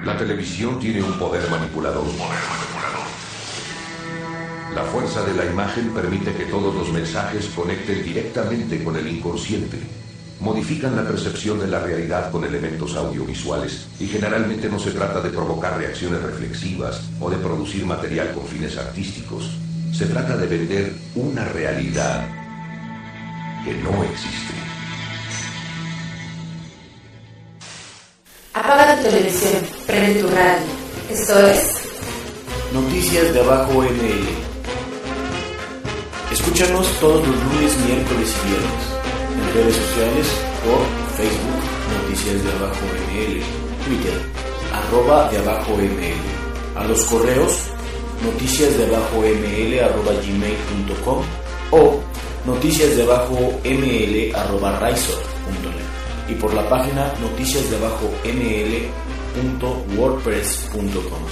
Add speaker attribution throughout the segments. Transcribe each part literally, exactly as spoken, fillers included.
Speaker 1: La televisión tiene un poder manipulador. La fuerza de la imagen permite que todos los mensajes conecten directamente con el inconsciente. Modifican la percepción de la realidad con elementos audiovisuales y generalmente no se trata de provocar reacciones reflexivas o de producir material con fines artísticos. Se trata de vender una realidad que no existe.
Speaker 2: Apaga tu televisión, prende tu radio. Esto es
Speaker 3: Noticias de Abajo M L. Escúchanos todos los lunes, miércoles y viernes en redes sociales por Facebook, Noticias de Abajo M L, Twitter, arroba de Abajo M L, a los correos noticias de abajo ml arroba gmail punto com o noticias de abajo ml arroba raizor punto net y por la página noticias de abajo ml punto wordpress punto com.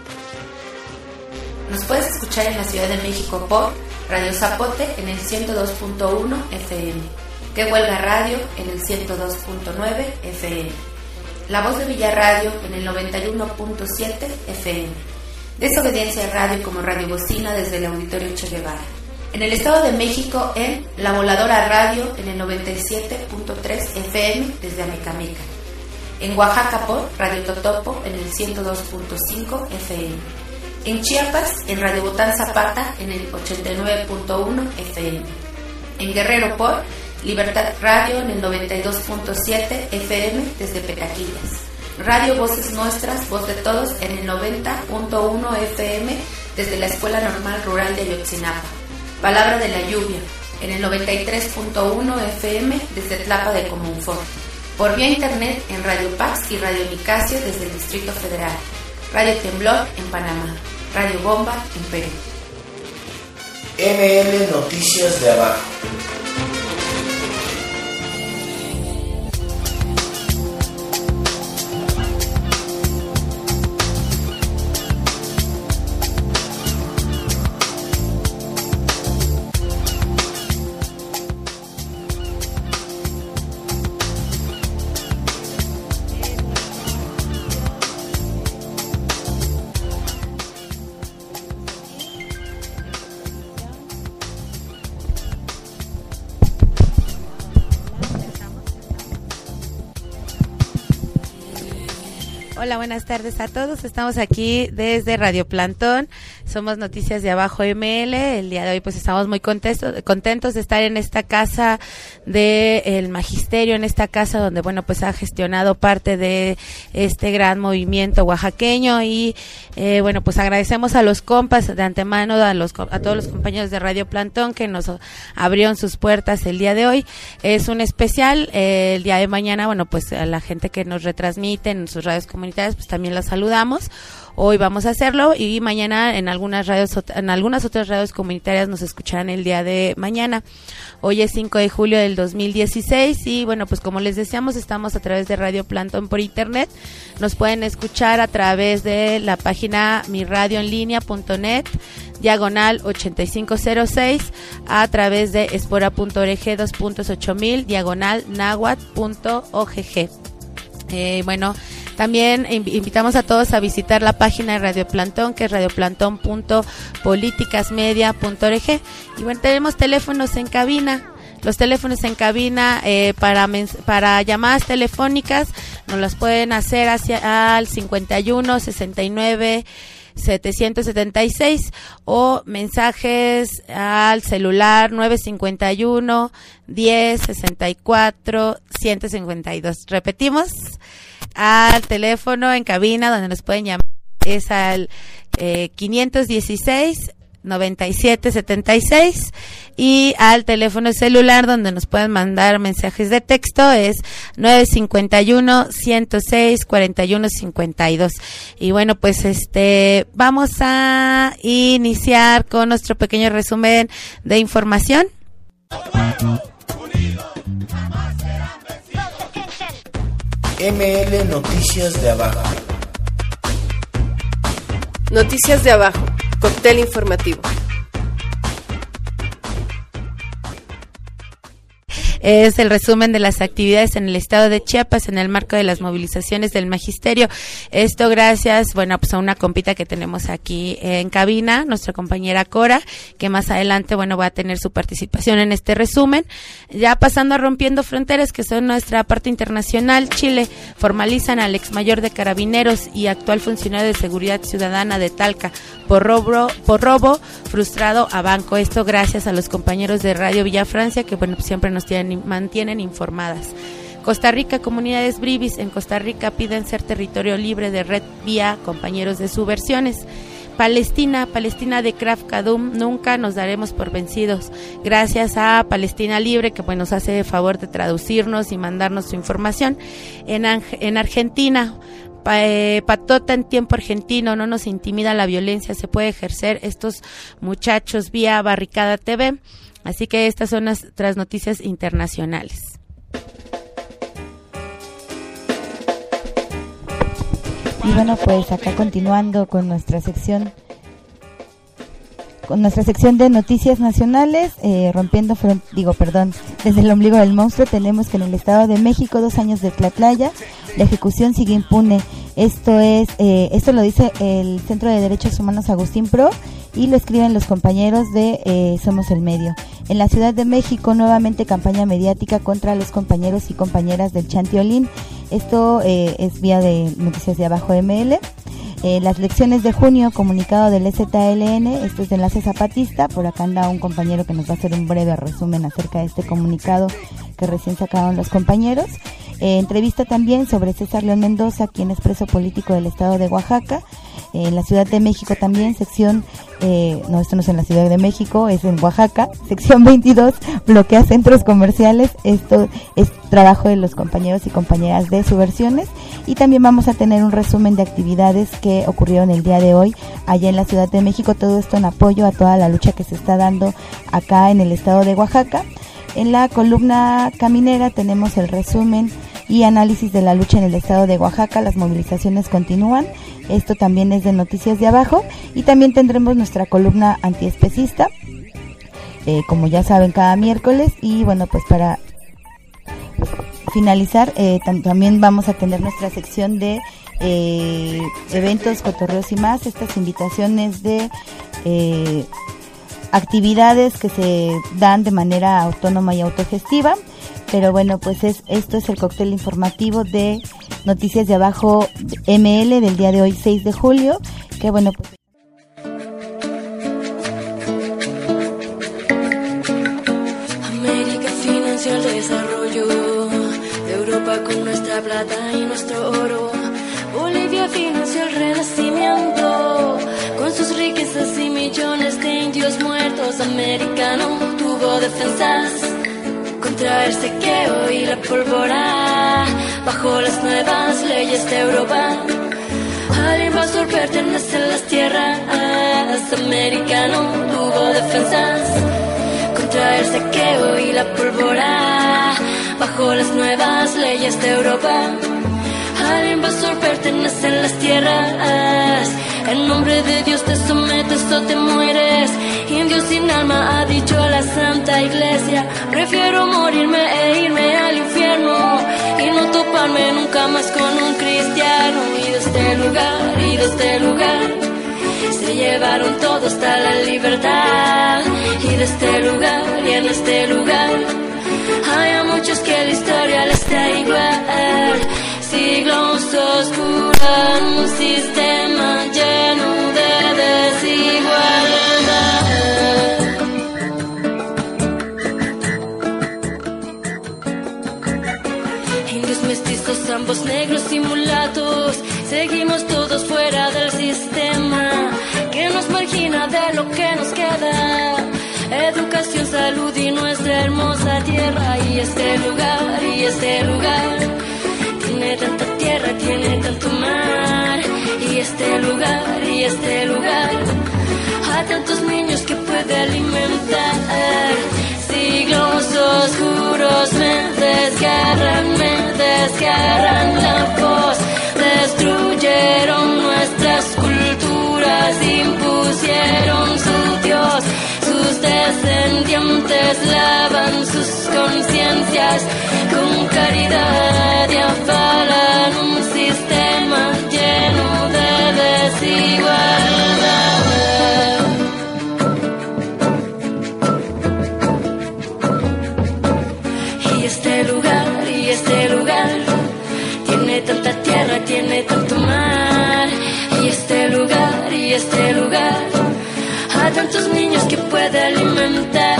Speaker 2: Nos puedes escuchar en la Ciudad de México por Radio Zapote en el ciento dos punto uno F M, Que Huelga Radio en el ciento dos punto nueve F M, La Voz de Villarradio en el noventa y uno punto siete F M, Desobediencia Radio como Radio Bocina desde el Auditorio Che Guevara. En el Estado de México en La Voladora Radio en el noventa y siete punto tres F M desde Amecameca. En Oaxaca por Radio Totopo en el ciento dos punto cinco F M. En Chiapas en Radio Botán Zapata en el ochenta y nueve punto uno F M. En Guerrero por Libertad Radio en el noventa y dos punto siete F M desde Petaquillas. Radio Voces Nuestras, Voz de Todos en el noventa punto uno F M desde la Escuela Normal Rural de Ayotzinapa. Palabra de la Lluvia en el noventa y tres punto uno F M desde Tlapa de Comunfort. Por vía internet en Radio Pax y Radio Nicasio desde el Distrito Federal. Radio Temblor en Panamá. Radio Bomba en Perú.
Speaker 3: M L Noticias de Abajo.
Speaker 4: Hola, buenas tardes a todos. Estamos aquí desde Radio Plantón. Somos Noticias de Abajo M L. El día de hoy pues estamos muy contentos, contentos de estar en esta casa del Magisterio, en esta casa donde bueno pues ha gestionado parte de este gran movimiento oaxaqueño y eh, bueno pues agradecemos a los compas de antemano, a los a todos los compañeros de Radio Plantón que nos abrieron sus puertas el día de hoy. Es un especial, eh, el día de mañana bueno pues a la gente que nos retransmite en sus radios comunitarias pues también la saludamos. Hoy vamos a hacerlo y mañana en algunas radios, en algunas otras radios comunitarias nos escucharán el día de mañana. Hoy es cinco de julio del dos mil dieciséis y bueno, pues como les decíamos, estamos a través de Radio Plantón por internet. Nos pueden escuchar a través de la página mi radio en línea punto net, diagonal ochenta y cinco cero seis, a través de espora punto org dos punto ocho mil, diagonal náhuatl punto org. Eh, bueno, también invitamos a todos a visitar la página de Radio Plantón, que es radioplantón punto políticasmedia punto org. Y bueno, tenemos teléfonos en cabina. Los teléfonos en cabina eh, para para llamadas telefónicas nos las pueden hacer hacia al cincuenta y uno sesenta y nueve setecientos setenta y seis o mensajes al celular nueve cincuenta y uno diez sesenta y cuatro ciento cincuenta y dos. Repetimos, al teléfono en cabina donde nos pueden llamar es al eh, quinientos dieciséis noventa y siete setenta y seis y al teléfono celular donde nos pueden mandar mensajes de texto es nueve cincuenta y uno ciento seis cuarenta y uno cincuenta y dos. Y bueno, pues este vamos a iniciar con nuestro pequeño resumen de información.
Speaker 3: M L Noticias de Abajo.
Speaker 5: Noticias de Abajo, cóctel informativo.
Speaker 4: es el resumen de las actividades en el estado de Chiapas en el marco de las movilizaciones del magisterio. Esto gracias, bueno, pues a una compita que tenemos aquí en cabina, nuestra compañera Cora, que más adelante, bueno, va a tener su participación en este resumen. Ya pasando a Rompiendo Fronteras, que son nuestra parte internacional, Chile formalizan al ex mayor de Carabineros y actual funcionario de Seguridad Ciudadana de Talca por robo, por robo frustrado a banco. Esto gracias a los compañeros de Radio Villa Francia, que bueno, siempre nos tienen, mantienen informadas. Costa Rica, comunidades Brivis en Costa Rica piden ser territorio libre de Red Vía, compañeros de Subversiones. Palestina, Palestina de Kraf Kadum, nunca nos daremos por vencidos. Gracias a Palestina Libre, que pues, nos hace el favor de traducirnos y mandarnos su información. En, en Argentina, pa, eh, patota en tiempo argentino, no nos intimida la violencia, se puede ejercer estos muchachos vía Barricada T V. Así que estas son nuestras noticias internacionales.
Speaker 6: Y bueno, pues acá continuando con nuestra sección, con nuestra sección de noticias nacionales, eh, rompiendo, front, digo, perdón, desde el ombligo del monstruo, tenemos que en el Estado de México, dos años de Tlatlaya, la ejecución sigue impune. Esto es, eh, esto lo dice el Centro de Derechos Humanos Agustín Pro y lo escriben los compañeros de eh, Somos el Medio. En la Ciudad de México, nuevamente campaña mediática contra los compañeros y compañeras del Chantiolín. Esto eh, es vía de Noticias de Abajo M L. Eh, las elecciones de junio, comunicado del E Z L N, esto es de Enlace Zapatista. Por acá anda un compañero que nos va a hacer un breve resumen acerca de este comunicado que recién sacaron los compañeros. Eh, entrevista también sobre César León Mendoza, quien es preso político del estado de Oaxaca. En la Ciudad de México también, sección, eh, no, esto no es en la Ciudad de México, es en Oaxaca, sección veintidós, bloquea centros comerciales. Esto es trabajo de los compañeros y compañeras de Subversiones. Y también vamos a tener un resumen de actividades que ocurrieron el día de hoy allá en la Ciudad de México, todo esto en apoyo a toda la lucha que se está dando acá en el estado de Oaxaca. En la columna caminera tenemos el resumen y análisis de la lucha en el estado de Oaxaca. Las movilizaciones continúan. Esto también es de Noticias de Abajo. Y también tendremos nuestra columna antiespecista, eh, como ya saben, cada miércoles. Y bueno, pues para finalizar, eh, tam- también vamos a tener nuestra sección de eh, eventos, cotorreos y más. Estas invitaciones de eh, actividades que se dan de manera autónoma y autogestiva. Pero bueno, pues es esto es el cóctel informativo de Noticias de Abajo M L del día de hoy, seis de julio, que bueno, pues
Speaker 7: América financió el desarrollo de Europa con nuestra plata y nuestro oro. Bolivia financió el renacimiento con sus riquezas y millones de indios muertos. América no tuvo defensas contra el saqueo y la pólvora. Bajo las nuevas leyes de Europa, al invasor pertenecen las tierras. América no tuvo defensas contra el saqueo y la pólvora. Bajo las nuevas leyes de Europa, al invasor pertenecen las tierras. En nombre de Dios te sometes o te mueres. Indio sin alma ha dicho la Santa Iglesia. Prefiero morirme e irme al infierno y no toparme nunca más con un cristiano. Y de este lugar, y de este lugar se llevaron todo hasta la libertad. Y de este lugar, y en este lugar hay a muchos que la historia les da igual. Siglos oscuros, un sistema lleno de desigualdad. Indios mestizos, ambos negros y mulatos, seguimos todos fuera del sistema que nos margina de lo que nos queda. Educación, salud y nuestra hermosa tierra. Y este lugar, y este lugar tiene tanta tierra, tiene tanto mar. Y este lugar, y este lugar a tantos niños que puede alimentar. Siglos oscuros me desgarran, me desgarran la voz. Destruyeron nuestras culturas, impusieron su Dios. Sus descendientes deslavan sus conciencias con caridad y avalan un sistema lleno de desigualdad. Y este lugar, y este lugar tiene tanta tierra, tiene tanto mar. Y este lugar, y este lugar a tantos niños que puede alimentar.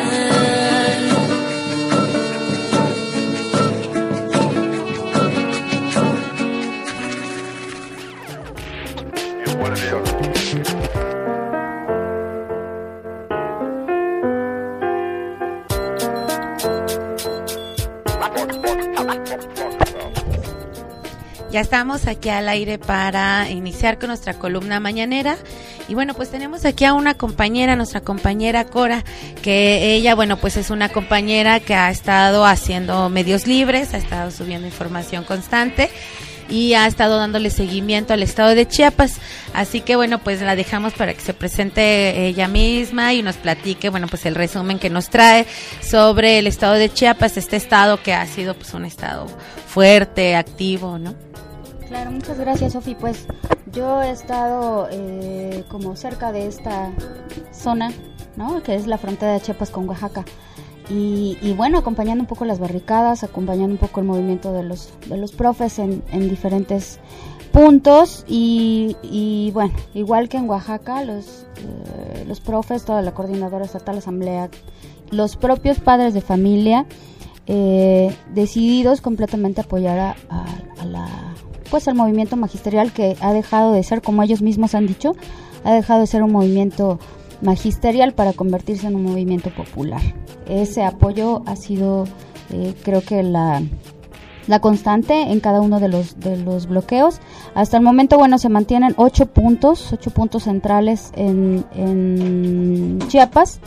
Speaker 4: Ya estamos aquí al aire para iniciar con nuestra columna mañanera. Y bueno, pues tenemos aquí a una compañera, nuestra compañera Cora, que ella, bueno, pues es una compañera que ha estado haciendo medios libres, ha estado subiendo información constante y ha estado dándole seguimiento al estado de Chiapas. Así que bueno, pues la dejamos para que se presente ella misma y nos platique, bueno, pues el resumen que nos trae sobre el estado de Chiapas, este estado que ha sido pues un estado fuerte, activo, ¿no?
Speaker 8: Claro, muchas gracias, Sofi. Pues yo he estado eh, como cerca de esta zona, ¿no? Que es la frontera de Chiapas con Oaxaca. Y, y bueno, acompañando un poco las barricadas, acompañando un poco el movimiento de los de los profes en, en diferentes puntos. Y, y bueno, igual que en Oaxaca, los, eh, los profes, toda la coordinadora estatal, asamblea, los propios padres de familia, eh, decididos completamente a apoyar a, a, a la... pues al movimiento magisterial, que ha dejado de ser, como ellos mismos han dicho, ha dejado de ser un movimiento magisterial para convertirse en un movimiento popular. Ese apoyo ha sido, eh, creo que la, la constante en cada uno de los de los bloqueos. Hasta el momento, bueno, se mantienen ocho puntos, ocho puntos centrales en, en Chiapas,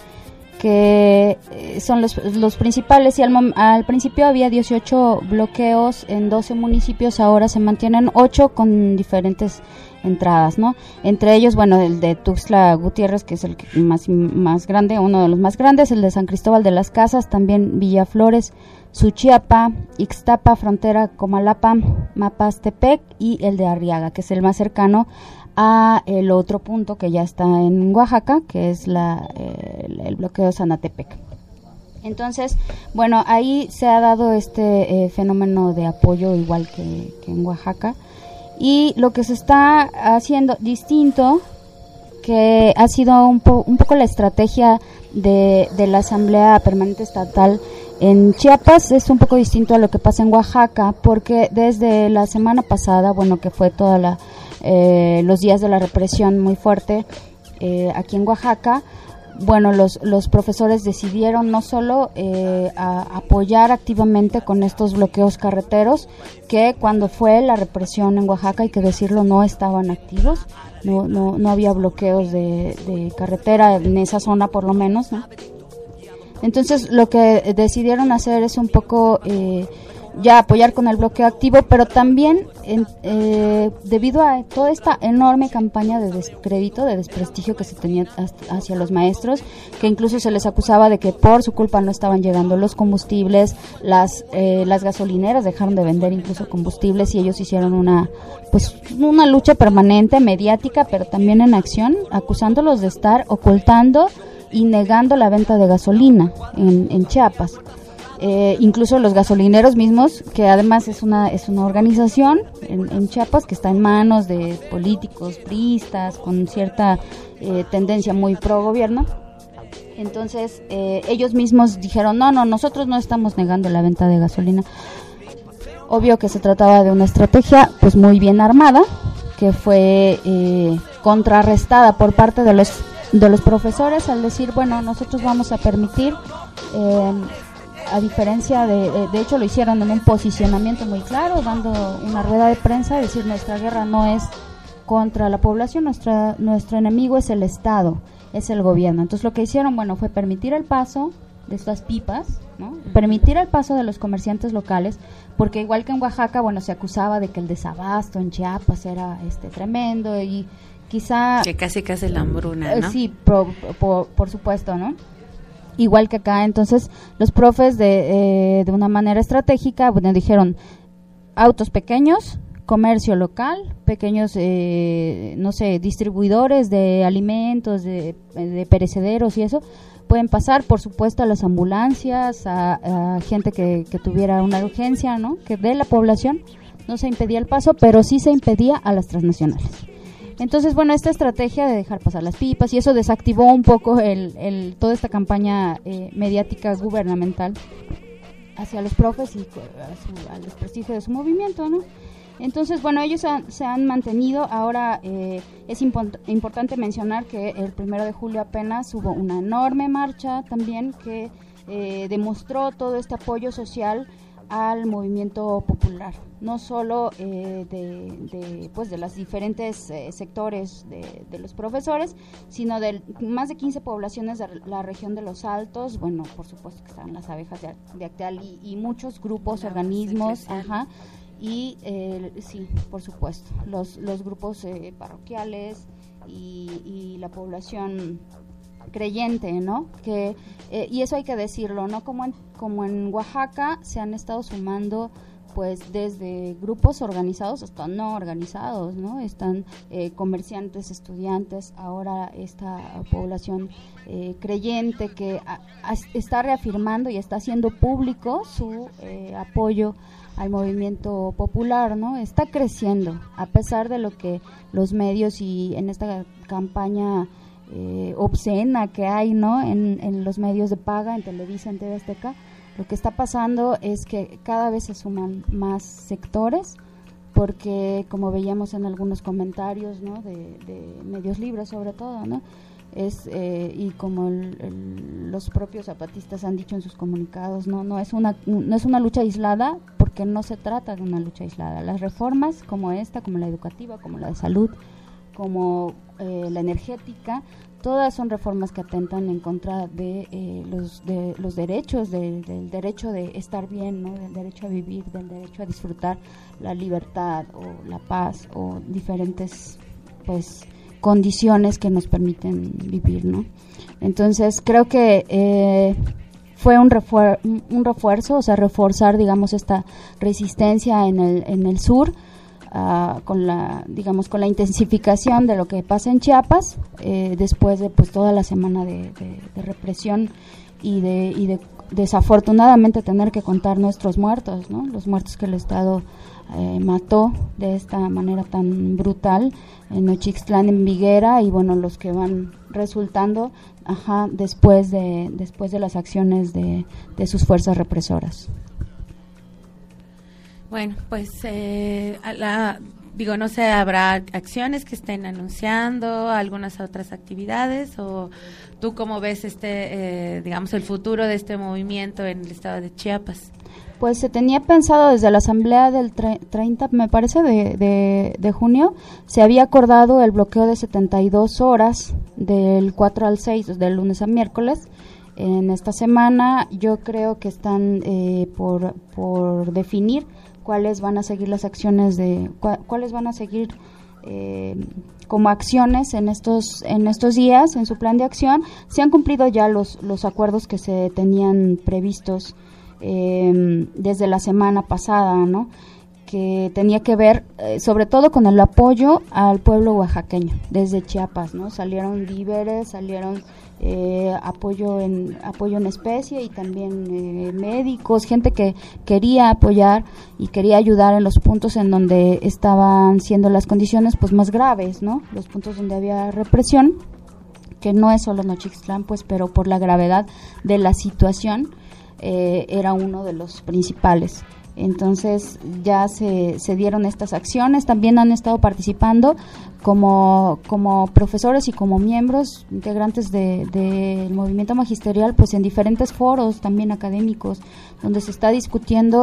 Speaker 8: que son los, los principales, y al, al principio había dieciocho bloqueos en doce municipios, ahora se mantienen ocho con diferentes entradas, ¿no? Entre ellos, bueno, el de Tuxtla Gutiérrez, que es el más, más grande, uno de los más grandes, el de San Cristóbal de las Casas, también Villaflores, Suchiapa, Ixtapa, Frontera, Comalapa, Mapastepec, y el de Arriaga, que es el más cercano a el otro punto que ya está en Oaxaca, que es la el, el bloqueo de Sanatepec. Entonces, bueno, ahí se ha dado este eh, fenómeno de apoyo igual que, que en Oaxaca, y lo que se está haciendo distinto, que ha sido un, po, un poco la estrategia de, de la Asamblea Permanente Estatal en Chiapas, es un poco distinto a lo que pasa en Oaxaca, porque desde la semana pasada, bueno, que fue toda la Eh, los días de la represión muy fuerte eh, aquí en Oaxaca, bueno, los, los profesores decidieron no solo eh, a, apoyar activamente con estos bloqueos carreteros, que cuando fue la represión en Oaxaca, hay que decirlo, no estaban activos, no, no, no había bloqueos de, de carretera en esa zona por lo menos, ¿no? Entonces lo que decidieron hacer es un poco eh, ya apoyar con el bloqueo activo, pero también en, eh, debido a toda esta enorme campaña de descrédito, de desprestigio que se tenía hacia los maestros, que incluso se les acusaba de que por su culpa no estaban llegando los combustibles, las eh, las gasolineras dejaron de vender incluso combustibles, y ellos hicieron una pues una lucha permanente, mediática, pero también en acción, acusándolos de estar ocultando y negando la venta de gasolina en, en Chiapas. Eh, incluso los gasolineros mismos, que además es una es una organización en, en Chiapas que está en manos de políticos priistas con cierta eh, tendencia muy pro gobierno. Entonces eh, ellos mismos dijeron, no, no, nosotros no estamos negando la venta de gasolina. Obvio que se trataba de una estrategia pues muy bien armada, que fue eh, contrarrestada por parte de los de los profesores al decir, bueno, nosotros vamos a permitir eh, a diferencia de, de, de hecho lo hicieron en un posicionamiento muy claro, dando una rueda de prensa, decir, nuestra guerra no es contra la población, nuestra, nuestro enemigo es el Estado, es el gobierno. Entonces lo que hicieron, bueno, fue permitir el paso de estas pipas, ¿no? Permitir el paso de los comerciantes locales, porque igual que en Oaxaca, bueno, se acusaba de que el desabasto en Chiapas era este tremendo, y quizá...
Speaker 4: Que casi casi la hambruna, ¿no?
Speaker 8: Eh, sí, por, por, por supuesto, ¿no? igual que acá. Entonces los profes de, eh, de una manera estratégica, bueno, dijeron autos pequeños, comercio local, pequeños, eh, no sé, distribuidores de alimentos, de, de perecederos y eso, pueden pasar, por supuesto, a las ambulancias, a, a gente que, que tuviera una urgencia, ¿no? Que de la población no se impedía el paso, pero sí se impedía a las transnacionales. Entonces, bueno, esta estrategia de dejar pasar las pipas y eso desactivó un poco el, el toda esta campaña eh, mediática gubernamental hacia los profes y a su, al desprestigio de su movimiento, ¿no? Entonces, bueno, ellos han, se han mantenido. Ahora eh, es import- importante mencionar que el primero de julio apenas hubo una enorme marcha también que eh, demostró todo este apoyo social al movimiento popular, no solo eh, de, de, pues de los diferentes eh, sectores de, de los profesores, sino de más de quince poblaciones de la región de los Altos. Bueno, por supuesto que están las abejas de, de Acteal y, y muchos grupos, organismos, ajá, y eh, sí, por supuesto, los, los grupos eh, parroquiales y, y la población creyente, ¿no? Que eh, y eso hay que decirlo, ¿no? Como en, como en Oaxaca se han estado sumando, pues, desde grupos organizados hasta no organizados, ¿no? Están eh, comerciantes, estudiantes, ahora esta población eh, creyente que a, a, está reafirmando y está haciendo público su eh, apoyo al movimiento popular, ¿no? Está creciendo, a pesar de lo que los medios y en esta campaña eh, obscena que hay, ¿no? En, en los medios de paga, en Televisa, en T V Azteca, lo que está pasando es que cada vez se suman más sectores, porque como veíamos en algunos comentarios, ¿no? de, de medios libres sobre todo, ¿no? Es eh, y como el, el, los propios zapatistas han dicho en sus comunicados, no no es una no es una lucha aislada, porque no se trata de una lucha aislada. Las reformas como esta, como la educativa, como la de salud, como eh, la energética, todas son reformas que atentan en contra de eh, los de los derechos, de, del derecho de estar bien, ¿no? Del derecho a vivir, del derecho a disfrutar la libertad o la paz o diferentes, pues, condiciones que nos permiten vivir, ¿no? Entonces creo que eh, fue un, refuer- un refuerzo, o sea, reforzar, digamos, esta resistencia en el en el sur, uh, con la, digamos, con la intensificación de lo que pasa en Chiapas, eh, después de, pues, toda la semana de, de, de represión y de y de desafortunadamente tener que contar nuestros muertos, ¿no? Los muertos que el Estado eh, mató de esta manera tan brutal en Nochixtlán, en Viguera, y bueno, los que van resultando, ajá, después de después de las acciones de, de sus fuerzas represoras.
Speaker 4: Bueno, pues eh, a la, digo, no sé, habrá acciones que estén anunciando, algunas otras actividades, o tú cómo ves este, eh, digamos, el futuro de este movimiento en el estado de Chiapas.
Speaker 8: Pues se tenía pensado desde la asamblea del treinta, me parece, de, de, de junio, se había acordado el bloqueo de setenta y dos horas del cuatro al seis, del lunes a miércoles. En esta semana yo creo que están eh, por, por definir cuáles van a seguir las acciones de, cu- cuáles van a seguir eh, como acciones en estos en estos días, en su plan de acción. Se han cumplido ya los, los acuerdos que se tenían previstos Eh, desde la semana pasada, ¿no? Que tenía que ver eh, sobre todo con el apoyo al pueblo oaxaqueño desde Chiapas, ¿no? Salieron víveres, salieron eh, apoyo en apoyo en especie y también eh, médicos, gente que quería apoyar y quería ayudar en los puntos en donde estaban siendo las condiciones, pues, más graves, ¿no? Los puntos donde había represión, que no es solo Nochixtlán, pues, pero por la gravedad de la situación Eh, era uno de los principales. Entonces ya se, se dieron estas acciones. También han estado participando como, como profesores y como miembros integrantes del de, de movimiento magisterial, pues en diferentes foros también académicos, donde se está discutiendo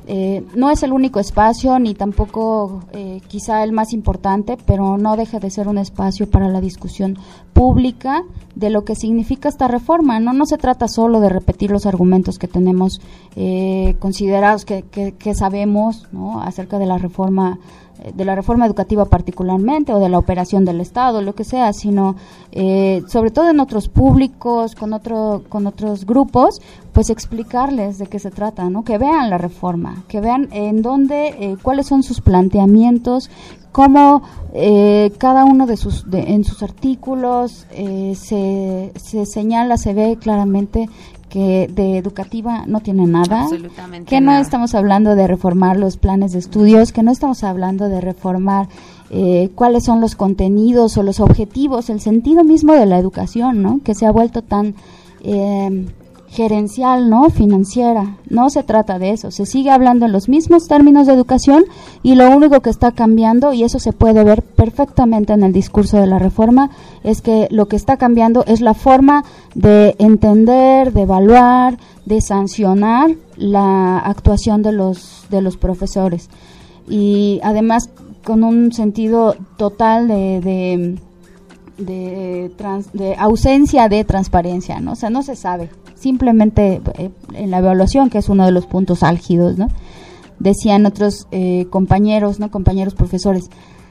Speaker 8: Eh, no es el único espacio, ni tampoco eh, quizá el más importante, pero no deja de ser un espacio para la discusión pública de lo que significa esta reforma. No, no se trata solo de repetir los argumentos que tenemos eh, considerados, que, que, que sabemos, ¿no?, acerca de la reforma de la reforma educativa particularmente, o de la operación del Estado, lo que sea, sino eh, sobre todo en otros públicos, con otro con otros grupos, pues explicarles de qué se trata, ¿no? Que vean la reforma, que vean en dónde, eh, cuáles son sus planteamientos, cómo eh, cada uno de sus de, en sus artículos eh, se, se señala, se ve claramente que de educativa no tiene nada, que no
Speaker 4: nada.
Speaker 8: Estamos hablando de reformar los planes de estudios, que no estamos hablando de reformar eh, cuáles son los contenidos o los objetivos, el sentido mismo de la educación, ¿no?, que se ha vuelto tan eh, gerencial, ¿no?, financiera. No se trata de eso, se sigue hablando en los mismos términos de educación, y lo único que está cambiando, y eso se puede ver perfectamente en el discurso de la reforma, es que lo que está cambiando es la forma de entender, de evaluar, de sancionar la actuación de los de los profesores, y además con un sentido total de, de de, trans, de ausencia de transparencia, ¿no? O sea, no se sabe, simplemente eh, en la evaluación, que es uno de los puntos álgidos, ¿no?, decían otros eh, compañeros, ¿no?, compañeros profesores,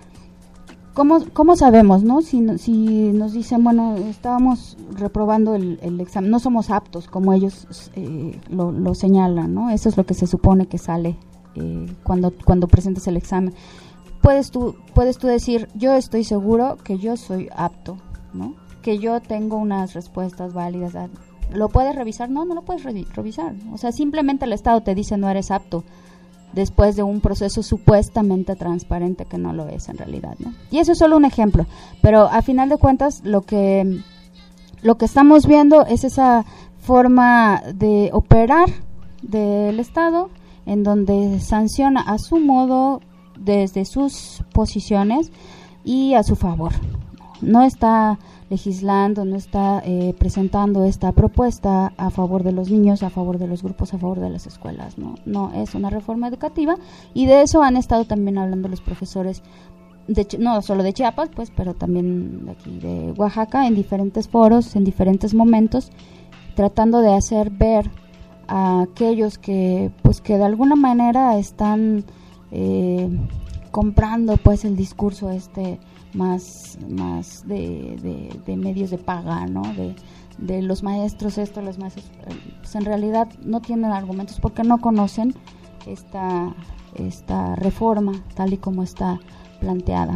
Speaker 8: ¿cómo, cómo sabemos, ¿no?, si, si nos dicen, bueno, estábamos reprobando el, el examen, no somos aptos, como ellos eh, lo, lo señalan, ¿no? Eso es lo que se supone que sale eh, cuando, cuando presentas el examen. Puedes tú, puedes tú decir, yo estoy seguro que yo soy apto, ¿no?, que yo tengo unas respuestas válidas. ¿Lo puedes revisar? No, no lo puedes re- revisar. O sea, simplemente el Estado te dice no eres apto, después de un proceso supuestamente transparente que no lo es en realidad, ¿no? Y eso es solo un ejemplo, pero a final de cuentas lo que lo que estamos viendo es esa forma de operar del Estado, en donde sanciona a su modo, desde sus posiciones y a su favor. No está legislando, no está eh, presentando esta propuesta a favor de los niños, a favor de los grupos, a favor de las escuelas. No, no es una reforma educativa, y de eso han estado también hablando los profesores, de, no solo de Chiapas, pues, pero también de aquí de Oaxaca, en diferentes foros, en diferentes momentos, tratando de hacer ver a aquellos que, pues, que de alguna manera están eh, comprando, pues, el discurso este más más de, de, de medios de paga, ¿no?, de, de los maestros, esto, los maestros, pues en realidad no tienen argumentos porque no conocen esta esta reforma tal y como está planteada.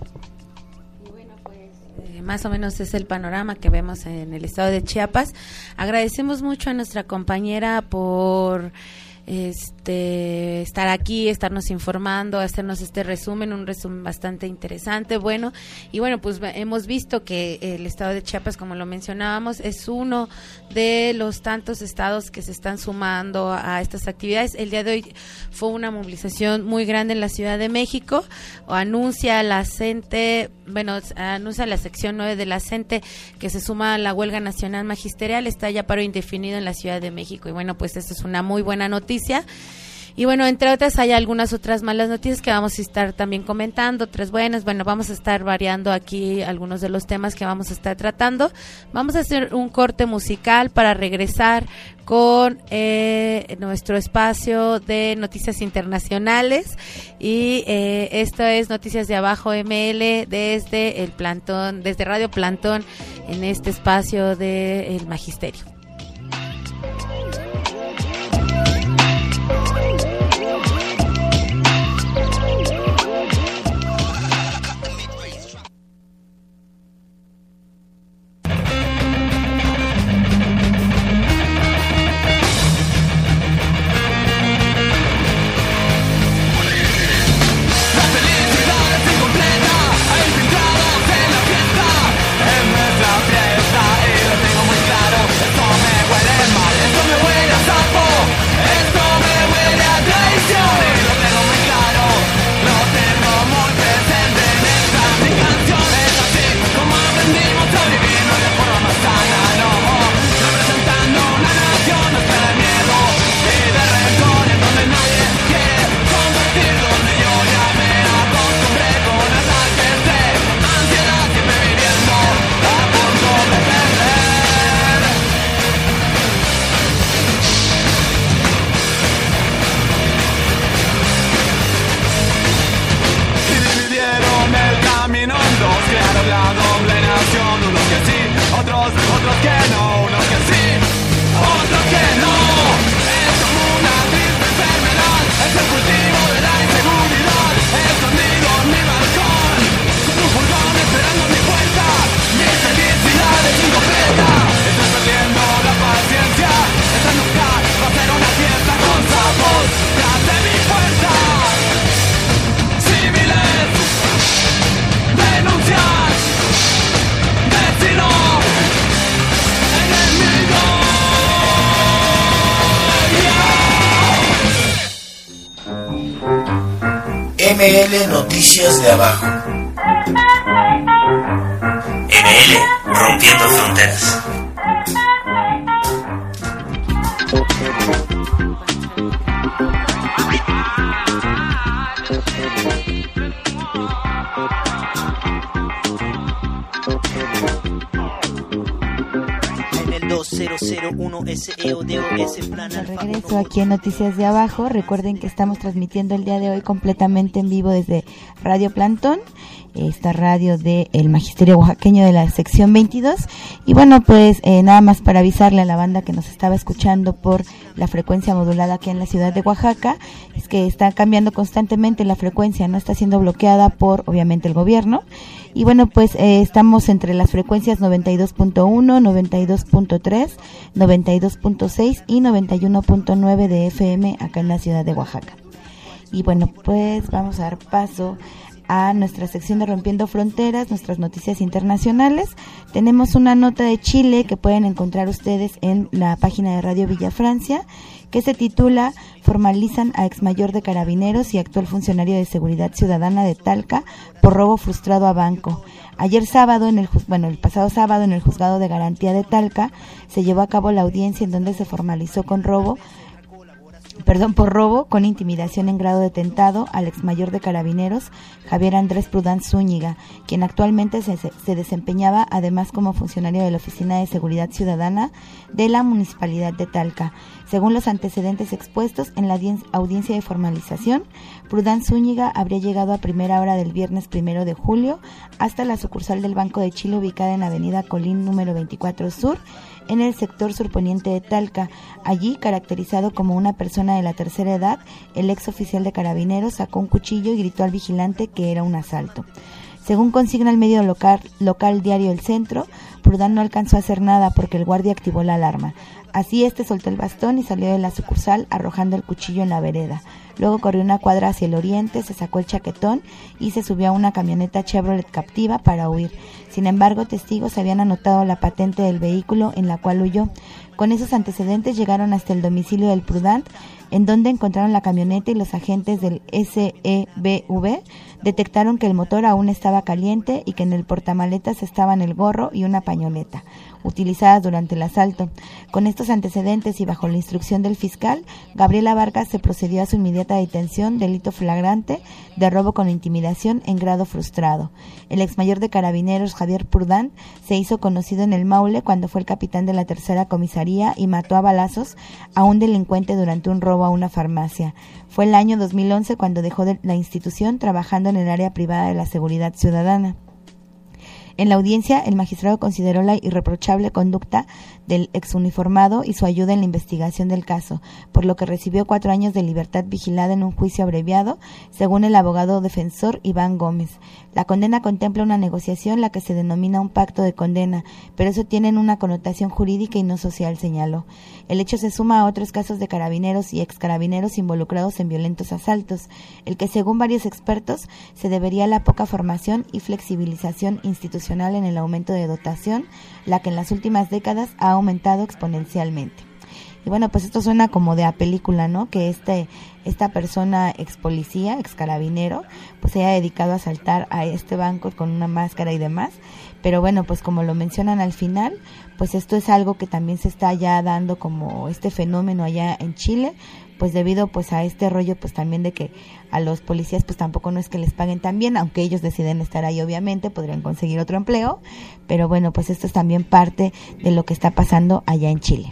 Speaker 4: Y bueno, pues eh, más o menos es el panorama que vemos en el estado de Chiapas. Agradecemos mucho a nuestra compañera por este estar aquí, estarnos informando, hacernos este resumen, un resumen bastante interesante, bueno, y bueno, pues hemos visto que el estado de Chiapas, como lo mencionábamos, es uno de los tantos estados que se están sumando a estas actividades. El día de hoy fue una movilización muy grande en la Ciudad de México, o anuncia la CENTE, bueno, anuncia la sección nueve de la CENTE que se suma a la huelga nacional magisterial, está ya paro indefinido en la Ciudad de México, y bueno, pues esto es una muy buena noticia. Y bueno, entre otras hay algunas otras malas noticias que vamos a estar también comentando, otras buenas. Bueno, vamos a estar variando aquí algunos de los temas que vamos a estar tratando. Vamos a hacer un corte musical para regresar con eh, nuestro espacio de noticias internacionales, y eh, esto es Noticias de Abajo M L desde el Plantón, desde Radio Plantón, en este espacio del Magisterio.
Speaker 9: En nuestra fiesta, y lo tengo muy claro, bandos crearon la doble nación. Unos que sí, otros, otros que no. Unos que sí, otros que no. Es como una triste enfermedad. Es el cultivo de la inseguridad. Escondido en mi balcón, con un furgón esperando mi puerta. Mi felicidad es incompleta. Estoy perdiendo la paciencia. Esta nunca va a ser una fiesta con sapos tras de mi puerta. Civiles, denuncias, vecino, enemigo.
Speaker 3: Yeah. M L Noticias de Abajo.
Speaker 10: M L Rompiendo Fronteras.
Speaker 6: De regreso aquí en Noticias de Abajo. Recuerden que estamos transmitiendo el día de hoy completamente en vivo desde Radio Plantón, esta radio del Magisterio Oaxaqueño de la sección veintidós. Y bueno, pues eh, nada más para avisarle a la banda que nos estaba escuchando por la frecuencia modulada aquí en la ciudad de Oaxaca, es que está cambiando constantemente la frecuencia, no está siendo bloqueada por obviamente el gobierno. Y bueno, pues eh, estamos entre las frecuencias noventa y dos punto uno, noventa y dos punto tres, noventa y dos punto seis y noventa y uno punto nueve de F M acá en la ciudad de Oaxaca. Y bueno, pues vamos a dar paso a nuestra sección de Rompiendo Fronteras, nuestras noticias internacionales. Tenemos una nota de Chile que pueden encontrar ustedes en la página de Radio Villa Francia, que se titula Formalizan a exmayor de Carabineros y actual funcionario de Seguridad Ciudadana de Talca por robo frustrado a banco. Ayer sábado, en el bueno, el pasado sábado en el Juzgado de Garantía de Talca se llevó a cabo la audiencia en donde se formalizó con robo Perdón, por robo con intimidación en grado de tentado al exmayor de Carabineros, Javier Andrés Prudán Zúñiga, quien actualmente se, se desempeñaba además como funcionario de la Oficina de Seguridad Ciudadana de la Municipalidad de Talca. Según los antecedentes expuestos en la audiencia de formalización, Prudán Zúñiga habría llegado a primera hora del viernes primero de julio hasta la sucursal del Banco de Chile ubicada en Avenida Colín número veinticuatro Sur, en el sector surponiente de Talca. Allí, caracterizado como una persona de la tercera edad, el ex oficial de Carabineros sacó un cuchillo y gritó al vigilante que era un asalto. Según consigna el medio local, local Diario El Centro, Prudán no alcanzó a hacer nada porque el guardia activó la alarma. Así este soltó el bastón y salió de la sucursal arrojando el cuchillo en la vereda. Luego corrió una cuadra hacia el oriente, se sacó el chaquetón y se subió a una camioneta Chevrolet Captiva para huir. Sin embargo, testigos habían anotado la patente del vehículo en la cual huyó. Con esos antecedentes llegaron hasta el domicilio del Prudán, en donde encontraron la camioneta y los agentes del S E B V detectaron que el motor aún estaba caliente y que en el portamaletas estaban el gorro y una pañoleta utilizadas durante el asalto. Con estos antecedentes y bajo la instrucción del fiscal, Gabriela Vargas se procedió a su inmediata detención, delito flagrante de robo con intimidación en grado frustrado. El exmayor de Carabineros, Javier Prudán, se hizo conocido en el Maule cuando fue el capitán de la tercera comisaría y mató a balazos a un delincuente durante un robo a una farmacia. Fue el año dos mil once cuando dejó de la institución trabajando en el área privada de la seguridad ciudadana. En la audiencia, el magistrado consideró la irreprochable conducta del exuniformado y su ayuda en la investigación del caso, por lo que recibió cuatro años de libertad vigilada en un juicio abreviado, según el abogado defensor Iván Gómez. La condena contempla una negociación, la que se denomina un pacto de condena, pero eso tiene una connotación jurídica y no social, señaló. El hecho se suma a otros casos de carabineros y excarabineros involucrados en violentos asaltos, el que según varios expertos se debería a la poca formación y flexibilización institucional en el aumento de dotación, la que en las últimas décadas ha aumentado exponencialmente. Y bueno, pues esto suena como de a película, ¿no? Que este esta persona ex policía, ex carabinero, pues se haya dedicado a asaltar a este banco con una máscara y demás. Pero bueno, pues como lo mencionan al final, pues esto es algo que también se está ya dando como este fenómeno allá en Chile, pues debido pues a este rollo pues también de que a los policías pues tampoco no es que les paguen tan bien, aunque ellos deciden estar ahí obviamente, podrían conseguir otro empleo, pero bueno, pues esto es también parte de lo que está pasando allá en Chile.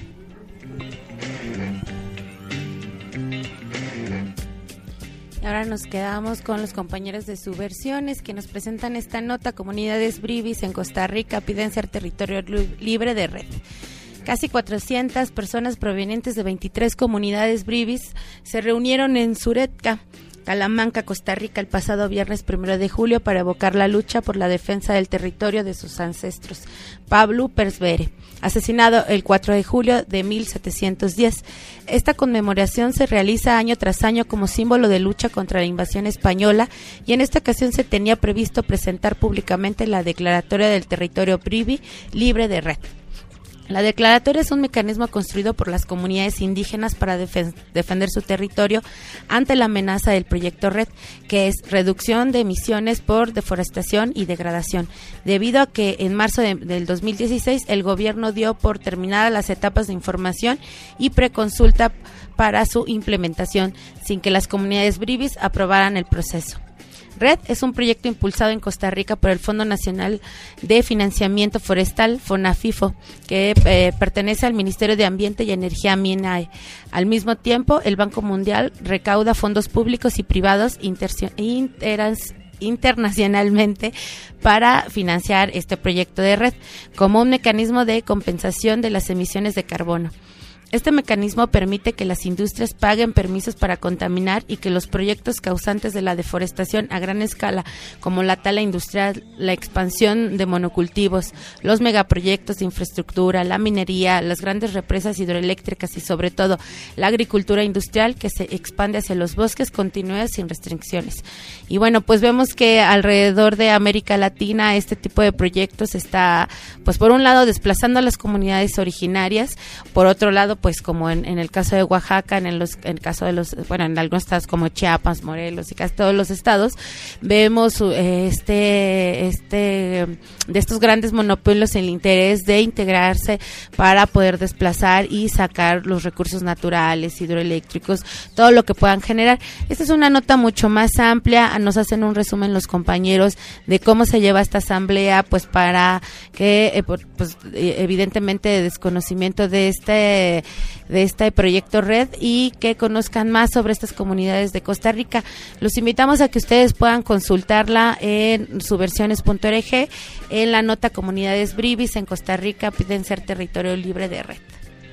Speaker 4: Ahora nos quedamos con los compañeros de Subversiones que nos presentan esta nota. Comunidades Bribis en Costa Rica piden ser territorio libre de red. Casi cuatrocientas personas provenientes de veintitrés comunidades Bribis se reunieron en Suretka, Talamanca, Costa Rica, el pasado viernes primero de julio para evocar la lucha por la defensa del territorio de sus ancestros. Pablo Persvere, asesinado el cuatro de julio de mil setecientos diez. Esta conmemoración se realiza año tras año como símbolo de lucha contra la invasión española y en esta ocasión se tenía previsto presentar públicamente la declaratoria del territorio Brivi libre de red. La declaratoria es un mecanismo construido por las comunidades indígenas para defen- defender su territorio ante la amenaza del proyecto Red, que es reducción de emisiones por deforestación y degradación, debido a que en marzo de, del dos mil dieciséis el gobierno dio por terminadas las etapas de información y preconsulta para su implementación, sin que las comunidades bribis aprobaran el proceso. Red es un proyecto impulsado en Costa Rica por el Fondo Nacional de Financiamiento Forestal, FONAFIFO, que eh, pertenece al Ministerio de Ambiente y Energía MINAE. Al mismo tiempo, el Banco Mundial recauda fondos públicos y privados intercio- interas- internacionalmente para financiar este proyecto de red como un mecanismo de compensación de las emisiones de carbono. Este mecanismo permite que las industrias paguen permisos para contaminar y que los proyectos causantes de la deforestación a gran escala, como la tala industrial, la expansión de monocultivos, los megaproyectos de infraestructura, la minería, las grandes represas hidroeléctricas y sobre todo la agricultura industrial que se expande hacia los bosques, continúe sin restricciones. Y bueno, pues vemos que alrededor de América Latina este tipo de proyectos está, pues por un lado desplazando a las comunidades originarias, por otro lado pues como en, en el caso de Oaxaca, en el, los, en el caso de los, bueno, en algunos estados como Chiapas, Morelos y casi todos los estados, vemos eh, este, este, de estos grandes monopolios el interés de integrarse para poder desplazar y sacar los recursos naturales, hidroeléctricos, todo lo que puedan generar. Esta es una nota mucho más amplia, nos hacen un resumen los compañeros de cómo se lleva esta asamblea, pues para que, eh, pues evidentemente de desconocimiento de este de este proyecto Red y que conozcan más sobre estas comunidades de Costa Rica. Los invitamos a que ustedes puedan consultarla en subversiones punto org, en la nota Comunidades Bribis en Costa Rica piden ser territorio libre de red.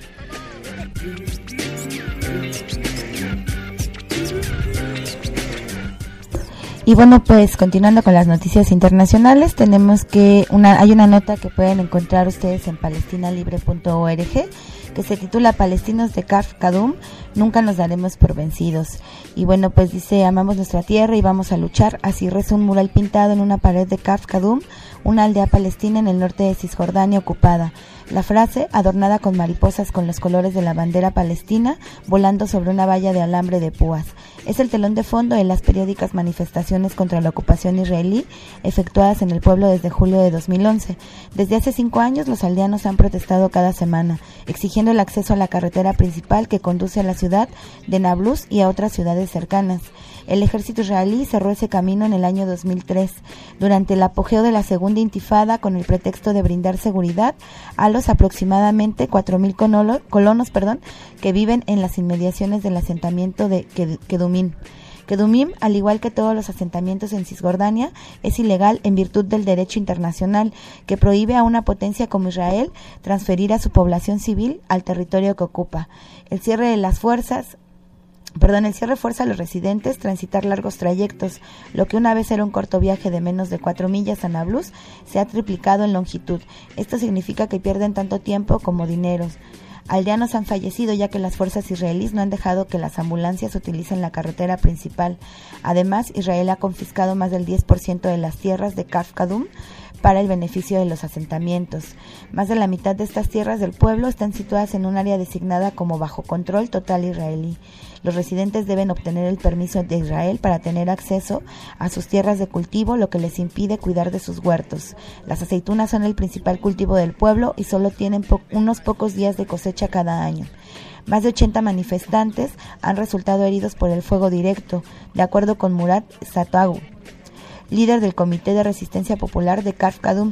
Speaker 6: Y bueno, pues continuando con las noticias internacionales, tenemos que una hay una nota que pueden encontrar ustedes en palestina libre punto org que se titula Palestinos de Kfar Kadum, nunca nos daremos por vencidos. Y bueno, pues dice, amamos nuestra tierra y vamos a luchar. Así reza un mural pintado en una pared de Kfar Kadum, una aldea palestina en el norte de Cisjordania ocupada. La frase, adornada con mariposas con los colores de la bandera palestina, volando sobre una valla de alambre de púas. Es el telón de fondo de las periódicas manifestaciones contra la ocupación israelí efectuadas en el pueblo desde julio de dos mil once. Desde hace cinco años los aldeanos han protestado cada semana, exigiendo el acceso a la carretera principal que conduce a la ciudad de Nablus y a otras ciudades cercanas. El ejército israelí cerró ese camino en el año dos mil tres, durante el apogeo de la segunda intifada, con el pretexto de brindar seguridad a los aproximadamente cuatro mil colonos perdón, que viven en las inmediaciones del asentamiento de Kedumim. Kedumim, al igual que todos los asentamientos en Cisjordania, es ilegal en virtud del derecho internacional, que prohíbe a una potencia como Israel transferir a su población civil al territorio que ocupa. El cierre de las fuerzas Perdón, el cierre fuerza a los residentes transitar largos trayectos, lo que una vez era un corto viaje de menos de cuatro millas a Nablus, se ha triplicado en longitud. Esto significa que pierden tanto tiempo como dineros. Aldeanos han fallecido ya que las fuerzas israelíes no han dejado que las ambulancias utilicen la carretera principal. Además, Israel ha confiscado más del diez por ciento de las tierras de Kfar Kadum para el beneficio de los asentamientos. Más de la mitad de estas tierras del pueblo están situadas en un área designada como bajo control total israelí. Los residentes deben obtener el permiso de Israel para tener acceso a sus tierras de cultivo, lo que les impide cuidar de sus huertos. Las aceitunas son el principal cultivo del pueblo y solo tienen po- unos pocos días de cosecha cada año. Más de ochenta manifestantes han resultado heridos por el fuego directo, de acuerdo con Murat Satagu, líder del Comité de Resistencia Popular de Kfar Kadum.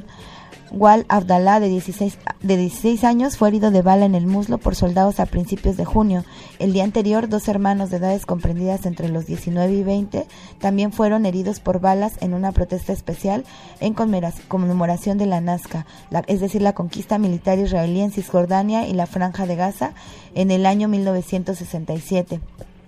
Speaker 6: Wal Abdallah, de dieciséis, de dieciséis años, fue herido de bala en el muslo por soldados a principios de junio. El día anterior, dos hermanos de edades comprendidas entre los diecinueve y veinte también fueron heridos por balas en una protesta especial en conmemoración de la Nazca, la, es decir, la conquista militar israelí en Cisjordania y la Franja de Gaza en el año mil novecientos sesenta y siete.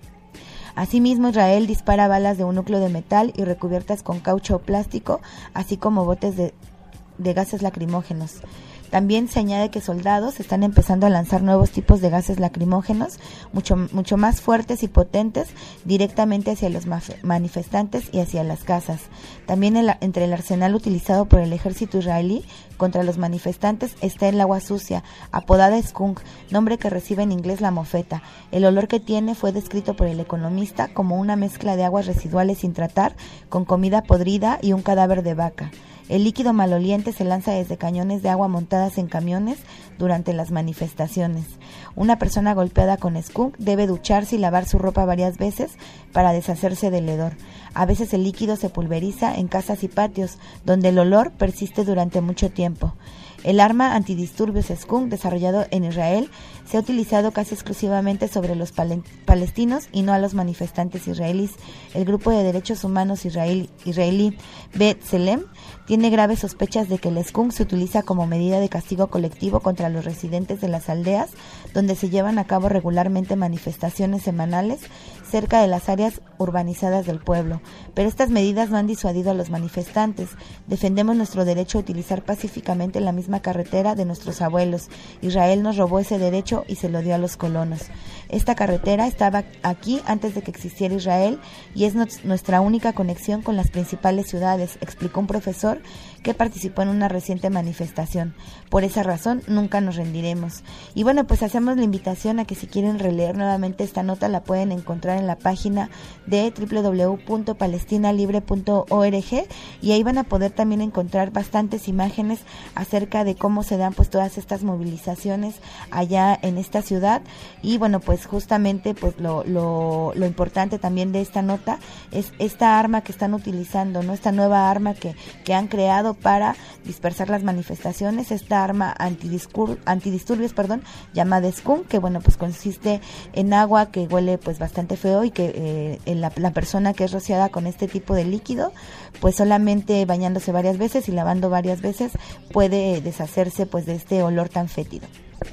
Speaker 6: Asimismo, Israel dispara balas de un núcleo de metal y recubiertas con caucho o plástico, así como botes de de gases lacrimógenos. También se añade que soldados están empezando a lanzar nuevos tipos de gases lacrimógenos, mucho, mucho más fuertes y potentes, directamente hacia los manifestantes y hacia las casas. También el, entre el arsenal utilizado por el ejército israelí contra los manifestantes está el agua sucia, apodada skunk, nombre que recibe en inglés la mofeta. El olor que tiene fue descrito por el economista como una mezcla de aguas residuales sin tratar, con comida podrida y un cadáver de vaca. El líquido maloliente se lanza desde cañones de agua montadas en camiones durante las manifestaciones. Una persona golpeada con skunk debe ducharse y lavar su ropa varias veces para deshacerse del hedor. A veces el líquido se pulveriza en casas y patios, donde el olor persiste durante mucho tiempo. El arma antidisturbios skunk, desarrollado en Israel, se ha utilizado casi exclusivamente sobre los pal- palestinos y no a los manifestantes israelíes. El grupo de derechos humanos israelí, israelí B'Tselem tiene graves sospechas de que el skunk se utiliza como medida de castigo colectivo contra los residentes de las aldeas, donde se llevan a cabo regularmente manifestaciones semanales cerca de las áreas urbanizadas del pueblo. Pero estas medidas no han disuadido a los manifestantes. Defendemos nuestro derecho a utilizar pacíficamente la misma carretera de nuestros abuelos. Israel nos robó ese derecho y se lo dio a los colonos. Esta carretera estaba aquí antes de que existiera Israel y es no- nuestra única conexión con las principales ciudades, explicó un profesor que participó en una reciente manifestación. Por esa razón, nunca nos rendiremos. Y bueno, pues hacemos la invitación a que si quieren releer nuevamente esta nota, la pueden encontrar en la página de doble u doble u doble u punto palestina libre punto org, y ahí van a poder también encontrar bastantes imágenes acerca de cómo se dan pues todas estas movilizaciones allá en esta ciudad. Y bueno, pues justamente pues lo, lo, lo importante también de esta nota es esta arma que están utilizando, ¿no? Esta nueva arma que, que han creado para dispersar las manifestaciones, esta arma antidiscur- antidisturbios, perdón, llamada skunk, que bueno, pues consiste en agua que huele pues bastante feo y que eh, la, la persona que es rociada con este tipo de líquido, pues solamente bañándose varias veces y lavando varias veces puede deshacerse pues de este olor tan fétido.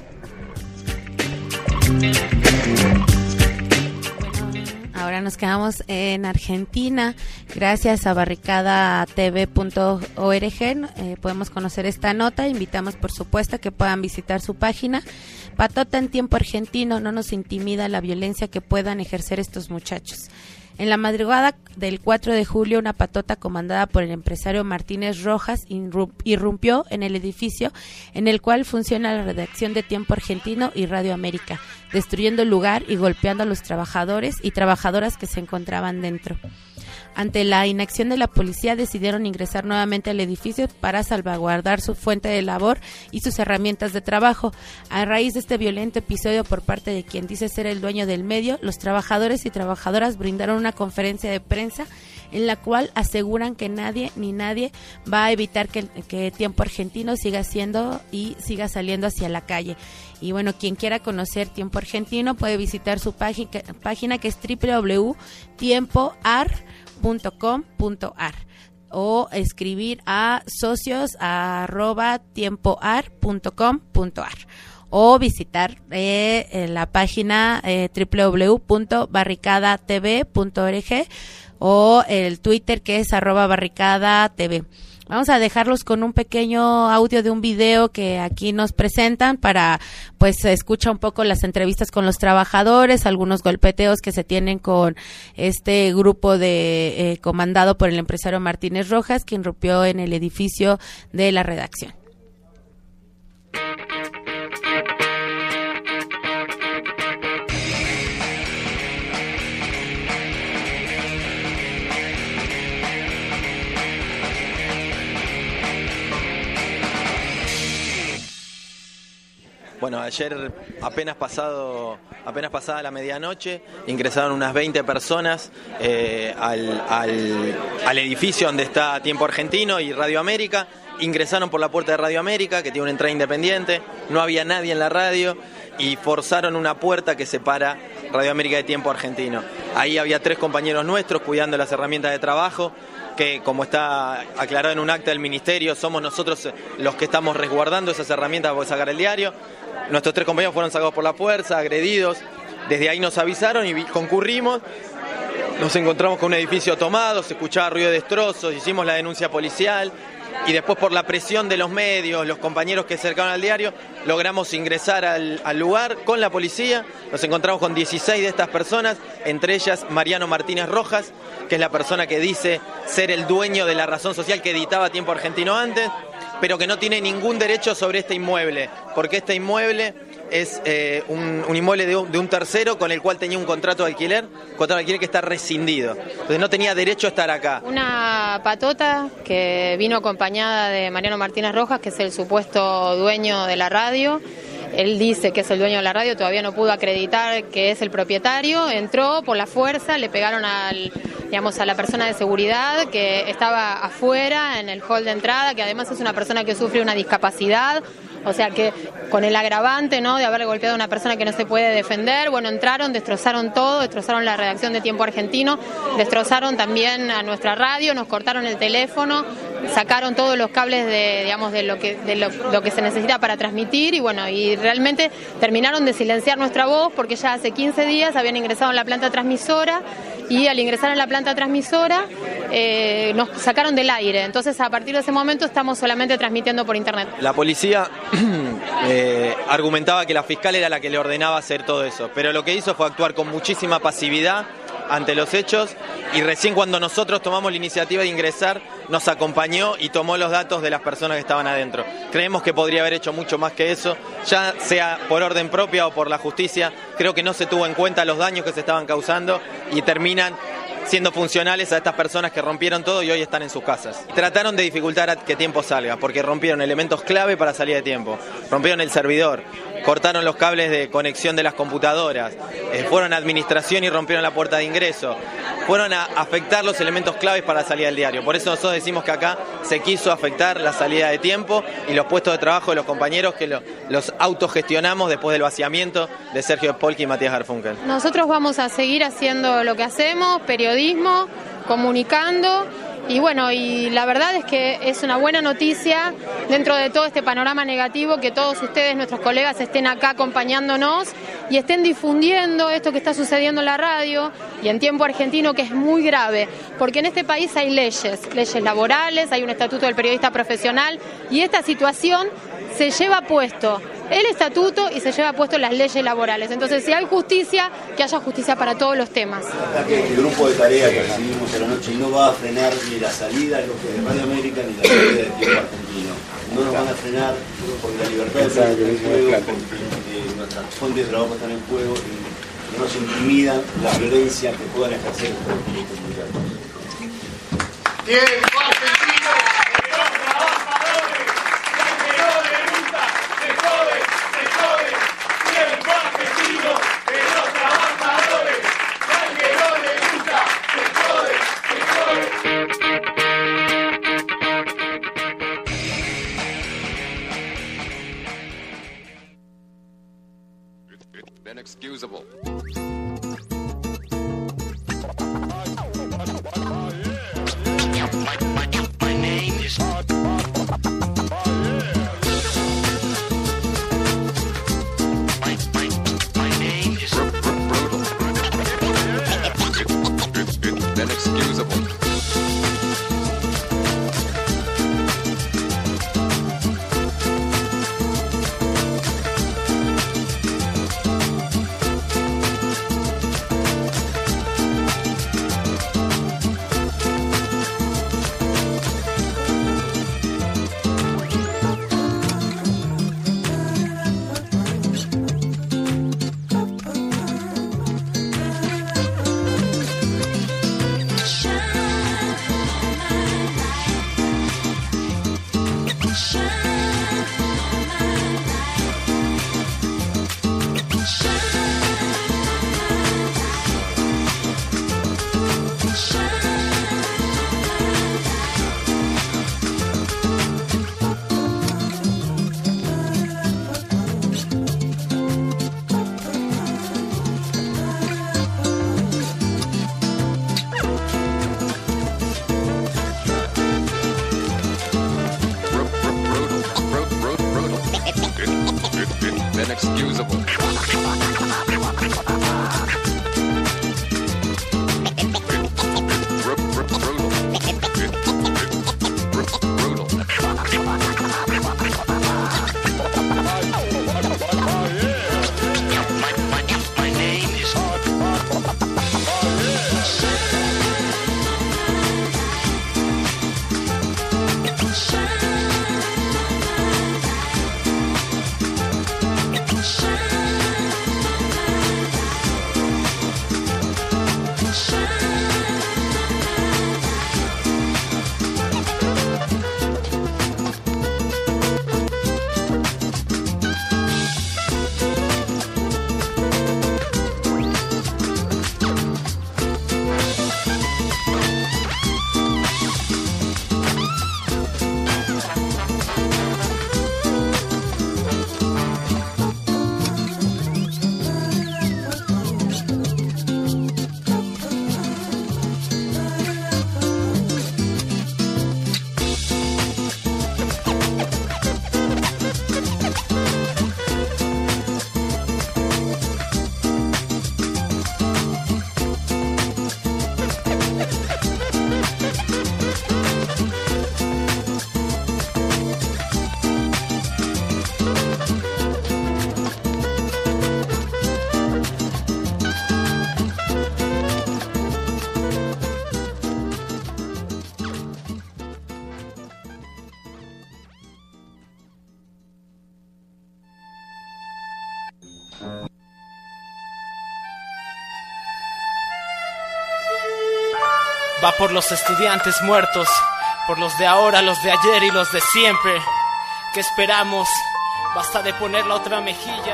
Speaker 4: Ahora nos quedamos en Argentina. Gracias a barricada t v punto org eh, podemos conocer esta nota. Invitamos, por supuesto, a que puedan visitar su página. Patota en tiempo argentino, no nos intimida la violencia que puedan ejercer estos muchachos. En la madrugada del cuatro de julio, una patota comandada por el empresario Martínez Rojas irrumpió en el edificio en el cual funciona la redacción de Tiempo Argentino y Radio América, destruyendo el lugar y golpeando a los trabajadores y trabajadoras que se encontraban dentro. Ante la inacción de la policía, decidieron ingresar nuevamente al edificio para salvaguardar su fuente de labor y sus herramientas de trabajo. A raíz de este violento episodio por parte de quien dice ser el dueño del medio, los trabajadores y trabajadoras brindaron una conferencia de prensa en la cual aseguran que nadie ni nadie va a evitar que, que Tiempo Argentino siga siendo y siga saliendo hacia la calle. Y bueno, quien quiera conocer Tiempo Argentino puede visitar su página, página que es doble u doble u doble u punto tiempo ar punto com punto ar o escribir a socios arroba tiempoar punto com punto ar o visitar eh, la página eh, doble u doble u doble u punto barricada t v punto org o el Twitter que es arroba barricada tv. Vamos a dejarlos con un pequeño audio de un video que aquí nos presentan para, pues, se escucha un poco las entrevistas con los trabajadores, algunos golpeteos que se tienen con este grupo de eh, comandado por el empresario Martínez Rojas, que irrumpió en el edificio de la redacción.
Speaker 11: Bueno, ayer apenas pasado, apenas pasada la medianoche, ingresaron unas veinte personas eh, al, al, al edificio donde está Tiempo Argentino y Radio América ingresaron por la puerta de Radio América, que tiene una entrada independiente, no había nadie en la radio y forzaron una puerta que separa Radio América de Tiempo Argentino. Ahí había tres compañeros nuestros cuidando las herramientas de trabajo, que como está aclarado en un acta del ministerio, somos nosotros los que estamos resguardando esas herramientas para poder sacar el diario. Nuestros tres compañeros fueron sacados por la fuerza, agredidos. Desde ahí nos avisaron y concurrimos. Nos encontramos con un edificio tomado, se escuchaba ruido de destrozos, hicimos la denuncia policial y después por la presión de los medios, los compañeros que se acercaron al diario, logramos ingresar al, al lugar con la policía. Nos encontramos con dieciséis de estas personas, entre ellas Mariano Martínez Rojas, que es la persona que dice ser el dueño de La Razón Social que editaba Tiempo Argentino antes, pero que no tiene ningún derecho sobre este inmueble, porque este inmueble es eh, un, un inmueble de un, de un tercero con el cual tenía un contrato de alquiler, contrato de alquiler que está rescindido. Entonces no tenía derecho a estar acá.
Speaker 12: Una patota que vino acompañada de Mariano Martínez Rojas, que es el supuesto dueño de la radio. Él dice que es el dueño de la radio, todavía no pudo acreditar que es el propietario. Entró por la fuerza, le pegaron al, digamos, a la persona de seguridad que estaba afuera en el hall de entrada, que además es una persona que sufre una discapacidad. O sea que con el agravante, ¿no?, de haberle golpeado a una persona que no se puede defender, bueno, entraron, destrozaron todo, destrozaron la redacción de Tiempo Argentino, destrozaron también a nuestra radio, nos cortaron el teléfono, sacaron todos los cables de, digamos, de lo que de lo, lo que se necesita para transmitir y bueno, y realmente terminaron de silenciar nuestra voz porque ya hace quince días habían ingresado en la planta transmisora y al ingresar en la planta transmisora eh, nos sacaron del aire. Entonces a partir de ese momento estamos solamente transmitiendo por internet.
Speaker 11: La policía eh, argumentaba que la fiscal era la que le ordenaba hacer todo eso, pero lo que hizo fue actuar con muchísima pasividad ante los hechos y recién cuando nosotros tomamos la iniciativa de ingresar nos acompañó y tomó los datos de las personas que estaban adentro. Creemos que podría haber hecho mucho más que eso, ya sea por orden propia o por la justicia. Creo que no se tuvo en cuenta los daños que se estaban causando y terminan siendo funcionales a estas personas que rompieron todo y hoy están en sus casas. Trataron de dificultar a que Tiempo salga, porque rompieron elementos clave para salir de Tiempo. Rompieron el servidor, cortaron los cables de conexión de las computadoras, eh, fueron a administración y rompieron la puerta de ingreso. Fueron a afectar los elementos claves para la salida del diario. Por eso nosotros decimos que acá se quiso afectar la salida de Tiempo y los puestos de trabajo de los compañeros que lo, los autogestionamos después del vaciamiento de Sergio Polki y Matías Garfunkel.
Speaker 12: Nosotros vamos a seguir haciendo lo que hacemos, periodismo, comunicando. Y bueno, y la verdad es que es una buena noticia dentro de todo este panorama negativo que todos ustedes, nuestros colegas, estén acá acompañándonos y estén difundiendo esto que está sucediendo en la radio y en Tiempo Argentino, que es muy grave, porque en este país hay leyes, leyes laborales, hay un estatuto del periodista profesional y esta situación se lleva puesto el estatuto y se lleva puesto las leyes laborales. Entonces, si hay justicia, que haya justicia para todos los temas.
Speaker 3: El grupo de tarea que recibimos a la noche no va a frenar ni la salida de Radio América ni la salida de Tiempo Argentino. No nos van a frenar porque la libertad de prensa está en juego, porque nuestras fuentes de trabajo están en juego y no nos intimidan la violencia que puedan ejercer estos proyectos mundiales.
Speaker 9: ¡Tiempo Argentino! ¡Los trabajadores! ¡La que no le gusta! ¡Se jode! ¡Se jode! ¡Tiempo Argentino! ¡De los trabajadores! ¡La que no le gusta! ¡Se jode! ¡Se jode!
Speaker 13: It's inexcusable. Va por los estudiantes muertos, por los de ahora, los de ayer y los de siempre. ¿Qué esperamos? Basta de poner la otra mejilla.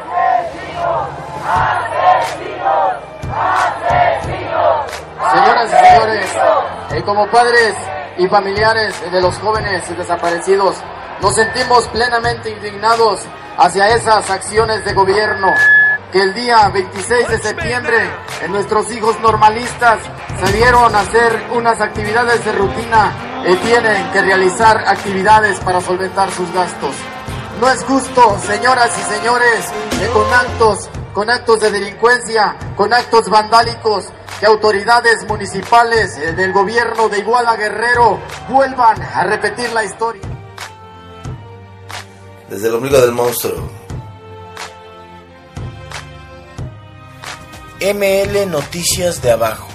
Speaker 14: ¡Asesinos! ¡Asesinos! Señoras y señores, eh, como padres y familiares de los jóvenes desaparecidos, nos sentimos plenamente indignados hacia esas acciones de gobierno que el día veintiséis de septiembre en nuestros hijos normalistas salieron a hacer unas actividades de rutina y tienen que realizar actividades para solventar sus gastos. No es justo, señoras y señores, que con actos, con actos de delincuencia, con actos vandálicos, que autoridades municipales eh, del gobierno de Iguala Guerrero vuelvan a repetir la historia.
Speaker 3: Desde el ombligo del monstruo. M L Noticias de Abajo.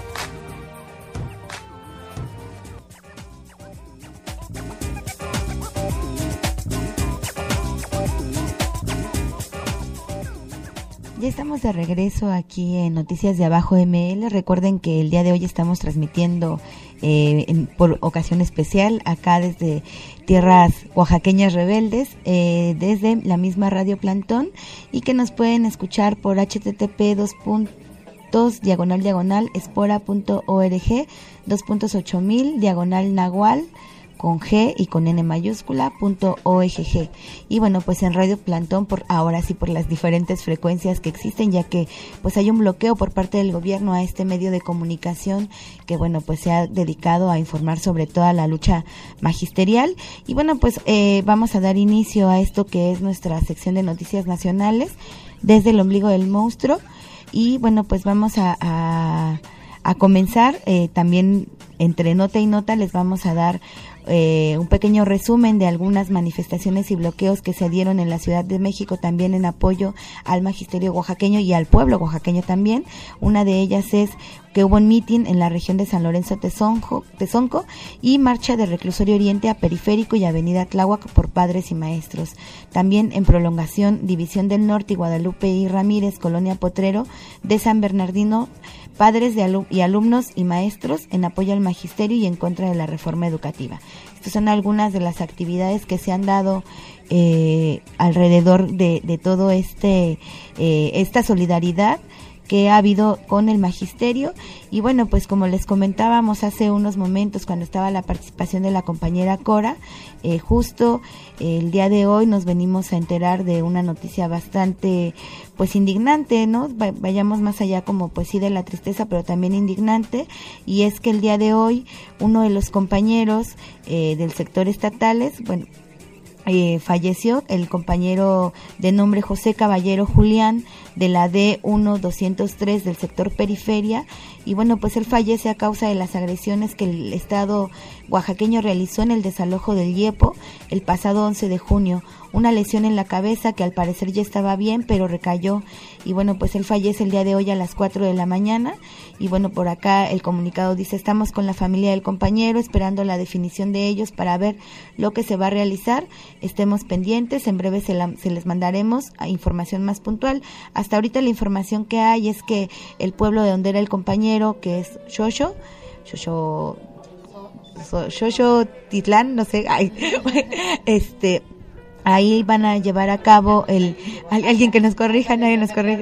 Speaker 6: Ya estamos de regreso aquí en Noticias de Abajo M L. Recuerden que el día de hoy estamos transmitiendo eh, en, por ocasión especial acá desde tierras oaxaqueñas rebeldes, eh, desde la misma Radio Plantón, y que nos pueden escuchar por h t t p dos puntos diagonal diagonal espora punto org, dos puntos ocho mil diagonal nahual con G y con N mayúscula, punto O G G. Y bueno, pues en Radio Plantón, por ahora sí, por las diferentes frecuencias que existen, ya que pues hay un bloqueo por parte del gobierno a este medio de comunicación que bueno, pues se ha dedicado a informar sobre toda la lucha magisterial. Y bueno, pues eh, vamos a dar inicio a esto que es nuestra sección de noticias nacionales, desde el ombligo del monstruo. Y bueno, pues vamos a, a, a comenzar, eh, también entre nota y nota les vamos a dar Eh, un pequeño resumen de algunas manifestaciones y bloqueos que se dieron en la Ciudad de México, también en apoyo al magisterio oaxaqueño y al pueblo oaxaqueño también. Una de ellas es que hubo un mitin en la región de San Lorenzo Tezonco, Tezonco y marcha de Reclusorio Oriente a Periférico y Avenida Tláhuac por padres y maestros. También en prolongación, División del Norte y Guadalupe y Ramírez, Colonia Potrero de San Bernardino, padres de alum- y alumnos y maestros en apoyo al magisterio y en contra de la reforma educativa. Estas son algunas de las actividades que se han dado eh, alrededor de, de todo este eh, esta solidaridad que ha habido con el magisterio. Y bueno, pues como les comentábamos hace unos momentos cuando estaba la participación de la compañera Cora, eh, justo eh, el día de hoy nos venimos a enterar de una noticia bastante pues indignante, ¿no? Vayamos más allá como pues sí de la tristeza, pero también indignante, y es que el día de hoy uno de los compañeros eh, del sector estatales, bueno, Eh, falleció el compañero de nombre José Caballero Julián de la D uno doscientos tres del sector Periferia, y bueno, pues él fallece a causa de las agresiones que el Estado oaxaqueño realizó en el desalojo del Yepo el pasado once de junio, una lesión en la cabeza que al parecer ya estaba bien pero recayó, y bueno, pues él fallece el día de hoy a las cuatro de la mañana. Y bueno, por acá el comunicado dice: estamos con la familia del compañero esperando la definición de ellos para ver lo que se va a realizar, estemos pendientes, en breve se, la, se les mandaremos a información más puntual. Hasta ahorita la información que hay es que el pueblo de donde era el compañero, que es Xosho, Xosho, Xosho Titlán, no sé, ay, este... ahí van a llevar a cabo el alguien que nos corrija, nadie nos corrige.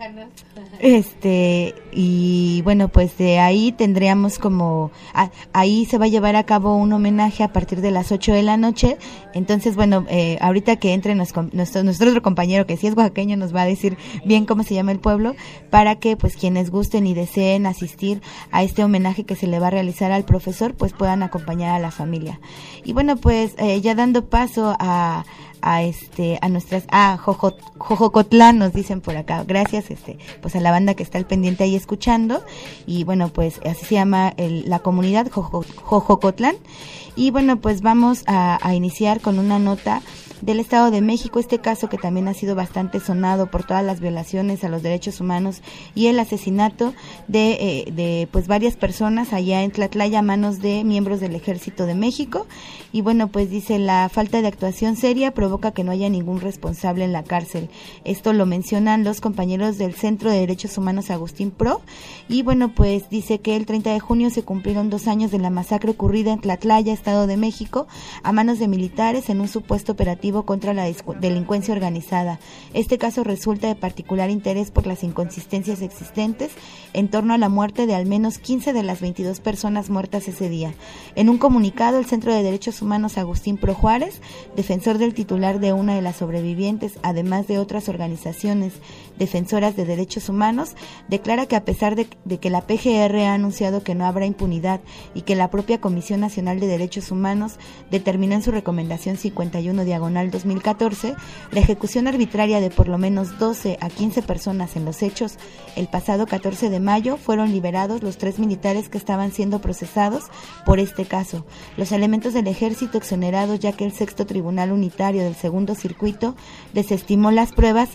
Speaker 6: Este, y bueno, pues de ahí tendríamos como a, ahí se va a llevar a cabo un homenaje a partir de las ocho de la noche. Entonces, bueno, eh, ahorita que entre nuestro, nuestro, nuestro otro compañero que sí es oaxaqueño nos va a decir bien cómo se llama el pueblo, para que pues quienes gusten y deseen asistir a este homenaje que se le va a realizar al profesor, pues puedan acompañar a la familia. Y bueno, pues eh, ya dando paso a a este a nuestras a Jojo, Jojocotlán, nos dicen por acá, gracias este pues a la banda que está al pendiente ahí escuchando. Y bueno, pues así se llama el, la comunidad, Jojo, Jojocotlán. Y bueno, pues vamos a, a iniciar con una nota del Estado de México, este caso que también ha sido bastante sonado por todas las violaciones a los derechos humanos y el asesinato de, eh, de pues varias personas allá en Tlatlaya a manos de miembros del Ejército de México. Y bueno, pues dice, la falta de actuación seria provoca que no haya ningún responsable en la cárcel. Esto lo mencionan los compañeros del Centro de Derechos Humanos Agustín Pro. Y bueno, pues dice que el treinta de junio se cumplieron dos años de la masacre ocurrida en Tlatlaya, Estado de México, a manos de militares en un supuesto operativo contra la delincuencia organizada. Este caso resulta de particular interés por las inconsistencias existentes en torno a la muerte de al menos quince de las veintidós personas muertas ese día. En un comunicado, el Centro de Derechos Humanos Agustín Pro Juárez, defensor del titular de una de las sobrevivientes, además de otras organizaciones defensoras de derechos humanos, declara que a pesar de, de que la P G R ha anunciado que no habrá impunidad y que la propia Comisión Nacional de Derechos Humanos determinó en su recomendación cincuenta y uno diagonal dos mil catorce la ejecución arbitraria de por lo menos doce a quince personas en los hechos, el pasado catorce de mayo fueron liberados los tres militares que estaban siendo procesados por este caso. Los elementos del ejército exonerados, ya que el sexto tribunal unitario del segundo circuito desestimó las pruebas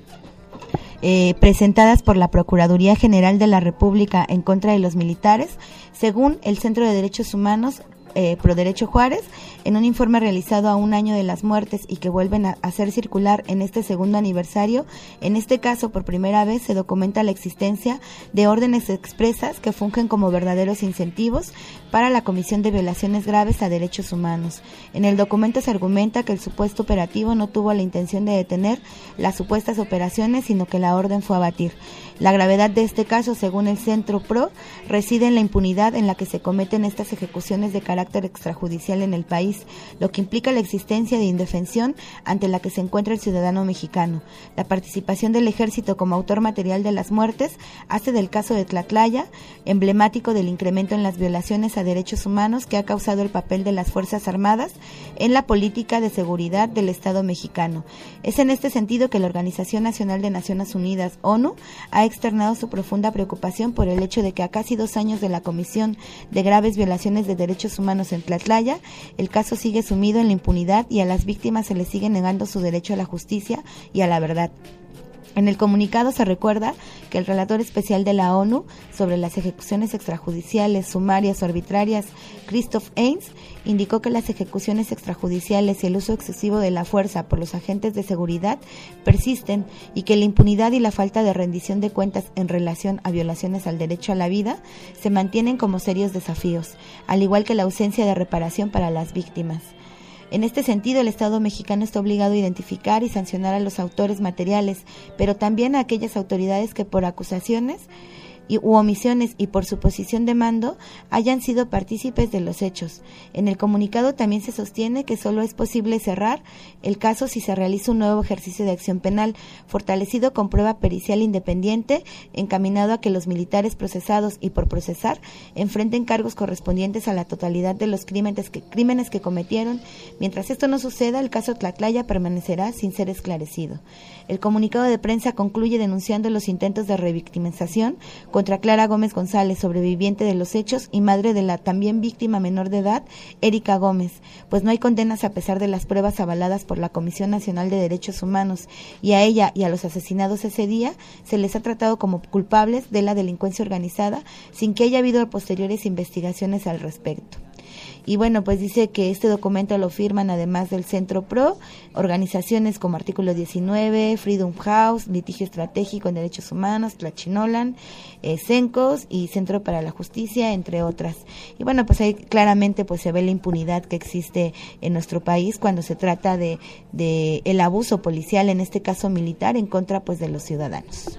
Speaker 6: Eh, presentadas por la Procuraduría General de la República en contra de los militares, según el Centro de Derechos Humanos eh, Proderecho Juárez, en un informe realizado a un año de las muertes y que vuelven a hacer circular en este segundo aniversario. En este caso, por primera vez, se documenta la existencia de órdenes expresas que fungen como verdaderos incentivos para la comisión de violaciones graves a derechos humanos. En el documento se argumenta que el supuesto operativo no tuvo la intención de detener las supuestas operaciones, sino que la orden fue abatir. La gravedad de este caso, según el Centro Pro, reside en la impunidad en la que se cometen estas ejecuciones de carácter extrajudicial en el país, lo que implica la existencia de indefensión ante la que se encuentra el ciudadano mexicano. La participación del ejército como autor material de las muertes hace del caso de Tlatlaya emblemático del incremento en las violaciones a derechos humanos que ha causado el papel de las Fuerzas Armadas en la política de seguridad del Estado mexicano. Es en este sentido que la Organización Nacional de Naciones Unidas, ONU, ha externado su profunda preocupación por el hecho de que a casi dos años de la comisión de graves violaciones de derechos humanos en Tlatlaya, el caso sigue sumido en la impunidad y a las víctimas se les sigue negando su derecho a la justicia y a la verdad. En el comunicado se recuerda que el relator especial de la ONU sobre las ejecuciones extrajudiciales, sumarias o arbitrarias, Christoph Heinz, indicó que las ejecuciones extrajudiciales y el uso excesivo de la fuerza por los agentes de seguridad persisten y que la impunidad y la falta de rendición de cuentas en relación a violaciones al derecho a la vida se mantienen como serios desafíos, al igual que la ausencia de reparación para las víctimas. En este sentido, el Estado mexicano está obligado a identificar y sancionar a los autores materiales, pero también a aquellas autoridades que por acusaciones y, u omisiones y por su posición de mando hayan sido partícipes de los hechos. En el comunicado también se sostiene que solo es posible cerrar el caso si se realiza un nuevo ejercicio de acción penal, fortalecido con prueba pericial independiente, encaminado a que los militares procesados y por procesar enfrenten cargos correspondientes a la totalidad de los crímenes que, crímenes que cometieron. Mientras esto no suceda, el caso Tlatlaya permanecerá sin ser esclarecido. El comunicado de prensa concluye denunciando los intentos de revictimización contra Clara Gómez González, sobreviviente de los hechos y madre de la también víctima menor de edad, Erika Gómez, pues no hay condenas a pesar de las pruebas avaladas por la Comisión Nacional de Derechos Humanos, y a ella y a los asesinados ese día se les ha tratado como culpables de la delincuencia organizada sin que haya habido posteriores investigaciones al respecto. Y bueno, pues dice que este documento lo firman, además del Centro Pro, organizaciones como Artículo diecinueve, Freedom House, Litigio Estratégico en Derechos Humanos, Tlachinolan, eh, CENCOS y Centro para la Justicia, entre otras. Y bueno, pues ahí claramente pues se ve la impunidad que existe en nuestro país cuando se trata de, de el abuso policial, en este caso militar, en contra pues de los ciudadanos.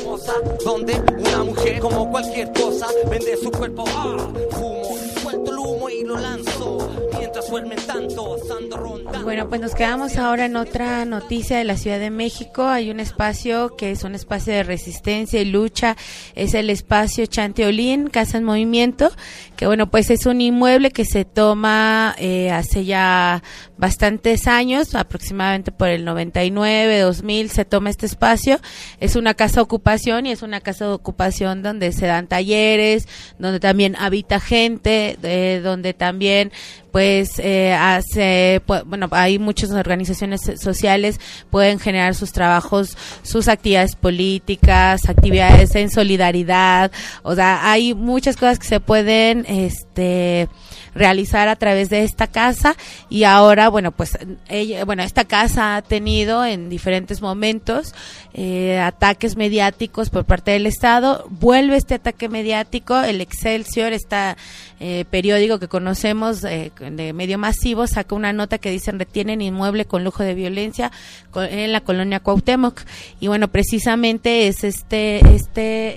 Speaker 9: Donde una mujer como cualquier cosa vende su cuerpo, ah, fumo, suelto el humo y lo lanzo mientras duermen tanto, ando rondando.
Speaker 4: Bueno, pues nos quedamos ahora en otra noticia de la Ciudad de México. Hay un espacio que es un espacio de resistencia y lucha, es el espacio Chanteolín, Casa en Movimiento, que bueno, pues es un inmueble que se toma eh, hace ya bastantes años, aproximadamente por el noventa y nueve, dos mil, se toma este espacio. Es una casa de ocupación y es una casa de ocupación donde se dan talleres, donde también habita gente, eh, donde también pues eh, hace, pues, bueno, hay muchas organizaciones sociales, pueden generar sus trabajos, sus actividades políticas, actividades en solidaridad, o sea, hay muchas cosas que se pueden, este, realizar a través de esta casa. Y ahora, bueno, pues ella, bueno, esta casa ha tenido en diferentes momentos eh, ataques mediáticos por parte del Estado. Vuelve este ataque mediático, el Excelsior, este eh, periódico que conocemos eh, de medio masivo, saca una nota que dicen retienen inmueble con lujo de violencia en la colonia Cuauhtémoc. Y bueno, precisamente es este, este,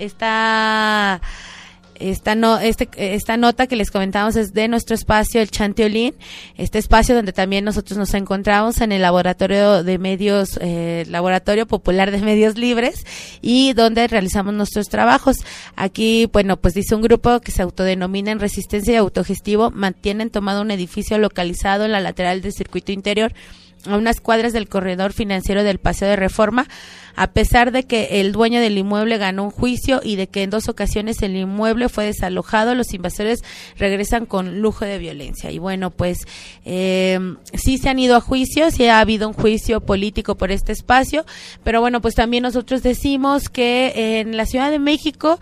Speaker 4: esta Esta, no, este, esta nota que les comentamos es de nuestro espacio, el Chanteolín, este espacio donde también nosotros nos encontramos en el laboratorio de medios, eh, laboratorio popular de medios libres, y donde realizamos nuestros trabajos. Aquí, bueno, pues dice un grupo que se autodenomina en Resistencia y Autogestivo, mantienen tomado un edificio localizado en la lateral del circuito interior, a unas cuadras del corredor financiero del Paseo de Reforma, a pesar de que el dueño del inmueble ganó un juicio y de que en dos ocasiones el inmueble fue desalojado, los invasores regresan con lujo de violencia. Y bueno, pues eh, sí se han ido a juicio, sí ha habido un juicio político por este espacio, pero bueno, pues también nosotros decimos que en la Ciudad de México,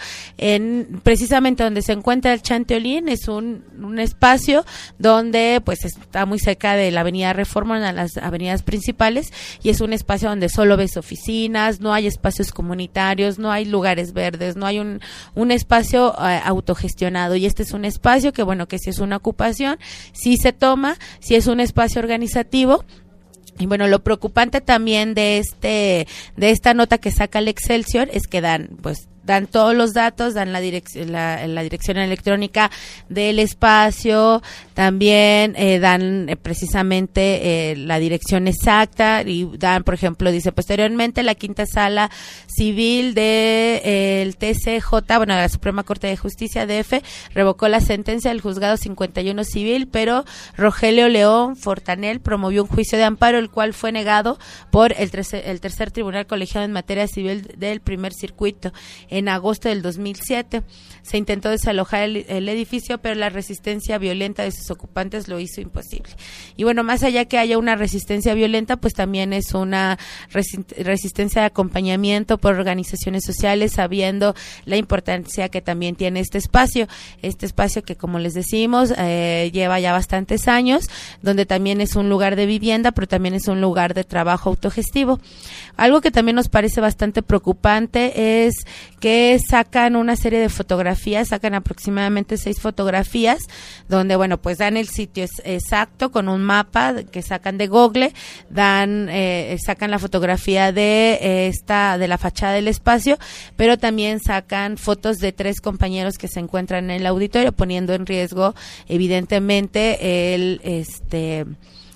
Speaker 4: en precisamente donde se encuentra el Chanteolín, es un, un espacio donde pues está muy cerca de la Avenida Reforma, una de las avenidas principales, y es un espacio donde solo ves oficinas, no hay espacios comunitarios, no hay lugares verdes, no hay un, un espacio uh, autogestionado, y este es un espacio que, bueno, que si es una ocupación, sí se toma, si es un espacio organizativo. Y bueno, lo preocupante también de este, de esta nota que saca el Excelsior es que dan, pues, dan todos los datos, dan la dirección, la, la dirección electrónica del espacio, también eh, dan eh, precisamente eh, la dirección exacta, y dan, por ejemplo, dice posteriormente la quinta sala civil de eh, el T C J, bueno, de la Suprema Corte de Justicia D F, revocó la sentencia del juzgado cincuenta y uno civil, pero Rogelio León Fortanel promovió un juicio de amparo, el cual fue negado por el tercer, el tercer tribunal colegiado en materia civil del primer circuito. En agosto del dos mil siete se intentó desalojar el, el edificio, pero la resistencia violenta de sus ocupantes lo hizo imposible. Y bueno, más allá que haya una resistencia violenta, pues también es una resi- resistencia de acompañamiento por organizaciones sociales, sabiendo la importancia que también tiene este espacio, este espacio que, como les decimos, eh, lleva ya bastantes años, donde también es un lugar de vivienda, pero también es un lugar de trabajo autogestivo. Algo que también nos parece bastante preocupante es que sacan una serie de fotografías, sacan aproximadamente seis fotografías, donde, bueno, pues dan el sitio exacto con un mapa que sacan de Google, dan, eh, sacan la fotografía de eh, esta, de la fachada del espacio, pero también sacan fotos de tres compañeros que se encuentran en el auditorio, poniendo en riesgo, evidentemente, el, este,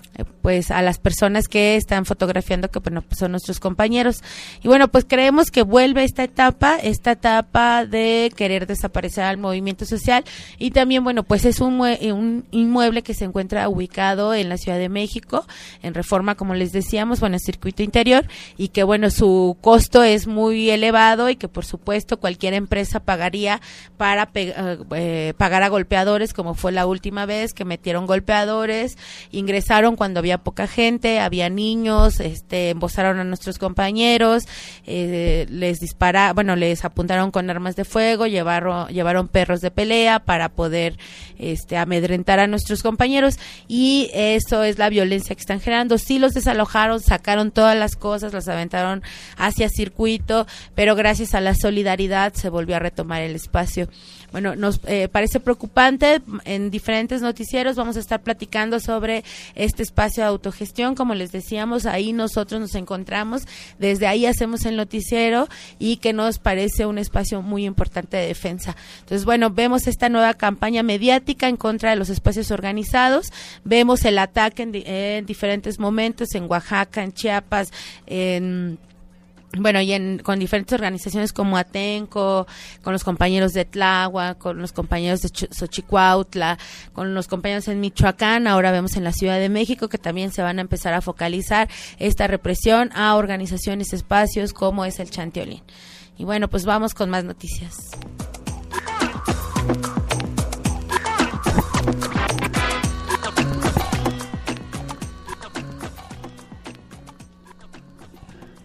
Speaker 4: pues a las personas que están fotografiando, que bueno, pues son nuestros compañeros. Y bueno, pues creemos que vuelve esta etapa, esta etapa de querer desaparecer al movimiento social, y también, bueno, pues es un, mue- un inmueble que se encuentra ubicado en la Ciudad de México, en Reforma, como les decíamos, bueno, en circuito interior, y que bueno, su costo es muy elevado, y que por supuesto cualquier empresa pagaría para pe- eh, pagar a golpeadores, como fue la última vez que metieron golpeadores, ingresaron cuando había poca gente, había niños, este, embosaron a nuestros compañeros, eh, les dispara, bueno, les apuntaron con armas de fuego, llevaron, llevaron perros de pelea para poder, este, amedrentar a nuestros compañeros, y eso es la violencia que están generando. Sí los desalojaron, sacaron todas las cosas, las aventaron hacia circuito, pero gracias a la solidaridad se volvió a retomar el espacio. Bueno, nos eh, parece preocupante. En diferentes noticieros vamos a estar platicando sobre este espacio de autogestión. Como les decíamos, ahí nosotros nos encontramos, desde ahí hacemos el noticiero, y que nos parece un espacio muy importante de defensa. Entonces, bueno, vemos esta nueva campaña mediática en contra de los espacios organizados, vemos el ataque en, di- en diferentes momentos, en Oaxaca, en Chiapas, en... Bueno, y en, con diferentes organizaciones como Atenco, con los compañeros de Tláhuac, con los compañeros de Ch- Xochicuautla, con los compañeros en Michoacán, ahora vemos en la Ciudad de México que también se van a empezar a focalizar esta represión a organizaciones, espacios como es el Chanteolín. Y bueno, pues vamos con más noticias.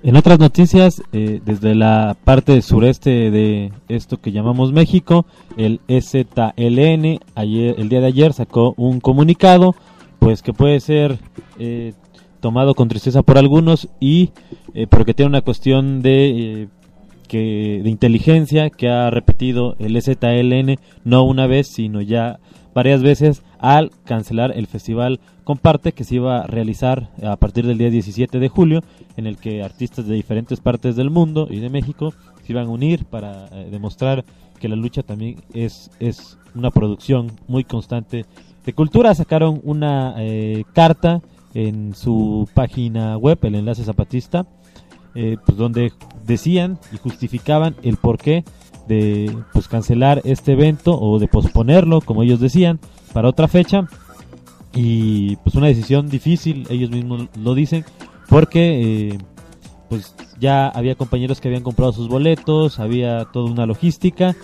Speaker 15: En otras noticias, eh, desde la parte sureste de esto que llamamos México, el E Z L N ayer, el día de ayer sacó un comunicado, pues que puede ser eh, tomado con tristeza por algunos, y eh, pero que tiene una cuestión de eh, que de inteligencia que ha repetido el E Z L N no una vez, sino ya varias veces al cancelar el festival Comparte, que se iba a realizar a partir del día diecisiete de julio, en el que artistas de diferentes partes del mundo y de México se iban a unir para eh, demostrar que la lucha también es, es una producción muy constante de cultura. Sacaron una eh, carta en su página web, el Enlace Zapatista, eh, pues donde decían y justificaban el porqué de pues cancelar este evento o de posponerlo, como ellos decían, para otra fecha. Y pues una decisión difícil, ellos mismos lo dicen, porque eh, pues ya había compañeros que habían comprado sus boletos, había toda una logística,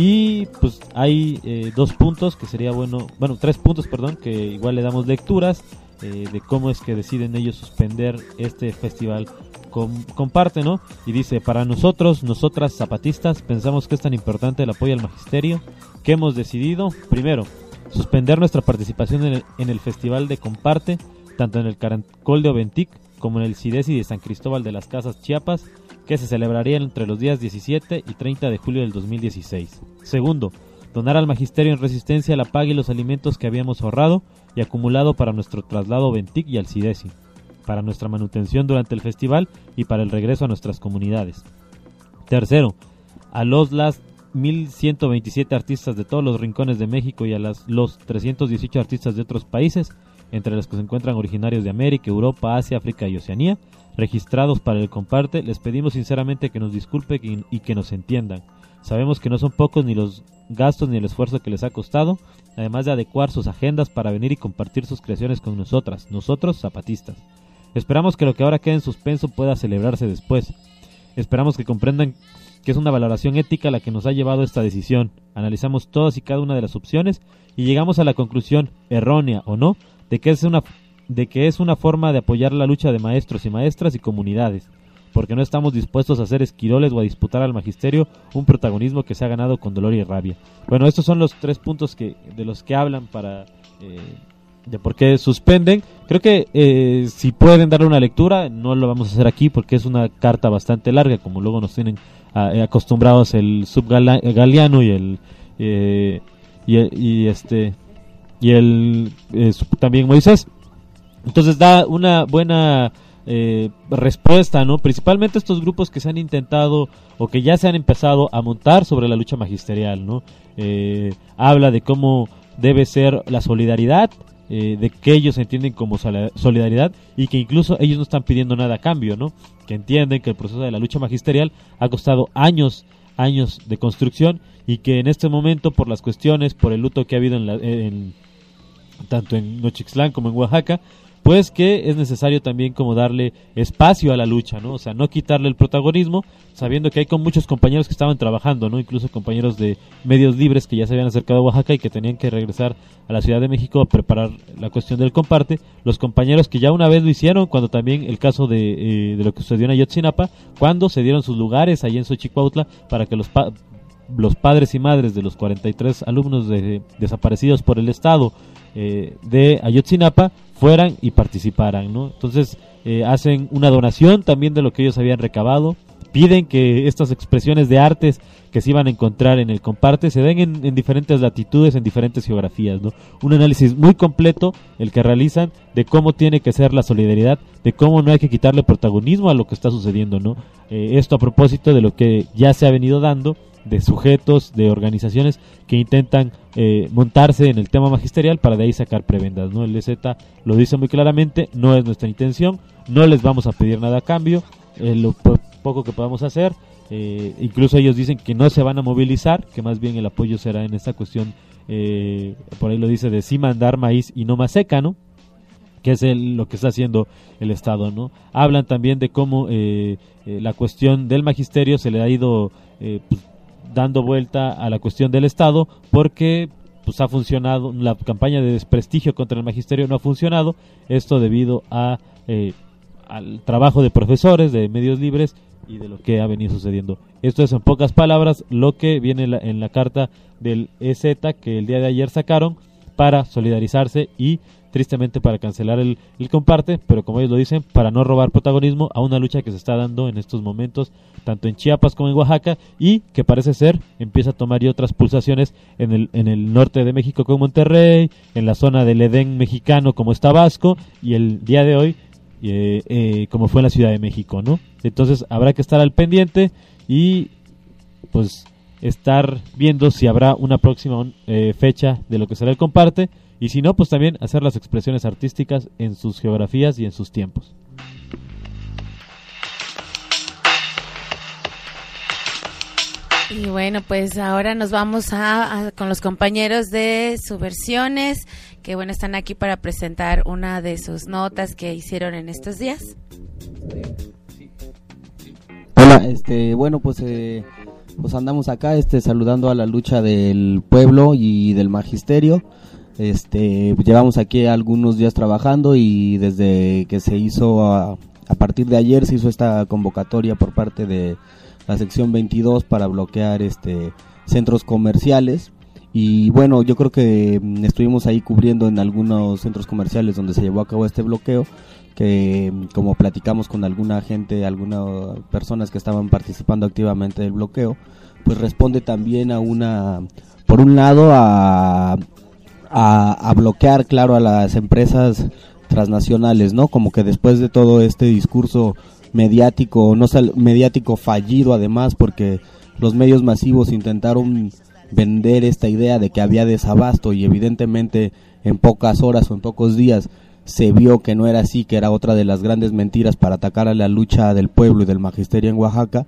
Speaker 15: y pues hay eh, dos puntos que sería bueno, bueno, tres puntos, perdón, que igual le damos lecturas eh, de cómo es que deciden ellos suspender este festival Com- comparte, ¿no? Y dice: para nosotros, nosotras zapatistas, pensamos que es tan importante el apoyo al magisterio que hemos decidido, primero, suspender nuestra participación en el, en el festival de Comparte, tanto en el Caracol de Oventic como en el Cidesi de San Cristóbal de las Casas, Chiapas, que se celebraría entre los días diecisiete y treinta de julio del dos mil dieciséis. Segundo, donar al magisterio en resistencia la paga y los alimentos que habíamos ahorrado y acumulado para nuestro traslado a Oventic y al Cidesi, para nuestra manutención durante el festival y para el regreso a nuestras comunidades. Tercero, a los las mil ciento veintisiete artistas de todos los rincones de México y a las, los trescientos dieciocho artistas de otros países, entre los que se encuentran originarios de América, Europa, Asia, África y Oceanía, registrados para el Comparte, les pedimos sinceramente que nos disculpen y que nos entiendan. Sabemos que no son pocos ni los gastos ni el esfuerzo que les ha costado, además de adecuar sus agendas para venir y compartir sus creaciones con nosotras, nosotros zapatistas. Esperamos que lo que ahora queda en suspenso pueda celebrarse después. Esperamos que comprendan que es una valoración ética la que nos ha llevado a esta decisión. Analizamos todas y cada una de las opciones y llegamos a la conclusión, errónea o no, de que es una, de que es una forma de apoyar la lucha de maestros y maestras y comunidades, porque no estamos dispuestos a hacer esquiroles o a disputar al magisterio un protagonismo que se ha ganado con dolor y rabia. Bueno, estos son los tres puntos que de los que hablan para eh, de por qué suspenden. Creo que eh, si pueden darle una lectura, no lo vamos a hacer aquí porque es una carta bastante larga, como luego nos tienen a, eh, acostumbrados el subgaliano y el eh, y, y este y el eh, también Moisés. Entonces da una buena eh, respuesta, ¿no? Principalmente estos grupos que se han intentado o que ya se han empezado a montar sobre la lucha magisterial, ¿no? Eh, habla de cómo debe ser la solidaridad, eh, de que ellos entienden como solidaridad y que incluso ellos no están pidiendo nada a cambio, ¿no? Que entienden que el proceso de la lucha magisterial ha costado años, años de construcción y que en este momento, por las cuestiones, por el luto que ha habido en, la, en tanto en Nochixtlán como en Oaxaca, pues que es necesario también como darle espacio a la lucha, ¿no? O sea, no quitarle el protagonismo, sabiendo que hay con muchos compañeros que estaban trabajando, ¿no? Incluso compañeros de medios libres que ya se habían acercado a Oaxaca y que tenían que regresar a la Ciudad de México a preparar la cuestión del Comparte, los compañeros que ya una vez lo hicieron, cuando también el caso de, eh, de lo que sucedió en Ayotzinapa, cuando se dieron sus lugares allí en Xochicuautla para que los pa- los padres y madres de los cuarenta y tres alumnos de, desaparecidos por el Estado eh, de Ayotzinapa fueran y participaran, ¿no? Entonces eh, hacen una donación también de lo que ellos habían recabado, piden que estas expresiones de artes que se iban a encontrar en el Comparte se den en, en diferentes latitudes, en diferentes geografías, ¿no? Un análisis muy completo el que realizan de cómo tiene que ser la solidaridad, de cómo no hay que quitarle protagonismo a lo que está sucediendo, ¿no? Eh, esto a propósito de lo que ya se ha venido dando, de sujetos, de organizaciones que intentan eh, montarse en el tema magisterial para de ahí sacar prebendas, ¿no? El E Z lo dice muy claramente, no es nuestra intención, no les vamos a pedir nada a cambio, eh, lo po- poco que podamos hacer, eh, incluso ellos dicen que no se van a movilizar, que más bien el apoyo será en esta cuestión, eh, por ahí lo dice, de sí mandar maíz y no maseca, ¿no? Que es el, lo que está haciendo el Estado, ¿no? Hablan también de cómo eh, eh, la cuestión del magisterio se le ha ido eh, pues, dando vuelta a la cuestión del Estado porque pues ha funcionado, la campaña de desprestigio contra el magisterio no ha funcionado, esto debido a, eh, al trabajo de profesores, de medios libres y de lo que ha venido sucediendo. Esto es en pocas palabras lo que viene en la, en la carta del E Z que el día de ayer sacaron para solidarizarse y tristemente para cancelar el, el comparte, pero como ellos lo dicen, para no robar protagonismo a una lucha que se está dando en estos momentos, tanto en Chiapas como en Oaxaca, y que parece ser empieza a tomar y otras pulsaciones en el, en el norte de México como Monterrey, en la zona del Edén mexicano como es Tabasco, y el día de hoy eh, eh, como fue en la Ciudad de México, ¿no? Entonces habrá que estar al pendiente y pues estar viendo si habrá una próxima eh, fecha de lo que será el comparte, y si no, pues también hacer las expresiones artísticas en sus geografías y en sus tiempos.
Speaker 4: Y bueno, pues ahora nos vamos a, a con los compañeros de Subversiones, que bueno, están aquí para presentar una de sus notas que hicieron en estos días.
Speaker 16: Hola, este, bueno, pues eh, pues andamos acá, este, saludando a la lucha del pueblo y del magisterio. Este, llevamos aquí algunos días trabajando y desde que se hizo a, a partir de ayer se hizo esta convocatoria por parte de la sección veintidós para bloquear este centros comerciales. Y bueno, yo creo que mm, estuvimos ahí cubriendo en algunos centros comerciales donde se llevó a cabo este bloqueo, que como platicamos con alguna gente, algunas personas que estaban participando activamente del bloqueo, pues responde también a una, por un lado a, a, a bloquear, claro, a las empresas transnacionales, ¿no? Como que después de todo este discurso mediático, no sal, mediático fallido además, porque los medios masivos intentaron vender esta idea de que había desabasto y evidentemente en pocas horas o en pocos días se vio que no era así, que era otra de las grandes mentiras para atacar a la lucha del pueblo y del magisterio en Oaxaca.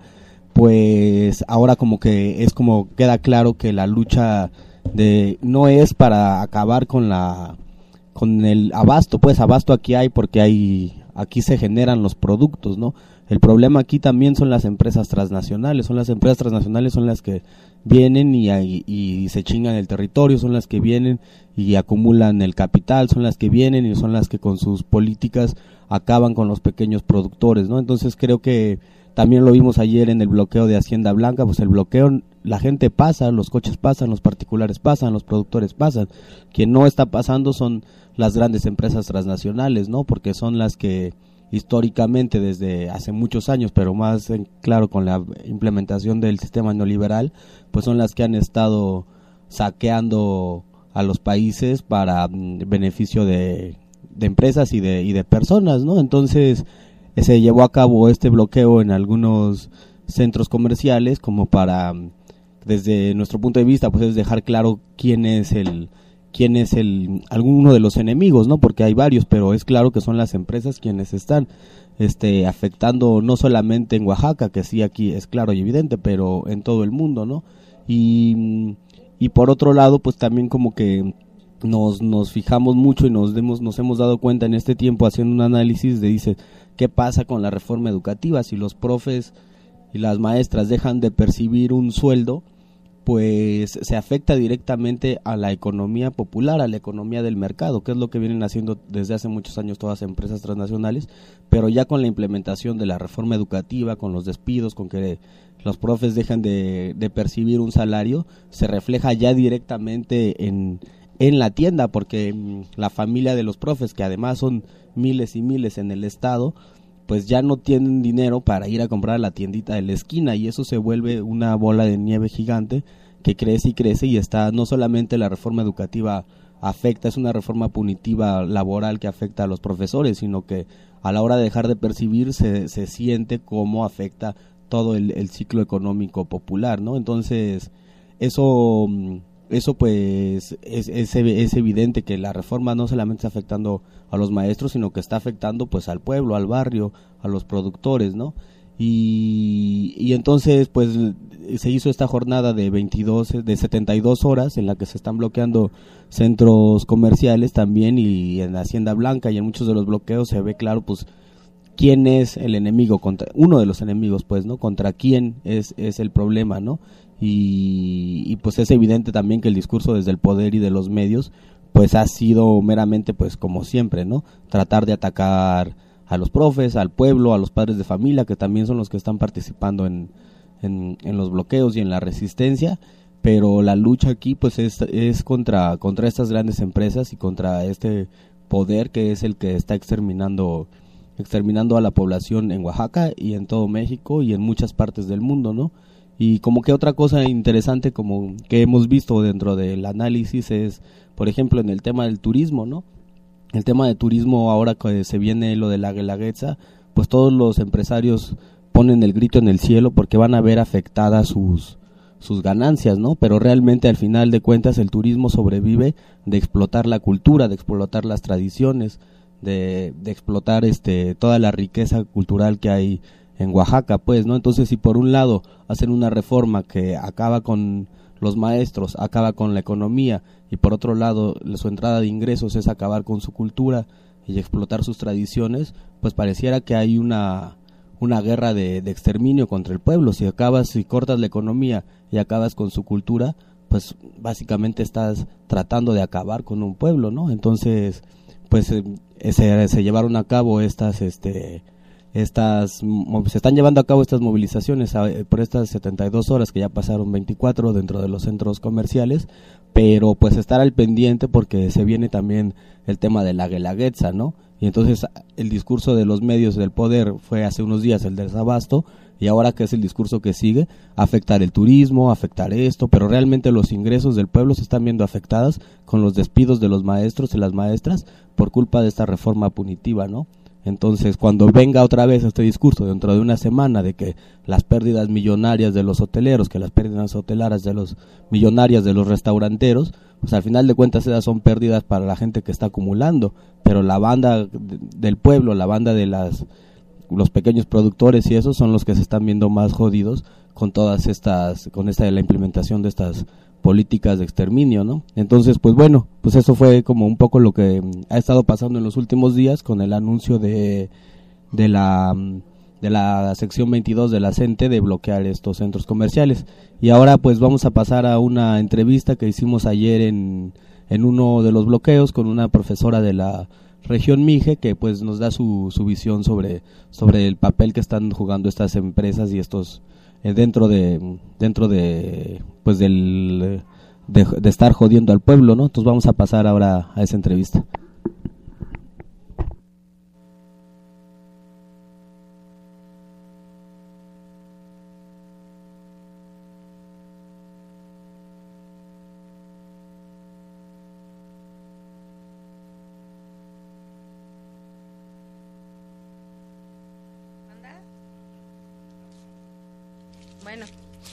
Speaker 16: Pues ahora como que es como queda claro que la lucha de no es para acabar con la con el abasto, pues abasto aquí hay porque hay aquí se generan los productos, ¿no? El problema aquí también son las empresas transnacionales, son las empresas transnacionales son las que vienen y, y, y se chingan el territorio, son las que vienen y acumulan el capital, son las que vienen y son las que con sus políticas acaban con los pequeños productores, ¿no? Entonces creo que también lo vimos ayer en el bloqueo de Hacienda Blanca, pues el bloqueo, la gente pasa, los coches pasan, los particulares pasan, los productores pasan. Quien no está pasando son las grandes empresas transnacionales, ¿no? Porque son las que históricamente desde hace muchos años, pero más en, claro con la implementación del sistema neoliberal, pues son las que han estado saqueando a los países para mm, beneficio de, de empresas y de, y de personas, ¿no? Entonces se llevó a cabo este bloqueo en algunos centros comerciales como para, desde nuestro punto de vista, pues es dejar claro quién es el quién es el alguno de los enemigos, ¿no? Porque hay varios, pero es claro que son las empresas quienes están este afectando no solamente en Oaxaca, que sí aquí es claro y evidente, pero en todo el mundo, ¿no? Y y por otro lado, pues también como que nos nos fijamos mucho y nos demos, nos hemos dado cuenta en este tiempo haciendo un análisis de dice, ¿qué pasa con la reforma educativa? Si los profes y las maestras dejan de percibir un sueldo, pues se afecta directamente a la economía popular, a la economía del mercado, que es lo que vienen haciendo desde hace muchos años todas las empresas transnacionales, pero ya con la implementación de la reforma educativa, con los despidos, con que los profes dejan de, de percibir un salario, se refleja ya directamente en, en la tienda, porque mmm, la familia de los profes, que además son miles y miles en el estado, pues ya no tienen dinero para ir a comprar a la tiendita de la esquina y eso se vuelve una bola de nieve gigante que crece y crece y está no solamente la reforma educativa afecta, es una reforma punitiva laboral que afecta a los profesores, sino que a la hora de dejar de percibir se, se siente cómo afecta todo el, el ciclo económico popular, ¿no? Entonces eso eso pues es, es, es evidente que la reforma no solamente está afectando a los maestros, sino que está afectando pues al pueblo, al barrio, a los productores, ¿no? Y, y entonces pues se hizo esta jornada de veintidós, de setenta y dos horas en la que se están bloqueando centros comerciales también, y en Hacienda Blanca y en muchos de los bloqueos se ve claro pues quién es el enemigo, contra uno de los enemigos pues, ¿no? Contra quién es, es el problema, ¿no? Y, y pues es evidente también que el discurso desde el poder y de los medios pues ha sido meramente pues como siempre, ¿no? Tratar de atacar a los profes, al pueblo, a los padres de familia, que también son los que están participando en, en, en los bloqueos y en la resistencia. Pero la lucha aquí pues es, es contra, contra estas grandes empresas y contra este poder que es el que está exterminando exterminando a la población en Oaxaca y en todo México y en muchas partes del mundo, ¿no? Y como que otra cosa interesante como que hemos visto dentro del análisis es, por ejemplo, en el tema del turismo, ¿no? El tema de turismo, ahora que se viene lo de la Guelaguetza, pues todos los empresarios ponen el grito en el cielo porque van a ver afectadas sus sus ganancias, ¿no? Pero realmente al final de cuentas el turismo sobrevive de explotar la cultura, de explotar las tradiciones, de, de explotar este toda la riqueza cultural que hay en Oaxaca, pues, ¿no? Entonces, si por un lado hacen una reforma que acaba con los maestros, acaba con la economía, y por otro lado su entrada de ingresos es acabar con su cultura y explotar sus tradiciones, pues pareciera que hay una una guerra de, de exterminio contra el pueblo. Si acabas, si cortas la economía y acabas con su cultura, pues básicamente estás tratando de acabar con un pueblo, ¿no? Entonces, pues eh, se, se llevaron a cabo estas, este, estas, se están llevando a cabo estas movilizaciones a, por estas setenta y dos horas que ya pasaron veinticuatro dentro de los centros comerciales, pero pues estar al pendiente porque se viene también el tema de la Guelaguetza, ¿no? Y entonces el discurso de los medios del poder fue hace unos días el desabasto, y ahora que es el discurso que sigue, afectar el turismo, afectar esto, pero realmente los ingresos del pueblo se están viendo afectados con los despidos de los maestros y las maestras por culpa de esta reforma punitiva, ¿no? Entonces, cuando venga otra vez este discurso dentro de una semana de que las pérdidas millonarias de los hoteleros, que las pérdidas hoteleras de los millonarias de los restauranteros, pues al final de cuentas esas son pérdidas para la gente que está acumulando, pero la banda del pueblo, la banda de las los pequeños productores y esos son los que se están viendo más jodidos con todas estas, con esta la implementación de estas políticas de exterminio, ¿no? Entonces, pues bueno, pues eso fue como un poco lo que ha estado pasando en los últimos días con el anuncio de de la de la sección veintidós de la CENTE de bloquear estos centros comerciales. Y ahora pues vamos a pasar a una entrevista que hicimos ayer en en uno de los bloqueos con una profesora de la región Mije, que pues nos da su su visión sobre sobre el papel que están jugando estas empresas y estos eh, dentro de dentro de pues del de, de estar jodiendo al pueblo, ¿no? Entonces vamos a pasar ahora a esa entrevista.
Speaker 4: Bueno,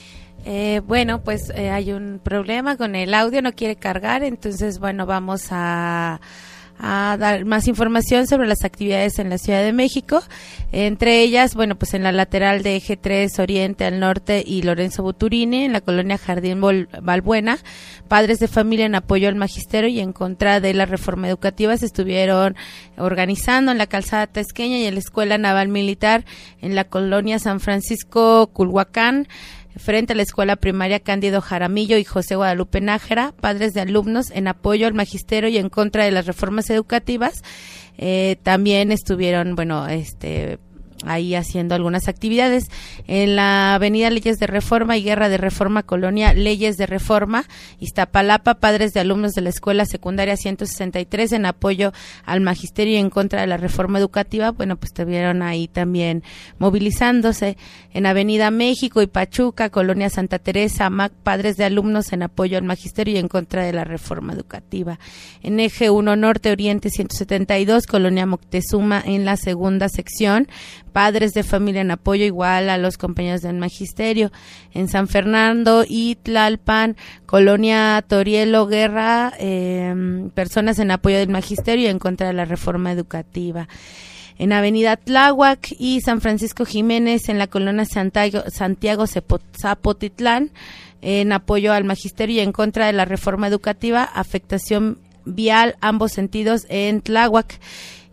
Speaker 4: eh, bueno, pues eh, hay un problema con el audio, no quiere cargar, entonces bueno, vamos a, a dar más información sobre las actividades en la Ciudad de México, entre ellas, bueno, pues en la lateral de Eje tres Oriente al norte y Lorenzo Buturini, en la colonia Jardín Bol- Balbuena, padres de familia en apoyo al magisterio y en contra de la reforma educativa se estuvieron organizando en la calzada Tasqueña y en la Escuela Naval Militar en la colonia San Francisco Culhuacán, frente a la Escuela Primaria Cándido Jaramillo y José Guadalupe Nájera, padres de alumnos en apoyo al magisterio y en contra de las reformas educativas. Eh, también estuvieron, bueno, este ahí haciendo algunas actividades en la avenida Leyes de Reforma y Guerra de Reforma, colonia Leyes de Reforma, Iztapalapa, padres de alumnos de la Escuela Secundaria ciento sesenta y tres en apoyo al magisterio y en contra de la reforma educativa. Bueno, pues estuvieron ahí también movilizándose. En avenida México y Pachuca, colonia Santa Teresa, M A C, padres de alumnos en apoyo al magisterio y en contra de la reforma educativa. En Eje uno Norte Oriente ciento setenta y dos, colonia Moctezuma, en la segunda sección, padres de familia en apoyo igual a los compañeros del magisterio. En San Fernando y Tlalpan, colonia Torielo Guerra, eh, personas en apoyo del magisterio y en contra de la reforma educativa. En avenida Tláhuac y San Francisco Jiménez, en la colonia Santiago, Santiago Zapotitlán, en apoyo al magisterio y en contra de la reforma educativa, afectación vial ambos sentidos en Tláhuac.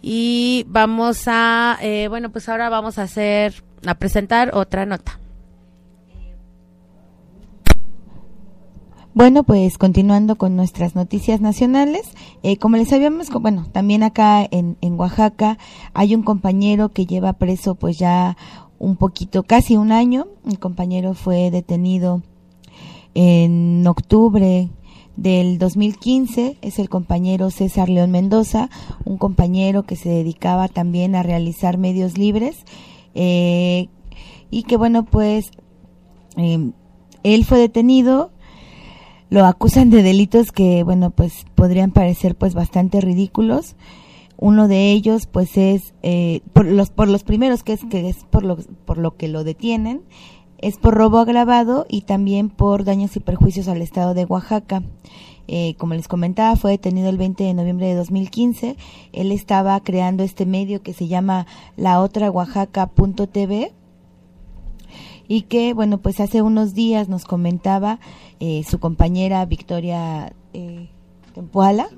Speaker 4: Y vamos a, eh, bueno, pues ahora vamos a hacer, a presentar otra nota.
Speaker 6: Bueno, pues continuando con nuestras noticias nacionales, eh, como les habíamos, bueno, también acá en, en Oaxaca hay un compañero que lleva preso pues ya un poquito, casi un año. El compañero fue detenido en octubre del dos mil quince, es el compañero César León Mendoza, un compañero que se dedicaba también a realizar medios libres, eh, y que bueno, pues eh, él fue detenido. Lo acusan de delitos que, bueno, pues podrían parecer pues bastante ridículos. Uno de ellos pues es, eh, por los por los primeros, que es que es por lo, por lo que lo detienen, es por robo agravado y también por daños y perjuicios al estado de Oaxaca. Eh, como les comentaba, fue detenido el veinte de noviembre de dos mil quince. Él estaba creando este medio que se llama la otra oaxaca punto t v, y que, bueno, pues hace unos días nos comentaba eh, su compañera Victoria eh, Tempoala.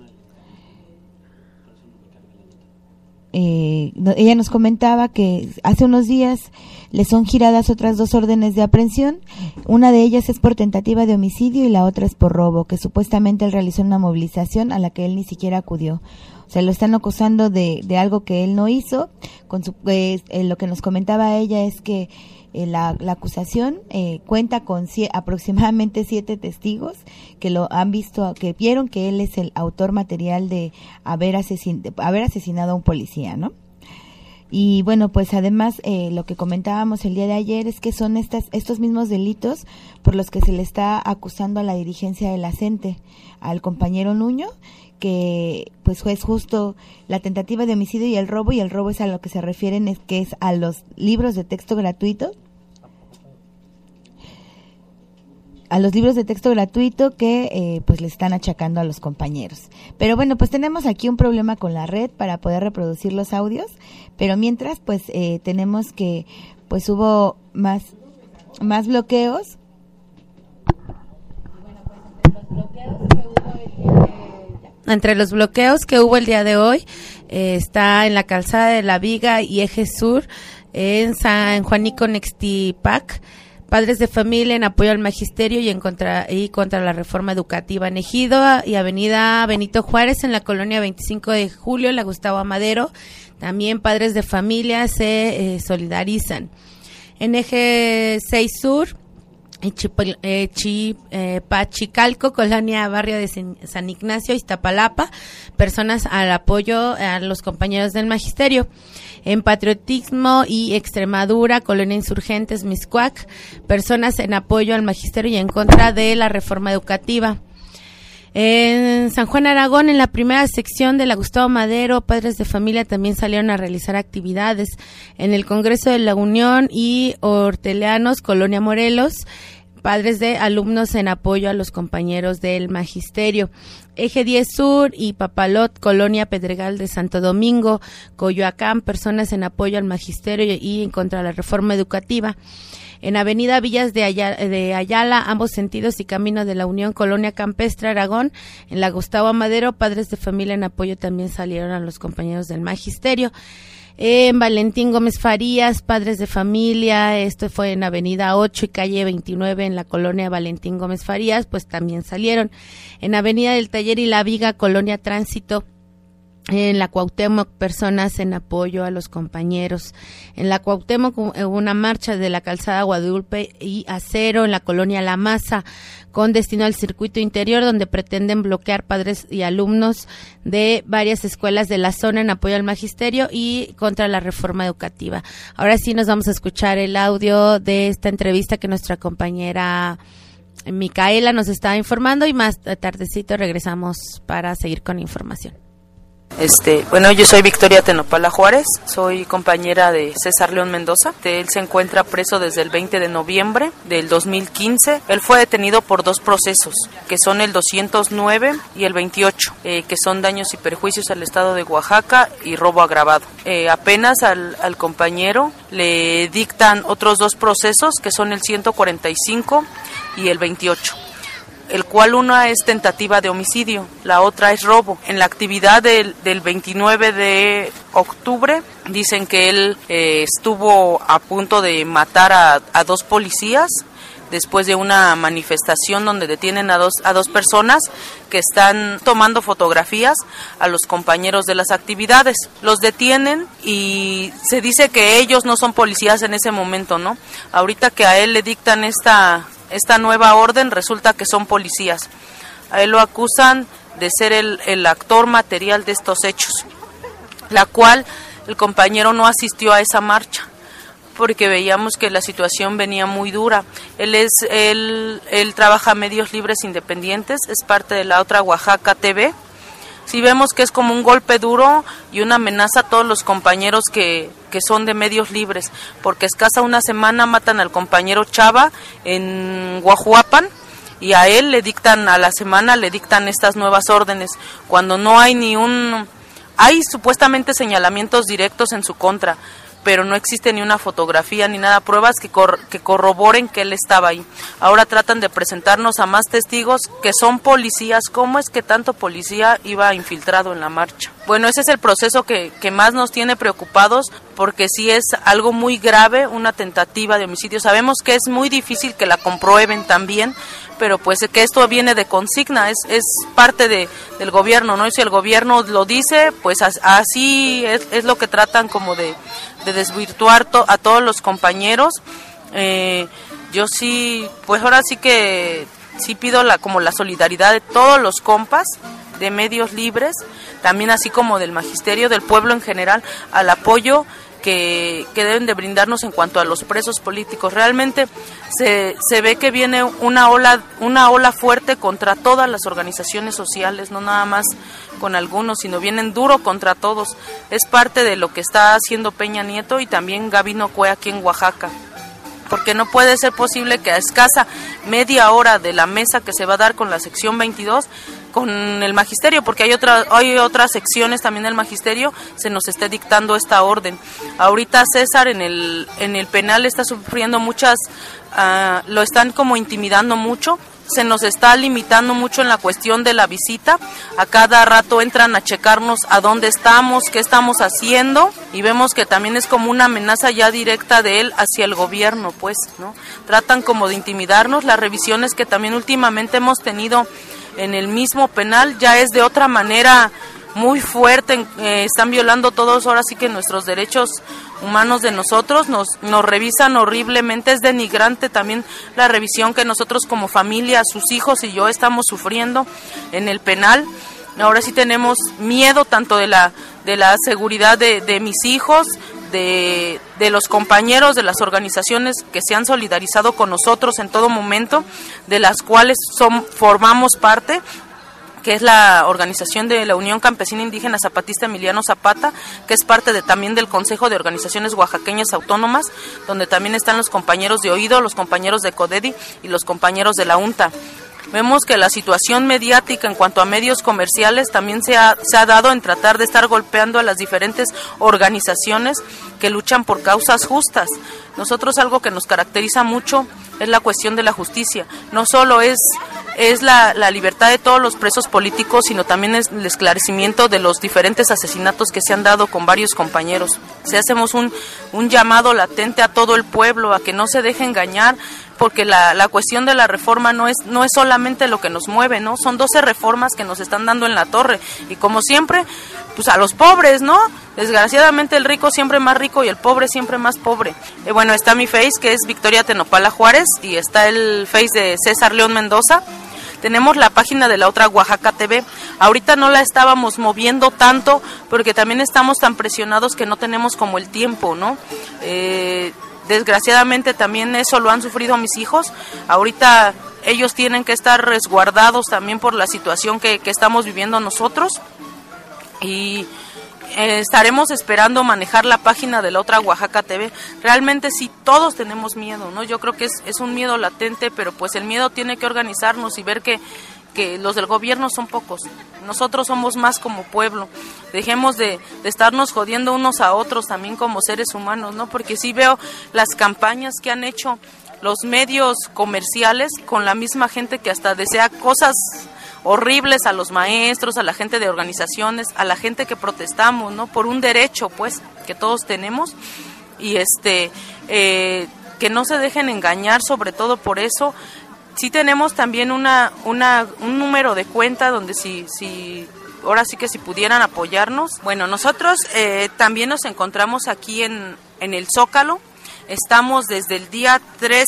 Speaker 6: Eh, no, ella nos comentaba que hace unos días le son giradas otras dos órdenes de aprehensión. Una de ellas es por tentativa de homicidio y la otra es por robo, que supuestamente él realizó una movilización a la que él ni siquiera acudió. O sea, lo están acusando de, de algo que él no hizo. Con su, pues, eh, lo que nos comentaba ella es que Eh, la, la acusación eh, cuenta con sie- aproximadamente siete testigos que lo han visto, que vieron que él es el autor material de haber, asesin- de haber asesinado a un policía, ¿no? Y bueno, pues además eh, lo que comentábamos el día de ayer es que son estas estos mismos delitos por los que se le está acusando a la dirigencia de la CENTE, al compañero Nuño, que pues es justo la tentativa de homicidio y el robo, y el robo es a lo que se refieren, es que es a los libros de texto gratuito, a los libros de texto gratuito que eh, pues le están achacando a los compañeros. Pero bueno, pues tenemos aquí un problema con la red para poder reproducir los audios, pero mientras pues eh, tenemos que pues hubo más más bloqueos.
Speaker 4: Entre los bloqueos que hubo el día de hoy, eh, está en la calzada de la Viga y Eje Sur, en San Juanico Nextipac, padres de familia en apoyo al magisterio y en contra y contra la reforma educativa en Ejido, y avenida Benito Juárez en la colonia veinticinco de julio, en la Gustavo Amadero. También padres de familia se eh, solidarizan. En Eje seis Sur, en Chipil, eh, Chi, eh, Pachicalco, colonia barrio de San Ignacio, Iztapalapa, personas al apoyo a los compañeros del magisterio. En Patriotismo y Extremadura, colonia Insurgentes, Mixcoac, personas en apoyo al magisterio y en contra de la reforma educativa. En San Juan Aragón, en la primera sección de la Gustavo Madero, padres de familia también salieron a realizar actividades. En el Congreso de la Unión y Hortelianos, colonia Morelos, padres de alumnos en apoyo a los compañeros del magisterio. Eje diez Sur y Papalot, colonia Pedregal de Santo Domingo, Coyoacán, personas en apoyo al magisterio y en contra de la reforma educativa. En Avenida Villas de Ayala, de Ayala, ambos sentidos y Camino de la Unión, colonia Campestre, Aragón, en la Gustavo Amadero, padres de familia en apoyo también salieron a los compañeros del magisterio. En Valentín Gómez Farías, padres de familia, esto fue en Avenida ocho y calle veintinueve en la colonia Valentín Gómez Farías, pues también salieron. En Avenida del Taller y la Viga, colonia Tránsito, en la Cuauhtémoc, personas en apoyo a los compañeros. En la Cuauhtémoc hubo una marcha de la calzada Guadalupe y Acero en la colonia La Maza con destino al circuito interior, donde pretenden bloquear padres y alumnos de varias escuelas de la zona en apoyo al magisterio y contra la reforma educativa. Ahora sí nos vamos a escuchar el audio de esta entrevista que nuestra compañera Micaela nos estaba informando, y más tardecito regresamos para seguir con información.
Speaker 17: Este, bueno, yo soy Victoria Tenopala Juárez, soy compañera de César León Mendoza. Él se encuentra preso desde el veinte de noviembre del dos mil quince. Él fue detenido por dos procesos, que son el doscientos nueve y el veintiocho, eh, que son daños y perjuicios al estado de Oaxaca y robo agravado. Eh, apenas al, al compañero le dictan otros dos procesos, que son el ciento cuarenta y cinco y el veintiocho. El cual una es tentativa de homicidio, la otra es robo. En la actividad del, del veintinueve de octubre dicen que él eh, estuvo a punto de matar a, a dos policías después de una manifestación donde detienen a dos, a dos personas que están tomando fotografías a los compañeros de las actividades. Los detienen y se dice que ellos no son policías en ese momento, ¿no? Ahorita que a él le dictan esta, esta nueva orden, resulta que son policías. A él lo acusan de ser el, el actor material de estos hechos, la cual el compañero no asistió a esa marcha porque veíamos que la situación venía muy dura. Él es él, él trabaja medios libres independientes, es parte de la otra Oaxaca T V. Sí vemos que es como un golpe duro y una amenaza a todos los compañeros que, que son de medios libres, porque escasa una semana matan al compañero Chava en Guajuapan y a él le dictan, a la semana le dictan estas nuevas órdenes, cuando no hay ni un... Hay supuestamente señalamientos directos en su contra, pero no existe ni una fotografía ni nada, pruebas que, cor- que corroboren que él estaba ahí. Ahora tratan de presentarnos a más testigos que son policías. ¿Cómo es que tanto policía iba infiltrado en la marcha? Bueno, ese es el proceso que, que más nos tiene preocupados, porque sí es algo muy grave, una tentativa de homicidio. Sabemos que es muy difícil que la comprueben también, pero pues que esto viene de consigna, es, es parte de, del gobierno, ¿no? Y si el gobierno lo dice, pues así es, es lo que tratan como de, de desvirtuar to, a todos los compañeros. Eh, yo sí, pues ahora sí que sí pido la como la solidaridad de todos los compas de medios libres, también así como del magisterio, del pueblo en general, al apoyo que, que deben de brindarnos en cuanto a los presos políticos. Realmente se, se ve que viene una ola, una ola fuerte contra todas las organizaciones sociales, no nada más con algunos, sino vienen duro contra todos. Es parte de lo que está haciendo Peña Nieto y también Gabino Cue aquí en Oaxaca, porque no puede ser posible que a escasa media hora de la mesa que se va a dar con la sección veintidós, con el magisterio, porque hay, otra, hay otras secciones también del magisterio, se nos esté dictando esta orden. Ahorita César en el, en el penal está sufriendo muchas, uh, lo están como intimidando mucho, se nos está limitando mucho en la cuestión de la visita. A cada rato entran a checarnos a dónde estamos, qué estamos haciendo, y vemos que también es como una amenaza ya directa de él hacia el gobierno, pues, ¿no? Tratan como de intimidarnos. Las revisiones que también últimamente hemos tenido en el mismo penal ya es de otra manera muy fuerte, eh, están violando todos ahora sí que nuestros derechos humanos de nosotros, nos, nos revisan horriblemente, es denigrante también la revisión que nosotros como familia, sus hijos y yo estamos sufriendo en el penal. Ahora sí tenemos miedo tanto de la, de la seguridad de, de mis hijos, de, de los compañeros de las organizaciones que se han solidarizado con nosotros en todo momento, de las cuales son, formamos parte, que es la organización de la Unión Campesina Indígena Zapatista Emiliano Zapata, que es parte de, también del Consejo de Organizaciones Oaxaqueñas Autónomas, donde también están los compañeros de Oído, los compañeros de CODEDI y los compañeros de la UNTA. Vemos que la situación mediática en cuanto a medios comerciales también se ha, se ha dado en tratar de estar golpeando a las diferentes organizaciones que luchan por causas justas. Nosotros algo que nos caracteriza mucho es la cuestión de la justicia. No solo es, es la, la libertad de todos los presos políticos, sino también es el esclarecimiento de los diferentes asesinatos que se han dado con varios compañeros. Si hacemos un, un llamado latente a todo el pueblo a que no se deje engañar, porque la, la cuestión de la reforma no es no es solamente lo que nos mueve, ¿no? Son doce reformas que nos están dando en la torre, y como siempre, pues a los pobres, ¿no? Desgraciadamente el rico siempre más rico y el pobre siempre más pobre. Eh, bueno, está mi face, que es Victoria Tenopala Juárez, y está el face de César León Mendoza. Tenemos la página de la otra Oaxaca T V. Ahorita no la estábamos moviendo tanto, porque también estamos tan presionados que no tenemos como el tiempo, ¿no? Eh... Desgraciadamente también eso lo han sufrido mis hijos. Ahorita ellos tienen que estar resguardados también por la situación que, que estamos viviendo nosotros. Y eh, estaremos esperando manejar la página de la otra Oaxaca T V. Realmente sí, todos tenemos miedo, ¿no? Yo creo que es, es un miedo latente, pero pues el miedo tiene que organizarnos y ver que que los del gobierno son pocos, nosotros somos más como pueblo. Dejemos de, de estarnos jodiendo unos a otros también como seres humanos, ¿no? Porque sí veo las campañas que han hecho los medios comerciales con la misma gente que hasta desea cosas horribles a los maestros, a la gente de organizaciones, a la gente que protestamos, ¿no? Por un derecho, pues, que todos tenemos. Y este... Eh, que no se dejen engañar, sobre todo por eso. Sí tenemos también una, una un número de cuenta donde si, si ahora sí que si pudieran apoyarnos. Bueno, nosotros eh, también nos encontramos aquí en, en el Zócalo. Estamos desde el día tres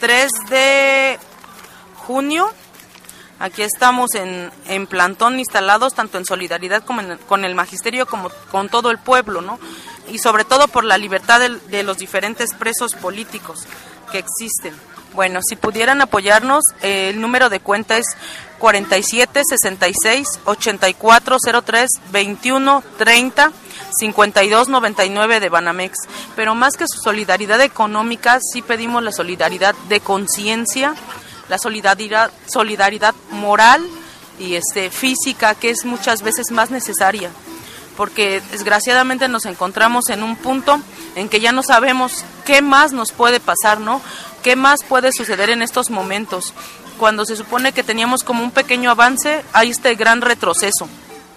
Speaker 17: de junio. Aquí estamos en, en plantón instalados, tanto en solidaridad como en, con el magisterio, como con todo el pueblo, ¿no? Y sobre todo por la libertad de, de los diferentes presos políticos que existen. Bueno, si pudieran apoyarnos, eh, el número de cuenta es cuarenta y siete, sesenta y seis, ochenta y cuatro, cero tres, veintiuno, treinta, cincuenta y dos, noventa y nueve de Banamex. Pero más que su solidaridad económica, sí pedimos la solidaridad de conciencia, la solidaridad, solidaridad moral y este, física, que es muchas veces más necesaria. Porque desgraciadamente nos encontramos en un punto en que ya no sabemos qué más nos puede pasar, ¿no? ¿Qué más puede suceder en estos momentos? Cuando se supone que teníamos como un pequeño avance, hay este gran retroceso.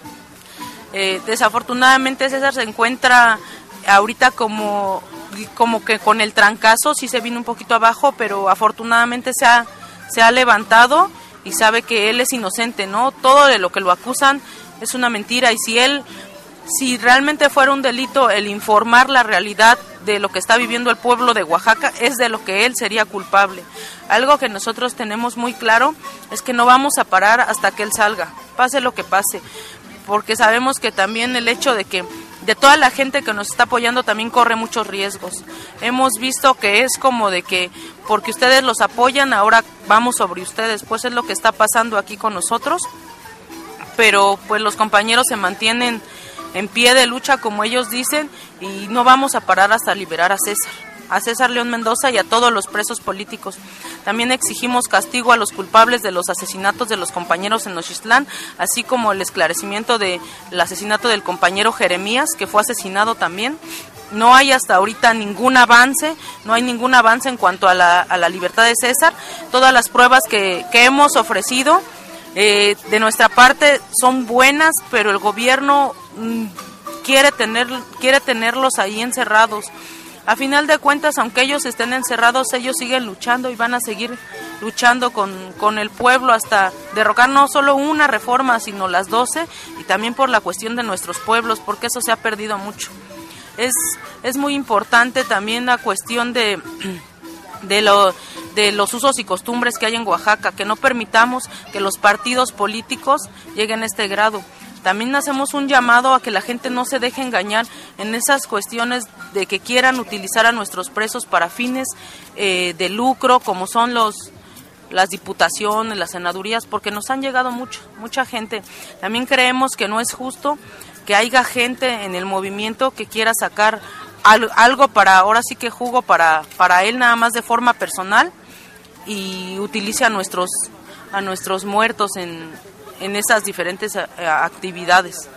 Speaker 17: Eh, desafortunadamente César se encuentra ahorita como, como que con el trancazo, sí se vino un poquito abajo, pero afortunadamente se ha, se ha levantado y sabe que él es inocente, ¿no? Todo de lo que lo acusan es una mentira, y si él... Si realmente fuera un delito el informar la realidad de lo que está viviendo el pueblo de Oaxaca, es de lo que él sería culpable. Algo que nosotros tenemos muy claro es que no vamos a parar hasta que él salga, pase lo que pase, porque sabemos que también el hecho de que de toda la gente que nos está apoyando también corre muchos riesgos. Hemos visto que es como de que porque ustedes los apoyan, ahora vamos sobre ustedes, pues es lo que está pasando aquí con nosotros, pero pues los compañeros se mantienen en pie de lucha, como ellos dicen, y no vamos a parar hasta liberar a César, a César León Mendoza y a todos los presos políticos. También exigimos castigo a los culpables de los asesinatos de los compañeros en Nochistlán, así como el esclarecimiento del asesinato del compañero Jeremías, que fue asesinado también. No hay hasta ahorita ningún avance, no hay ningún avance en cuanto a la, a la libertad de César. Todas las pruebas que, que hemos ofrecido Eh, de nuestra parte son buenas, pero el gobierno mm, quiere tener quiere tenerlos ahí encerrados. A final de cuentas, aunque ellos estén encerrados, ellos siguen luchando y van a seguir luchando con, con el pueblo hasta derrocar no solo una reforma, sino las doce, y también por la cuestión de nuestros pueblos, porque eso se ha perdido mucho. Es, es muy importante también la cuestión de... de lo de los usos y costumbres que hay en Oaxaca, que no permitamos que los partidos políticos lleguen a este grado. También hacemos un llamado a que la gente no se deje engañar en esas cuestiones de que quieran utilizar a nuestros presos para fines eh, de lucro, como son los las diputaciones, las senadurías, porque nos han llegado mucho, mucha gente. También creemos que no es justo que haya gente en el movimiento que quiera sacar algo para, ahora sí que jugo para, para él nada más de forma personal, y utilice a nuestros, a nuestros muertos en, en esas diferentes actividades.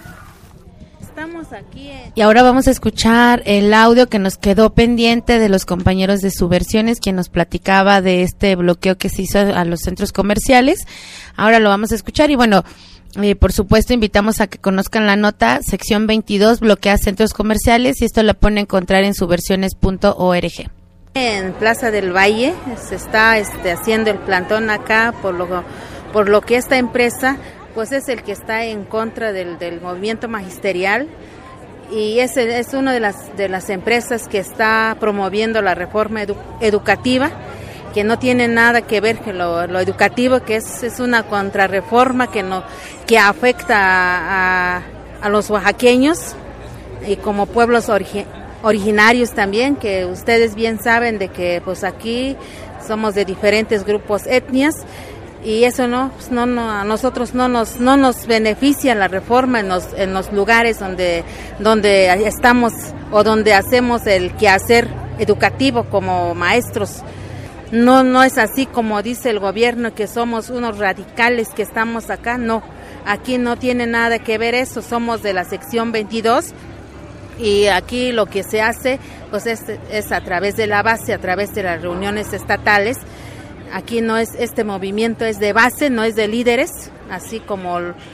Speaker 4: Estamos aquí en... Y ahora vamos a escuchar el audio que nos quedó pendiente de los compañeros de Subversiones, quien nos platicaba de este bloqueo que se hizo a los centros comerciales. Ahora lo vamos a escuchar y bueno... Eh, por supuesto, invitamos a que conozcan la nota, sección veintidós, bloquea centros comerciales, y esto lo pueden encontrar en subversiones punto org.
Speaker 18: En Plaza del Valle se está este, haciendo el plantón acá, por lo, por lo que esta empresa pues es el que está en contra del, del movimiento magisterial, y es, es una de las, de las empresas que está promoviendo la reforma edu, educativa, que no tiene nada que ver con lo, lo educativo, que es, es una contrarreforma que no que afecta a, a, a los oaxaqueños y como pueblos origi, originarios también, que ustedes bien saben de que pues aquí somos de diferentes grupos, etnias, y eso no, pues no, no a nosotros no nos no nos beneficia la reforma en los en los lugares donde donde estamos o donde hacemos el quehacer educativo como maestros. No, no es así como dice el gobierno, que somos unos radicales que estamos acá, no, aquí no tiene nada que ver eso, somos de la sección veintidós, y aquí lo que se hace pues es, es a través de la base, a través de las reuniones estatales. Aquí no es, este movimiento es de base, no es de líderes, así como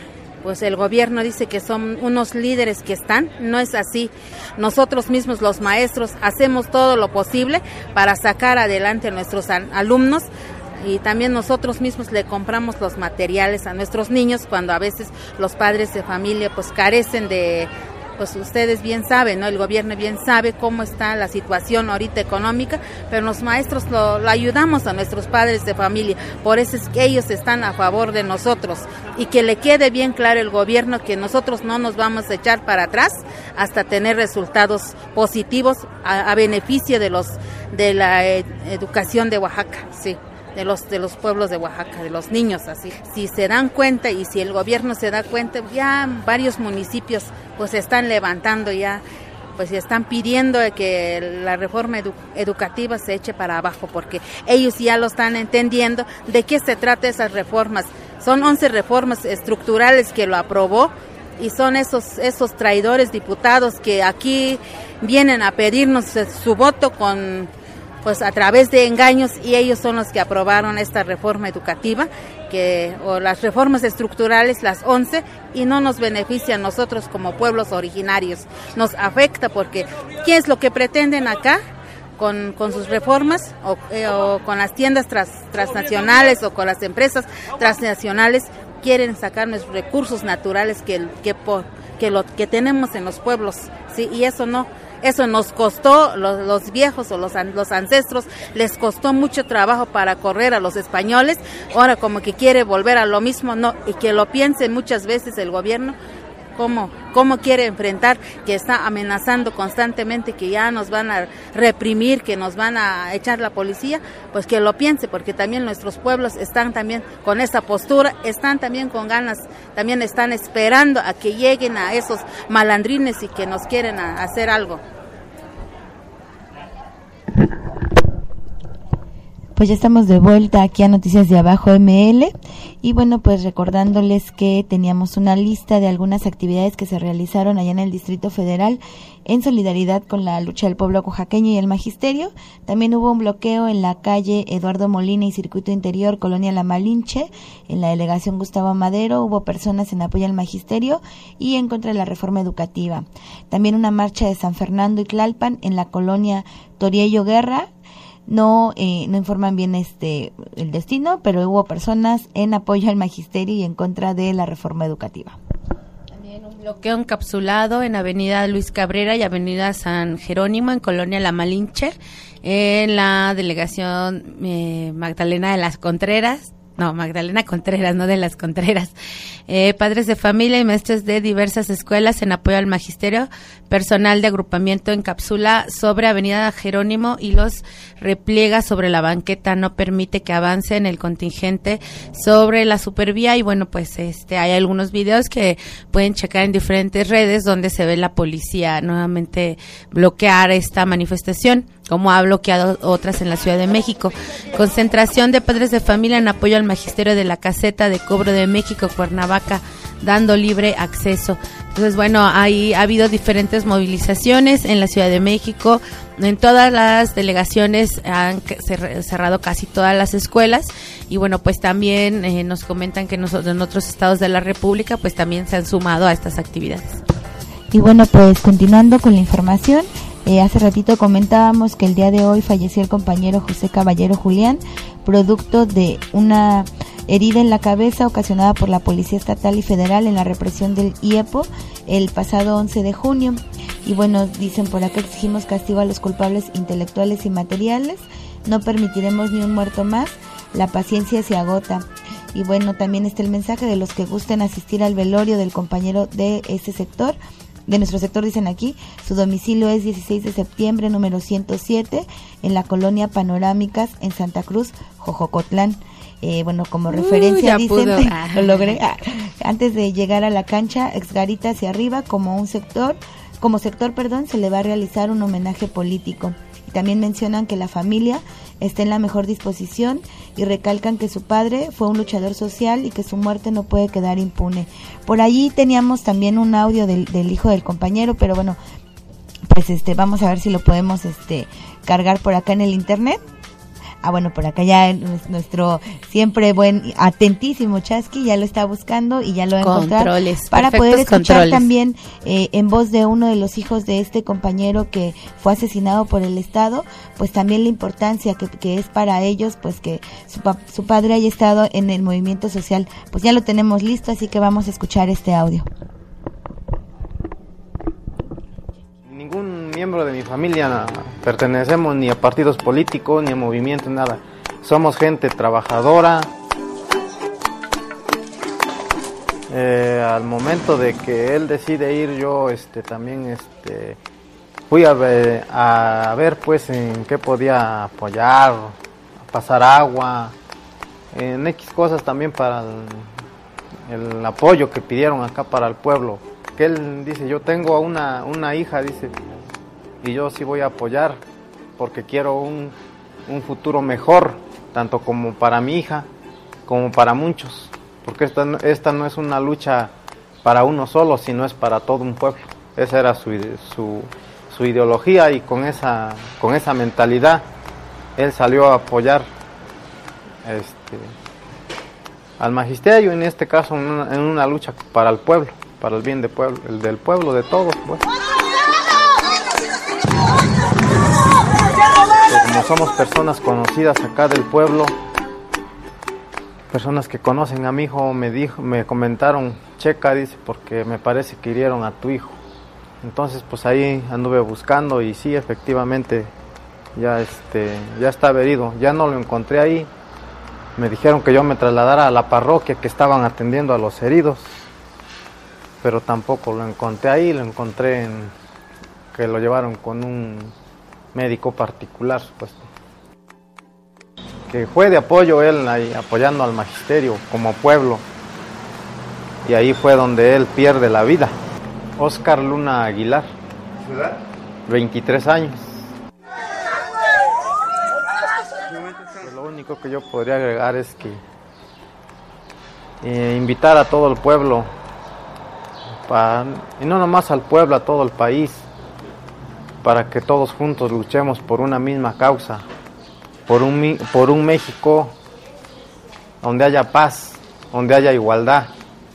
Speaker 18: pues el gobierno dice que son unos líderes que están, no es así. Nosotros mismos los maestros hacemos todo lo posible para sacar adelante a nuestros alumnos y también nosotros mismos le compramos los materiales a nuestros niños cuando a veces los padres de familia pues carecen de, pues ustedes bien saben, ¿no? El gobierno bien sabe cómo está la situación ahorita económica, pero los maestros lo, lo ayudamos a nuestros padres de familia, por eso es que ellos están a favor de nosotros y que le quede bien claro el gobierno que nosotros no nos vamos a echar para atrás hasta tener resultados positivos a, a beneficio de los de la ed- educación de Oaxaca, sí. de los de los pueblos de Oaxaca, de los niños, así. Si se dan cuenta y si el gobierno se da cuenta, ya varios municipios pues se están levantando ya, pues están pidiendo que la reforma edu- educativa se eche para abajo, porque ellos ya lo están entendiendo de qué se trata esas reformas. Son once reformas estructurales que lo aprobó y son esos esos traidores diputados que aquí vienen a pedirnos su voto con pues a través de engaños, y ellos son los que aprobaron esta reforma educativa, que o las reformas estructurales, las once, y no nos beneficia a nosotros como pueblos originarios, nos afecta porque ¿qué es lo que pretenden acá? Con, con sus reformas o, eh, o con las tiendas tras, transnacionales o con las empresas transnacionales, quieren sacar los recursos naturales que, que, por, que, lo, que tenemos en los pueblos, ¿sí? Y eso no. Eso nos costó, los, los viejos o los, los ancestros, les costó mucho trabajo para correr a los españoles. Ahora como que quiere volver a lo mismo, no, y que lo piense muchas veces el gobierno, cómo, cómo quiere enfrentar, que está amenazando constantemente que ya nos van a reprimir, que nos van a echar la policía, pues que lo piense, porque también nuestros pueblos están también con esa postura, están también con ganas, también están esperando a que lleguen a esos malandrines y que nos quieren a, hacer algo.
Speaker 6: Pues ya estamos de vuelta aquí a Noticias de Abajo M L y bueno, pues recordándoles que teníamos una lista de algunas actividades que se realizaron allá en el Distrito Federal en solidaridad con la lucha del pueblo oaxaqueño y el magisterio. También hubo un bloqueo en la calle Eduardo Molina y Circuito Interior, Colonia La Malinche, en la delegación Gustavo Madero. Hubo personas en apoyo al magisterio y en contra de la reforma educativa. También una marcha de San Fernando y Tlalpan en la colonia Toriello Guerra. No eh, no informan bien este el destino, pero hubo personas en apoyo al magisterio y en contra de la reforma educativa.
Speaker 4: También un bloqueo encapsulado en Avenida Luis Cabrera y Avenida San Jerónimo en Colonia La Malinche, en la delegación eh, Magdalena de las Contreras. No, Magdalena Contreras, no de las Contreras. Eh, padres de familia y maestros de diversas escuelas en apoyo al magisterio, personal de agrupamiento encapsula sobre Avenida Jerónimo y los repliega sobre la banqueta, no permite que avance en el contingente sobre la supervía. Y bueno, pues este hay algunos videos que pueden checar en diferentes redes donde se ve la policía nuevamente bloquear esta manifestación, como ha bloqueado otras en la Ciudad de México. Concentración de padres de familia en apoyo al magisterio de la caseta de cobro de México, Cuernavaca, dando libre acceso. Entonces, bueno, ahí ha habido diferentes movilizaciones en la Ciudad de México. En todas las delegaciones han cerrado casi todas las escuelas. Y bueno, pues también eh, nos comentan que nosotros, en otros estados de la República, pues también se han sumado a estas actividades.
Speaker 6: Y bueno, pues continuando con la información, Eh, hace ratito comentábamos que el día de hoy falleció el compañero José Caballero Julián, producto de una herida en la cabeza ocasionada por la Policía Estatal y Federal en la represión del I E P O el pasado once de junio. Y bueno, dicen por acá: exigimos castigo a los culpables intelectuales y materiales, no permitiremos ni un muerto más, la paciencia se agota. Y bueno, también está el mensaje de los que gusten asistir al velorio del compañero de ese sector, de nuestro sector. Dicen aquí, su domicilio es dieciséis de septiembre, número ciento siete, en la colonia Panorámicas, en Santa Cruz, Jojocotlán. Eh, bueno, como referencia, uh, dicen, lo logré, ah, antes de llegar a la cancha, Exgarita hacia arriba, como un sector, como sector, perdón, se le va a realizar un homenaje político. Y también mencionan que la familia está en la mejor disposición y recalcan que su padre fue un luchador social y que su muerte no puede quedar impune. Por allí teníamos también un audio del, del hijo del compañero, pero bueno, pues este vamos a ver si lo podemos este cargar por acá en el internet. Ah, bueno, por acá ya nuestro siempre buen, atentísimo Chasqui ya lo está buscando y ya lo va a encontrar
Speaker 4: Controles,
Speaker 6: para poder escuchar
Speaker 4: controles.
Speaker 6: también eh, en voz de uno de los hijos de este compañero que fue asesinado por el Estado, pues también la importancia que, que es para ellos, pues que su, pa- su padre haya estado en el movimiento social. Pues ya lo tenemos listo, así que vamos a escuchar este audio.
Speaker 19: Ningún miembro de mi familia pertenecemos ni a partidos políticos ni a movimientos, nada. Somos gente trabajadora. Eh, al momento de que él decide ir, yo este, también este, fui a ver, a ver pues en qué podía apoyar, a pasar agua, en X cosas también para el, el apoyo que pidieron acá para el pueblo. Que él dice, yo tengo una, una hija, dice, y yo sí voy a apoyar porque quiero un, un futuro mejor, tanto como para mi hija, como para muchos, porque esta, esta no es una lucha para uno solo, sino es para todo un pueblo. Esa era su, su, su ideología y con esa, con esa mentalidad él salió a apoyar este, al magisterio, en este caso en una, en una lucha para el pueblo, para el bien de pueblo, el del pueblo, de todos, pues. Pues como somos personas conocidas acá del pueblo, personas que conocen a mi hijo, me dijo, me comentaron, checa, dice, porque me parece que hirieron a tu hijo. Entonces pues ahí anduve buscando y sí, efectivamente ya este ya estaba herido, ya no lo encontré ahí. Me dijeron que yo me trasladara a la parroquia que estaban atendiendo a los heridos, pero tampoco lo encontré ahí, lo encontré en que lo llevaron con un médico particular, supuesto. Que fue de apoyo él ahí, apoyando al magisterio como pueblo, y ahí fue donde él pierde la vida. Oscar Luna Aguilar,
Speaker 20: ¿Ciudad?
Speaker 19: veintitrés años. Lo único que yo podría agregar es que eh, invitar a todo el pueblo, para, y no nomás al pueblo, a todo el país, para que todos juntos luchemos por una misma causa, por un, por un México donde haya paz, donde haya igualdad,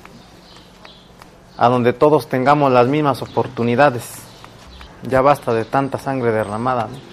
Speaker 19: a donde todos tengamos las mismas oportunidades. Ya basta de tanta sangre derramada, ¿no?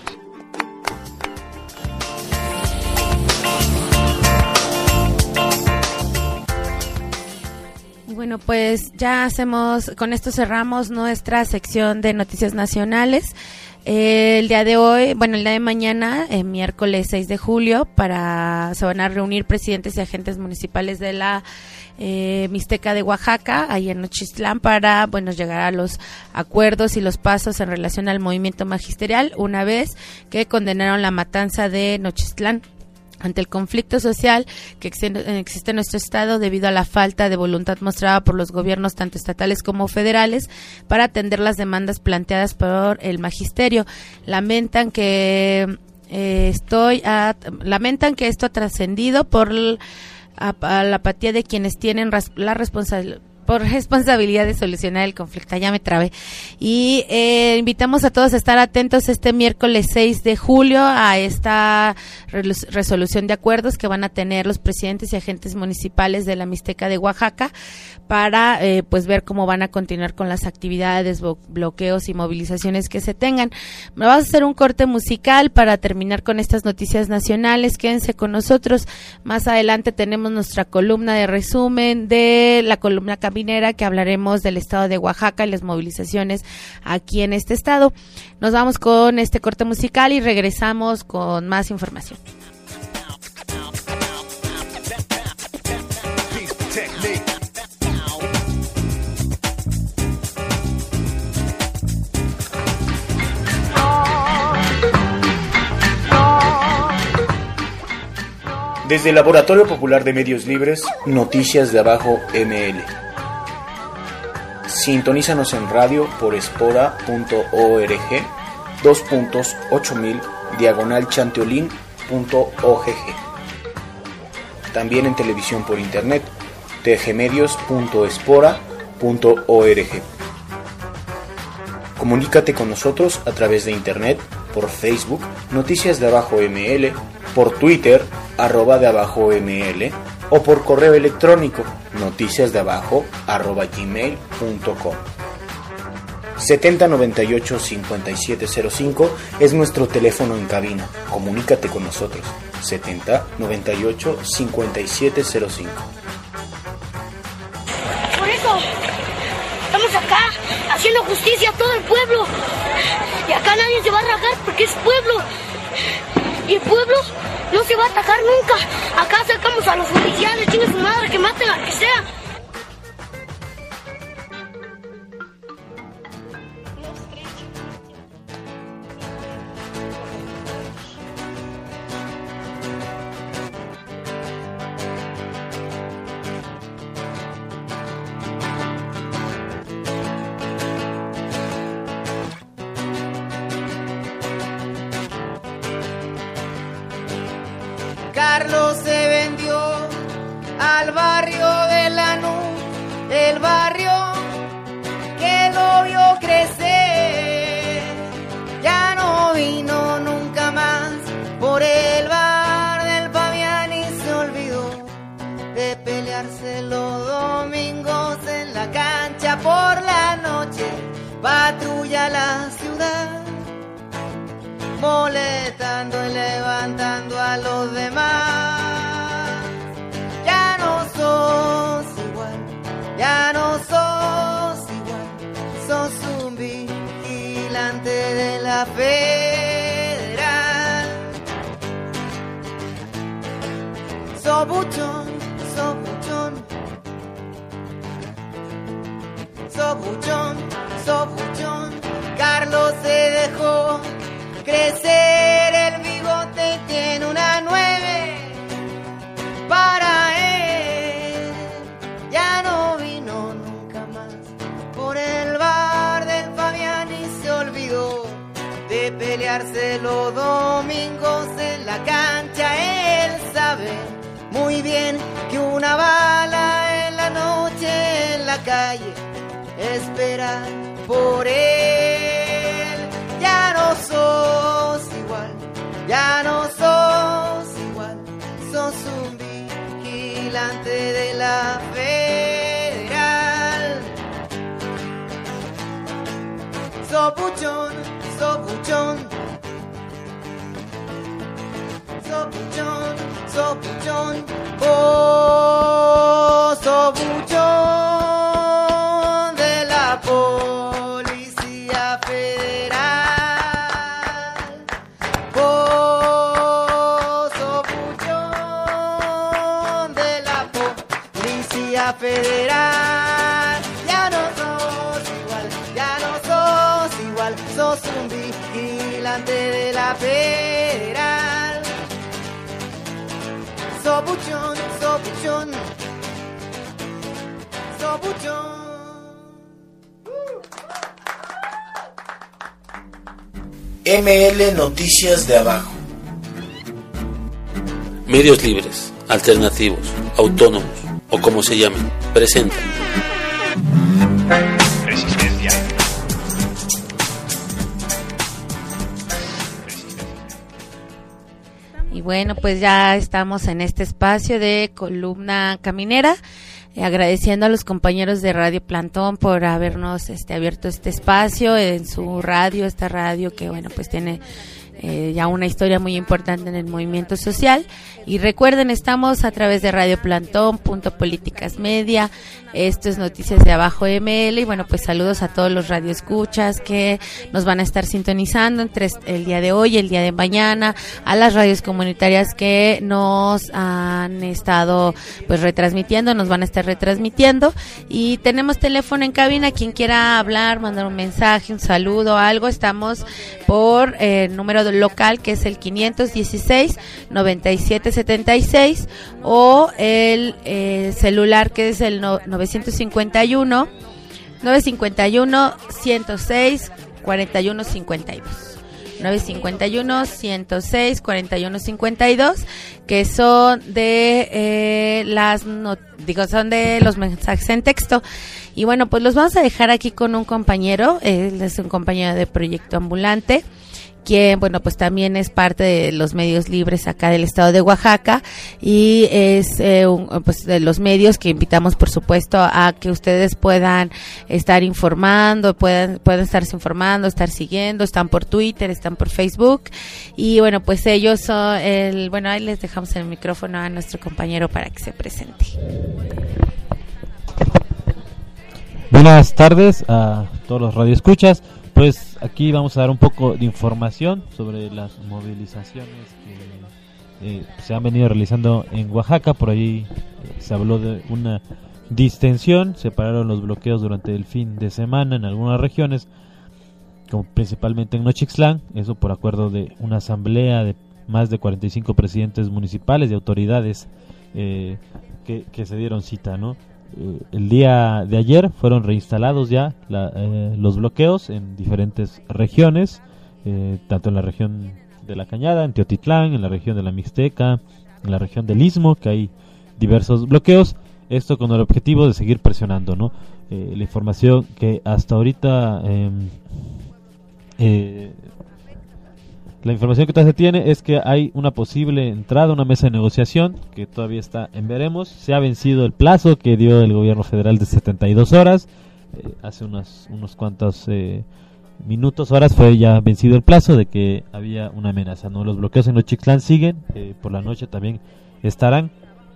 Speaker 4: Bueno, pues ya hacemos, con esto cerramos nuestra sección de noticias nacionales. Eh, el día de hoy, bueno, el día de mañana, eh, miércoles seis de julio, para se van a reunir presidentes y agentes municipales de la eh, Mixteca de Oaxaca, ahí en Nochistlán, para, bueno, llegar a los acuerdos y los pasos en relación al movimiento magisterial, una vez que condenaron la matanza de Nochistlán. Ante el conflicto social que existe en nuestro estado debido a la falta de voluntad mostrada por los gobiernos tanto estatales como federales para atender las demandas planteadas por el magisterio, lamentan que eh, estoy a, lamentan que esto ha trascendido por l, a, a la apatía de quienes tienen ras, la responsabilidad por responsabilidad de solucionar el conflicto. Ya me trabé. Y eh, invitamos a todos a estar atentos este miércoles seis de julio a esta resolución de acuerdos que van a tener los presidentes y agentes municipales de la Mixteca de Oaxaca para eh, pues ver cómo van a continuar con las actividades, bloqueos y movilizaciones que se tengan. Vamos a hacer un corte musical para terminar con estas noticias nacionales. Quédense con nosotros. Más adelante tenemos nuestra columna de resumen de la columna caminera, que hablaremos del estado de Oaxaca y las movilizaciones aquí en este estado. Nos vamos con este corte musical y regresamos con más información.
Speaker 3: Desde el Laboratorio Popular de Medios Libres, Noticias de Abajo M L. Sintonízanos en radio por espora punto org, dos puntos ocho mil, diagonal chanteolín punto ogg. También en televisión por internet, tgmedios punto espora punto org. Comunícate con nosotros a través de internet, por Facebook, Noticias de Abajo M L, por Twitter, arroba de abajo ml, o por correo electrónico, noticiasdeabajo, arroba gmail punto com. setenta noventa y ocho cincuenta y siete cero cinco es nuestro teléfono en cabina. Comunícate con nosotros. setenta noventa y ocho cincuenta y siete cero cinco.
Speaker 20: Por eso, estamos acá haciendo justicia a todo el pueblo. Y acá nadie se va a rajar porque es pueblo. Y el pueblo no se va a atacar nunca. Acá sacamos a los oficiales, chingue su madre, que maten al que sea.
Speaker 21: Carlos se vendió al barrio de Lanús, el barrio que lo vio crecer. Ya no vino nunca más por el bar del Fabián y se olvidó de pelearse los domingos en la cancha por la noche. Patrulla la ciudad, molestando y levantando a los demás. Ya no sos igual, ya no sos igual, sos un vigilante de la federal. Sos buchón, sos buchón, sos buchón, sos buchón. Carlos se dejó crecer el bigote y tiene una nueve para él. Ya no vino nunca más por el bar del Fabián y se olvidó de pelearse los domingos en la cancha. Él sabe muy bien que una bala en la noche en la calle espera por él. Ya no sos igual, ya no sos igual, sos un vigilante de la federal. Sos buchón, sos buchón, sos buchón, sos buchón, oh, sos buchón de la Policía Federal. Federal, ya no sos igual, ya no sos igual, sos un vigilante de la federal. Sos buchón, sos buchón, sos buchón.
Speaker 3: M L Noticias de Abajo.
Speaker 22: Medios libres, alternativos, autónomos o como se llamen, presenta
Speaker 23: Resistencia.
Speaker 4: Y bueno, pues ya estamos en este espacio de Columna Caminera, eh, agradeciendo a los compañeros de Radio Plantón por habernos este, abierto este espacio en su radio, esta radio que bueno, pues tiene Eh, ya una historia muy importante en el movimiento social. Y recuerden, estamos a través de Radio Plantón, Punto Políticas Media. Esto es Noticias de Abajo M L. Y bueno, pues saludos a todos los radioescuchas que nos van a estar sintonizando entre el día de hoy y el día de mañana, a las radios comunitarias que nos han estado pues retransmitiendo, nos van a estar retransmitiendo. Y tenemos teléfono en cabina, quien quiera hablar, mandar un mensaje, un saludo, algo. Estamos por el eh, número local, que es el quinientos dieciséis, noventa y siete setenta y seis, o el eh, celular, que es el no, novecientos cincuenta y uno, novecientos cincuenta y uno, ciento seis, cuarenta y uno cincuenta y dos. novecientos cincuenta y uno, ciento seis, cuarenta y uno cincuenta y dos, que son de eh, las no, digo son de los mensajes en texto. Y bueno, pues los vamos a dejar aquí con un compañero. Él es un compañero de Proyecto Ambulante, quien, bueno, pues también es parte de los medios libres acá del estado de Oaxaca y es eh, un, pues de los medios que invitamos, por supuesto, a que ustedes puedan estar informando, puedan, puedan estarse informando, estar siguiendo, están por Twitter, están por Facebook y bueno, pues ellos son el, bueno, ahí les dejamos el micrófono a nuestro compañero para que se presente.
Speaker 15: Buenas tardes a todos los radioescuchas. Pues aquí vamos a dar un poco de información sobre las movilizaciones que eh, se han venido realizando en Oaxaca. Por ahí eh, se habló de una distensión, se pararon los bloqueos durante el fin de semana en algunas regiones, como principalmente en Nochixtlán, eso por acuerdo de una asamblea de más de cuarenta y cinco presidentes municipales y autoridades eh, que, que se dieron cita, ¿no? El día de ayer fueron reinstalados ya la, eh, los bloqueos en diferentes regiones, eh, tanto en la región de La Cañada, en Teotitlán, en la región de la Mixteca, en la región del Istmo, que hay diversos bloqueos, esto con el objetivo de seguir presionando, ¿no? Eh, la información que hasta ahorita eh, eh, la información que todavía se tiene es que hay una posible entrada a una mesa de negociación que todavía está en veremos. Se ha vencido el plazo que dio el gobierno federal de setenta y dos horas. Eh, hace unos, unos cuantos eh, minutos, horas, fue ya vencido el plazo de que había una amenaza, ¿no? Los bloqueos en Nochixtlán siguen, eh, por la noche también estarán.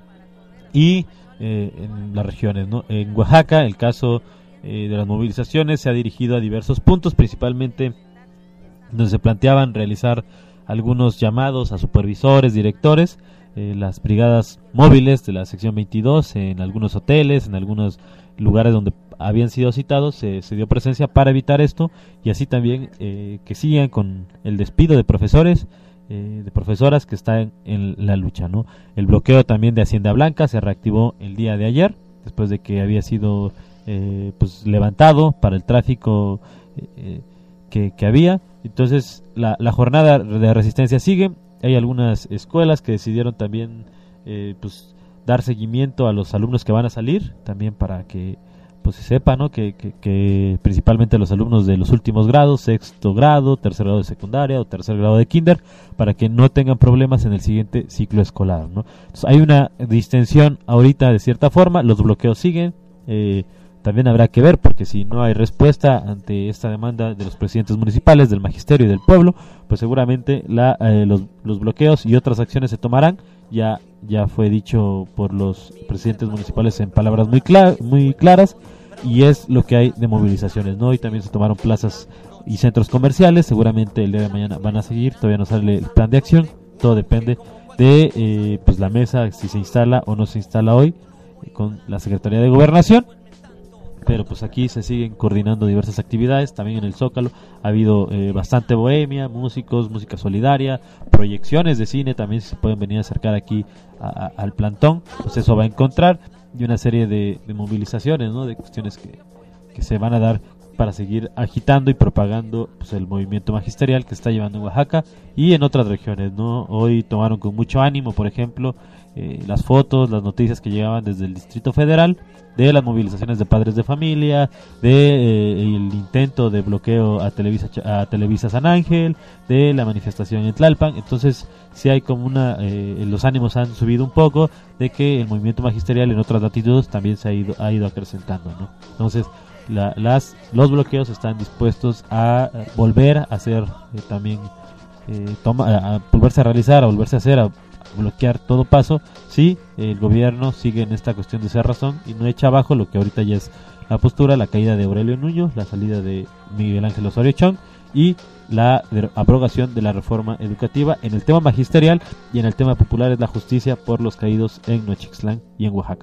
Speaker 15: Y eh, en las regiones, ¿no? En Oaxaca, el caso eh, de las movilizaciones se ha dirigido a diversos puntos, principalmente donde se planteaban realizar algunos llamados a supervisores, directores, eh, las brigadas móviles de la sección veintidós, en algunos hoteles, en algunos lugares donde habían sido citados, se, se dio presencia para evitar esto y así también eh, que sigan con el despido de profesores, eh, de profesoras que están en la lucha, ¿no? El bloqueo también de Hacienda Blanca se reactivó el día de ayer, después de que había sido eh, pues levantado para el tráfico eh, que, que había. Entonces la, la jornada de resistencia sigue. Hay algunas escuelas que decidieron también eh, pues dar seguimiento a los alumnos que van a salir, también para que pues se sepa, ¿no? que, que, que principalmente los alumnos de los últimos grados, sexto grado, tercer grado de secundaria o tercer grado de kinder, para que no tengan problemas en el siguiente ciclo escolar, ¿no? Entonces, hay una distensión ahorita de cierta forma, los bloqueos siguen. eh, También habrá que ver, porque si no hay respuesta ante esta demanda de los presidentes municipales, del magisterio y del pueblo, pues seguramente la, eh, los, los bloqueos y otras acciones se tomarán. Ya ya fue dicho por los presidentes municipales en palabras muy, clara, muy claras, y es lo que hay de movilizaciones, ¿no? Y también se tomaron plazas y centros comerciales, seguramente el día de mañana van a seguir, todavía no sale el plan de acción, todo depende de eh, pues la mesa, si se instala o no se instala hoy, eh, con la Secretaría de Gobernación. Pero pues aquí se siguen coordinando diversas actividades, también en el Zócalo ha habido eh, bastante bohemia, músicos, música solidaria, proyecciones de cine, también se pueden venir a acercar aquí a, a, al plantón, pues eso va a encontrar, y una serie de, de movilizaciones, ¿no? De cuestiones que, que se van a dar para seguir agitando y propagando pues, el movimiento magisterial que está llevando en Oaxaca y en otras regiones, ¿no? Hoy tomaron con mucho ánimo, por ejemplo, eh, las fotos, las noticias que llegaban desde el Distrito Federal, de las movilizaciones de padres de familia, de eh, el intento de bloqueo a Televisa a Televisa San Ángel, de la manifestación en Tlalpan. Entonces sí hay como una eh, los ánimos han subido un poco de que el movimiento magisterial en otras latitudes también se ha ido ha ido acrecentando, ¿no? Entonces la, las los bloqueos están dispuestos a volver a hacer eh, también eh, toma, a volverse a realizar, a volverse a hacer, a bloquear todo paso si el gobierno sigue en esta cuestión de cerrazón y no echa abajo lo que ahorita ya es la postura, la caída de Aurelio Nuño, la salida de Miguel Ángel Osorio Chong y la abrogación de la reforma educativa en el tema magisterial, y en el tema popular es la justicia por los caídos en Nochixtlán y en Oaxaca.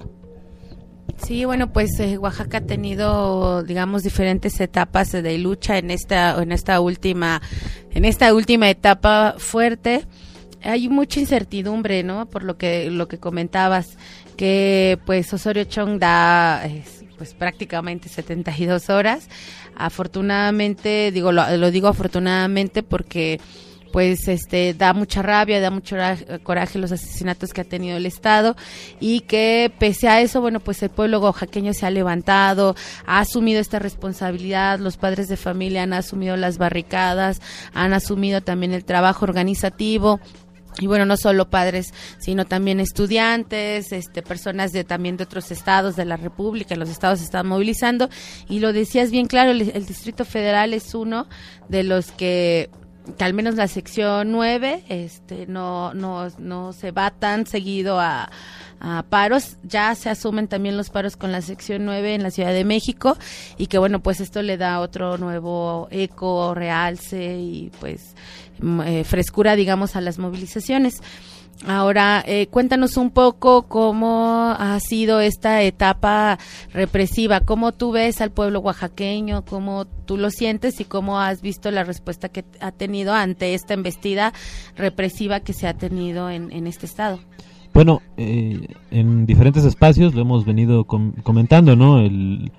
Speaker 4: Sí, bueno, pues eh, Oaxaca ha tenido, digamos, diferentes etapas de lucha en esta en esta última en esta última etapa fuerte. Hay mucha incertidumbre, ¿no? Por lo que lo que comentabas, que pues Osorio Chong da eh, pues prácticamente setenta y dos horas. Afortunadamente, digo lo, lo digo afortunadamente porque pues este da mucha rabia, da mucho coraje los asesinatos que ha tenido el Estado, y que pese a eso, bueno, pues el pueblo oaxaqueño se ha levantado, ha asumido esta responsabilidad, los padres de familia han asumido las barricadas, han asumido también el trabajo organizativo. Y bueno, no solo padres, sino también estudiantes, este, personas de también de otros estados de la República, los estados se están movilizando, y lo decías bien claro, el, el Distrito Federal es uno de los que, que al menos la sección nueve, este, no, no, no se va tan seguido a, a paros, ya se asumen también los paros con la sección nueve en la Ciudad de México, y que bueno, pues esto le da otro nuevo eco, realce y pues eh, frescura, digamos, a las movilizaciones. Ahora, eh, cuéntanos un poco cómo ha sido esta etapa represiva, cómo tú ves al pueblo oaxaqueño, cómo tú lo sientes y cómo has visto la respuesta que ha tenido ante esta embestida represiva que se ha tenido en, en este estado.
Speaker 15: Bueno, eh, en diferentes espacios lo hemos venido com- comentando, ¿no? El,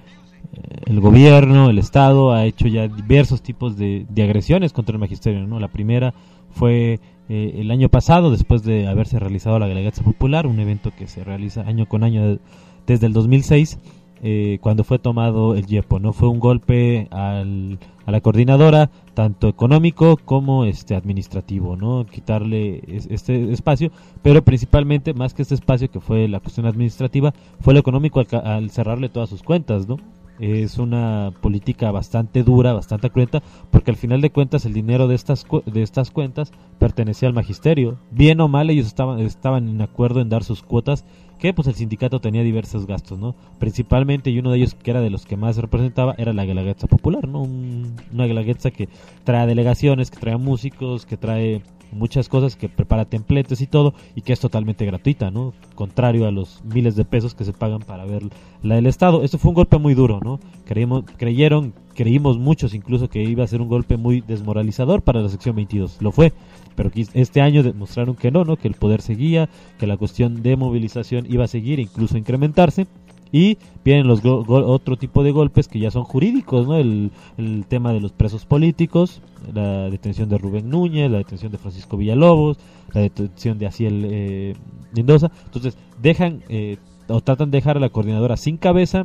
Speaker 15: el gobierno, el Estado ha hecho ya diversos tipos de, de agresiones contra el magisterio, ¿no? La primera fue eh, el año pasado, después de haberse realizado la Guelaguetza Popular, un evento que se realiza año con año desde el dos mil seis, eh, cuando fue tomado el Yepo, ¿no? Fue un golpe al, a la coordinadora, tanto económico como este administrativo, ¿no? Quitarle es, este espacio, pero principalmente, más que este espacio que fue la cuestión administrativa, fue lo económico al, al cerrarle todas sus cuentas, ¿no? Es una política bastante dura, bastante cruenta, porque al final de cuentas el dinero de estas cu- de estas cuentas pertenecía al magisterio. Bien o mal, ellos estaban estaban en acuerdo en dar sus cuotas, que pues el sindicato tenía diversos gastos, ¿no? Principalmente, y uno de ellos que era de los que más representaba, era la Guelaguetza Popular, ¿no? Un, una Guelaguetza que trae delegaciones, que trae músicos, que trae muchas cosas, que prepara templetes y todo, y que es totalmente gratuita, ¿no? Contrario a los miles de pesos que se pagan para ver la del Estado. Esto fue un golpe muy duro, ¿no? Creímos, creyeron, creímos muchos incluso que iba a ser un golpe muy desmoralizador para la sección veintidós. Lo fue, pero este año demostraron que no, ¿no? Que el poder seguía, que la cuestión de movilización iba a seguir, incluso incrementarse. Y vienen los go- go- otro tipo de golpes que ya son jurídicos, ¿no? El, el tema de los presos políticos, la detención de Rubén Núñez, la detención de Francisco Villalobos, la detención de Asiel eh, Mendoza. Entonces dejan eh, o tratan de dejar a la coordinadora sin cabeza,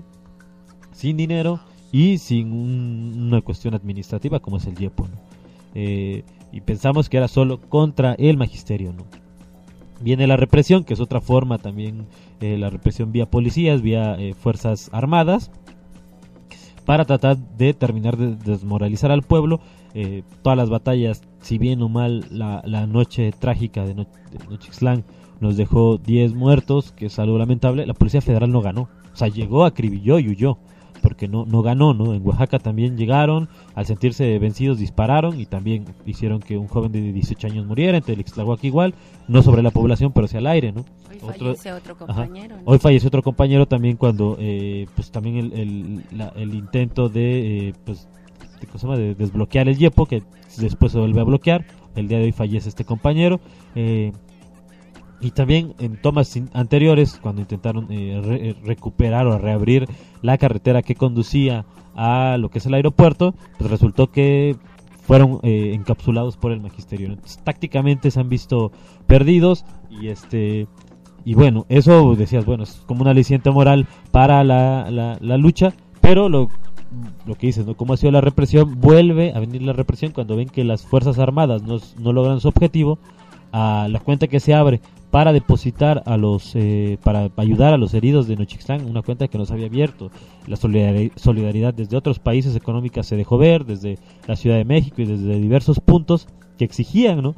Speaker 15: sin dinero y sin un, una cuestión administrativa como es el Yepo, ¿no? Eh, y pensamos que era solo contra el magisterio, ¿no? Viene la represión, que es otra forma también, eh, la represión vía policías, vía eh, fuerzas armadas, para tratar de terminar de desmoralizar al pueblo. Eh, todas las batallas, si bien o mal, la, la noche trágica de, no, de Nochixtlán nos dejó diez muertos, que es algo lamentable. La Policía Federal no ganó, o sea, llegó, acribilló y huyó, porque no, no ganó, ¿no? En Oaxaca también llegaron, al sentirse vencidos dispararon y también hicieron que un joven de dieciocho años muriera, en Telixtlahuac igual, no sobre la población, pero sí al aire, ¿no?
Speaker 4: Hoy fallece otro, otro compañero, ¿no?
Speaker 15: Hoy falleció otro compañero también cuando, eh, pues también el, el, la, el intento de, eh, pues, de, ¿cómo se llama? de desbloquear el Yepo, que después se vuelve a bloquear. El día de hoy fallece este compañero. Eh, Y también en tomas anteriores, cuando intentaron eh, re recuperar o reabrir la carretera que conducía a lo que es el aeropuerto, pues resultó que fueron eh, encapsulados por el magisterio. Entonces, tácticamente se han visto perdidos y este y bueno, eso decías, bueno, es como una aliciente moral para la, la, la lucha, pero lo, lo que dices, ¿no? Como ha sido la represión, vuelve a venir la represión cuando ven que las Fuerzas Armadas no, no logran su objetivo. A la cuenta que se abre para depositar a los eh, para ayudar a los heridos de Nochixtlán, una cuenta que nos había abierto la solidaridad desde otros países económicas se dejó ver, desde la Ciudad de México y desde diversos puntos que exigían, ¿no?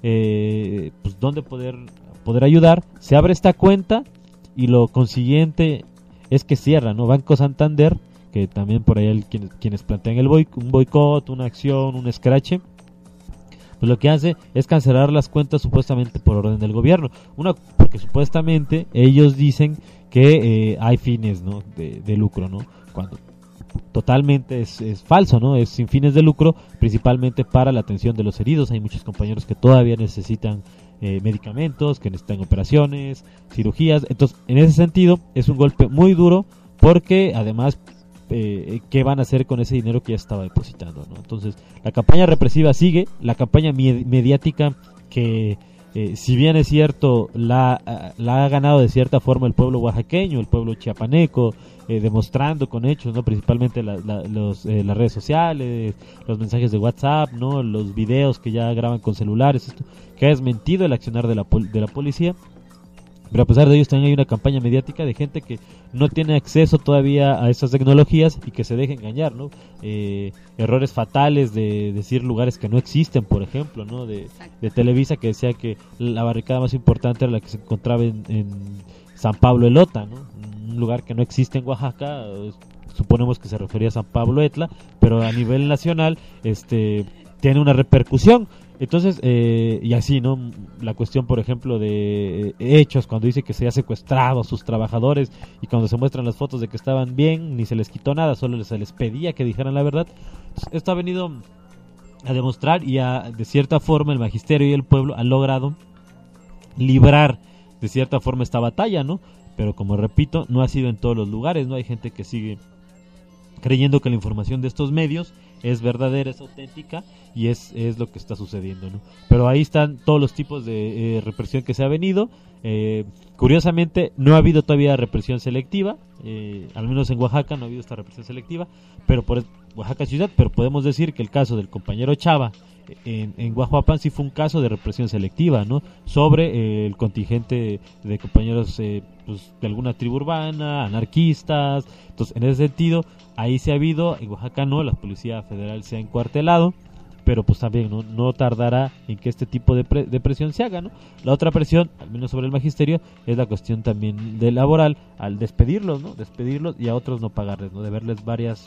Speaker 15: Eh, pues dónde poder poder ayudar. Se abre esta cuenta y lo consiguiente es que cierra, ¿no? Banco Santander, que también por ahí el, quienes, quienes plantean el boic, un boicot, una acción, un escrache, pues lo que hace es cancelar las cuentas supuestamente por orden del gobierno. Una, porque supuestamente ellos dicen que eh, hay fines, ¿no? de, de lucro, ¿no? Cuando totalmente es, es falso, ¿no? Es sin fines de lucro, principalmente para la atención de los heridos. Hay muchos compañeros que todavía necesitan eh, medicamentos, que necesitan operaciones, cirugías. Entonces, en ese sentido, es un golpe muy duro porque además eh, qué van a hacer con ese dinero que ya estaba depositando, ¿no? Entonces, la campaña represiva sigue, la campaña mi- mediática que, eh, si bien es cierto, la, la ha ganado de cierta forma el pueblo oaxaqueño, el pueblo chiapaneco, eh, demostrando con hechos, ¿no? Principalmente la, la, los, eh, las redes sociales, los mensajes de WhatsApp, ¿no? Los videos que ya graban con celulares, esto, que ha desmentido el accionar de la, pol- de la policía. Pero a pesar de ello también hay una campaña mediática de gente que no tiene acceso todavía a esas tecnologías y que se deja engañar, ¿no? Eh, errores fatales de decir lugares que no existen, por ejemplo, ¿no? De, de Televisa, que decía que la barricada más importante era la que se encontraba en, en San Pablo Elota, ¿no? Un lugar que no existe en Oaxaca. Suponemos que se refería a San Pablo Etla, pero a nivel nacional este tiene una repercusión. Entonces, eh, y así, ¿no? La cuestión, por ejemplo, de eh, Hechos, cuando dice que se ha secuestrado a sus trabajadores y cuando se muestran las fotos de que estaban bien, ni se les quitó nada, solo se les pedía que dijeran la verdad. Entonces, esto ha venido a demostrar y a, de cierta forma, el magisterio y el pueblo han logrado librar de cierta forma esta batalla, ¿no? Pero como repito, no ha sido en todos los lugares, ¿no? Hay gente que sigue creyendo que la información de estos medios es verdadera, es auténtica y es, es lo que está sucediendo, ¿no? Pero ahí están todos los tipos de eh, represión que se ha venido. Eh, curiosamente no ha habido todavía represión selectiva, eh, al menos en Oaxaca no ha habido esta represión selectiva, pero por Oaxaca ciudad, pero podemos decir que el caso del compañero Chava en, en Guajuapan sí fue un caso de represión selectiva, ¿no? Sobre eh, el contingente de compañeros eh, pues, de alguna tribu urbana, anarquistas. Entonces, en ese sentido, ahí sí ha habido, en Oaxaca no, la Policía Federal se ha encuartelado, pero pues también no, no tardará en que este tipo de, pre- de presión se haga, ¿no? La otra presión, al menos sobre el magisterio, es la cuestión también de laboral, al despedirlos, ¿no? Despedirlos y a otros no pagarles, ¿no? Deberles varias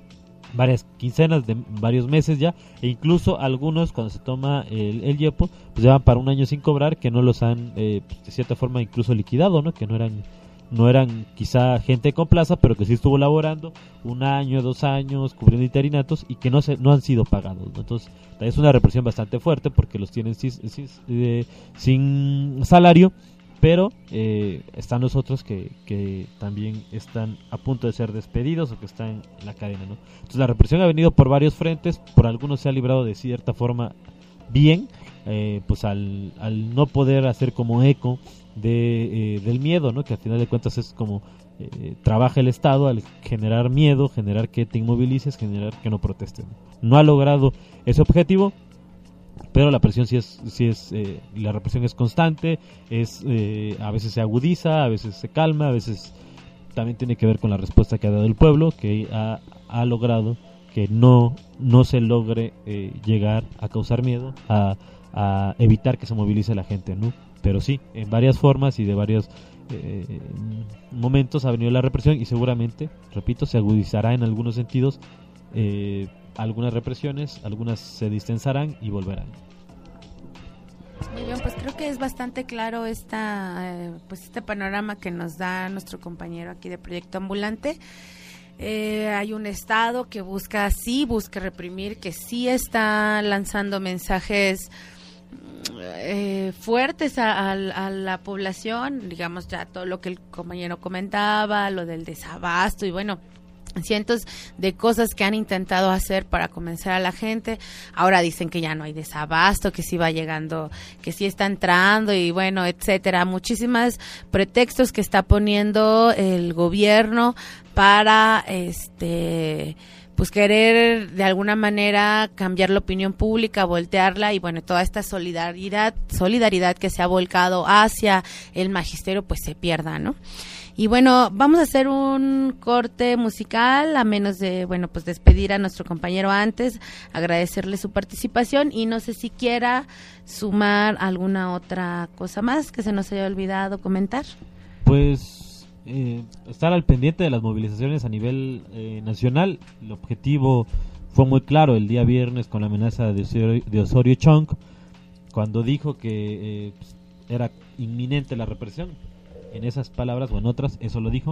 Speaker 15: varias quincenas de varios meses ya, e incluso algunos cuando se toma el, el yepo pues llevan para un año sin cobrar, que no los han eh, de cierta forma incluso liquidado, ¿no? Que no eran no eran quizá gente con plaza, pero que sí estuvo laborando un año, dos años, cubriendo interinatos y que no se no han sido pagados, ¿no? Entonces es una represión bastante fuerte porque los tienen sin, sin, eh, sin salario, pero eh, están los otros que, que también están a punto de ser despedidos o que están en la cadena, ¿no? Entonces la represión ha venido por varios frentes, por algunos se ha librado de cierta forma bien, eh, pues al, al no poder hacer como eco de, eh, del miedo, ¿no? Que al final de cuentas es como eh, trabaja el Estado al generar miedo, generar que te inmovilices, generar que no protestes, ¿no? No ha logrado ese objetivo, pero la presión sí es, sí es eh, la represión es constante, es eh, a veces se agudiza, a veces se calma, a veces también tiene que ver con la respuesta que ha dado el pueblo, que ha, ha logrado que no, no se logre eh, llegar a causar miedo, a, a evitar que se movilice la gente, ¿no? Pero sí, en varias formas y de varios eh, momentos ha venido la represión y seguramente, repito, se agudizará en algunos sentidos. Eh, algunas represiones, algunas se distensarán y volverán.
Speaker 4: Muy bien, pues creo que es bastante claro esta, eh, pues este panorama que nos da nuestro compañero aquí de Proyecto Ambulante. Eh, hay un Estado que busca, sí, busca reprimir, que sí está lanzando mensajes eh, fuertes a, a, a la población, digamos ya todo lo que el compañero comentaba, lo del desabasto y bueno, cientos de cosas que han intentado hacer para convencer a la gente. Ahora dicen que ya no hay desabasto, que sí va llegando, que sí está entrando y bueno, etcétera. Muchísimos pretextos que está poniendo el gobierno para este pues querer de alguna manera cambiar la opinión pública, voltearla y bueno, toda esta solidaridad, solidaridad que se ha volcado hacia el magisterio pues se pierda, ¿no? Y bueno, vamos a hacer un corte musical, a menos de, bueno, pues despedir a nuestro compañero antes, agradecerle su participación y no sé si quiera sumar alguna otra cosa más que se nos haya olvidado comentar.
Speaker 15: Pues eh, estar al pendiente de las movilizaciones a nivel eh, nacional. El objetivo fue muy claro el día viernes con la amenaza de Osorio, de Osorio Chong, cuando dijo que eh, era inminente la represión. En esas palabras o en otras, eso lo dijo,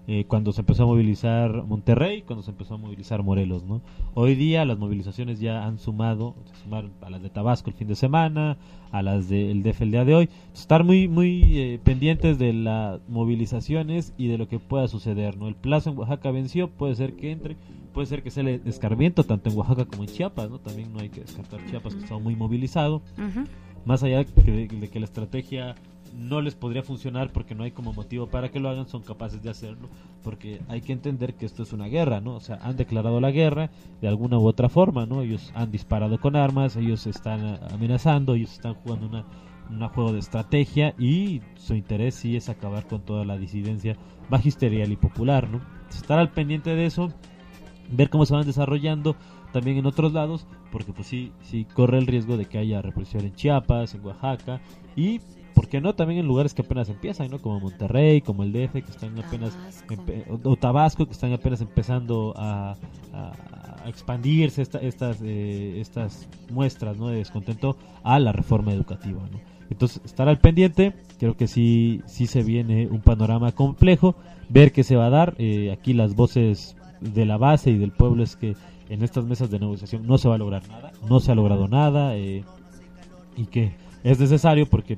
Speaker 15: eh, cuando se empezó a movilizar Monterrey, cuando se empezó a movilizar Morelos, ¿no? Hoy día las movilizaciones ya han sumado, se sumaron a las de Tabasco el fin de semana, a las del D F el día de hoy. Estar muy muy eh, pendientes de las movilizaciones y de lo que pueda suceder, ¿no? El plazo en Oaxaca venció, puede ser que entre, puede ser que sea el escarmiento tanto en Oaxaca como en Chiapas, ¿no? También no hay que descartar Chiapas, que está muy movilizado. Uh-huh. Más allá de, de que la estrategia no les podría funcionar porque no hay como motivo para que lo hagan, son capaces de hacerlo, porque hay que entender que esto es una guerra, ¿no? O sea, han declarado la guerra de alguna u otra forma, ¿no? Ellos han disparado con armas, ellos están amenazando, ellos están jugando una un juego de estrategia y su interés sí es acabar con toda la disidencia magisterial y popular, ¿no? Estar al pendiente de eso, ver cómo se van desarrollando también en otros lados, porque pues sí, sí corre el riesgo de que haya represión en Chiapas, en Oaxaca y ¿por qué no? También en lugares que apenas empiezan, ¿no? Como Monterrey, como el D F, que están apenas empe- o Tabasco, que están apenas empezando a, a, a expandirse esta, estas eh, estas muestras, ¿no? De descontento a la reforma educativa, ¿no? Entonces, estar al pendiente, creo que sí sí se viene un panorama complejo, ver qué se va a dar. Eh, aquí las voces de la base y del pueblo es que en estas mesas de negociación no se va a lograr nada, no se ha logrado nada, eh, y que es necesario porque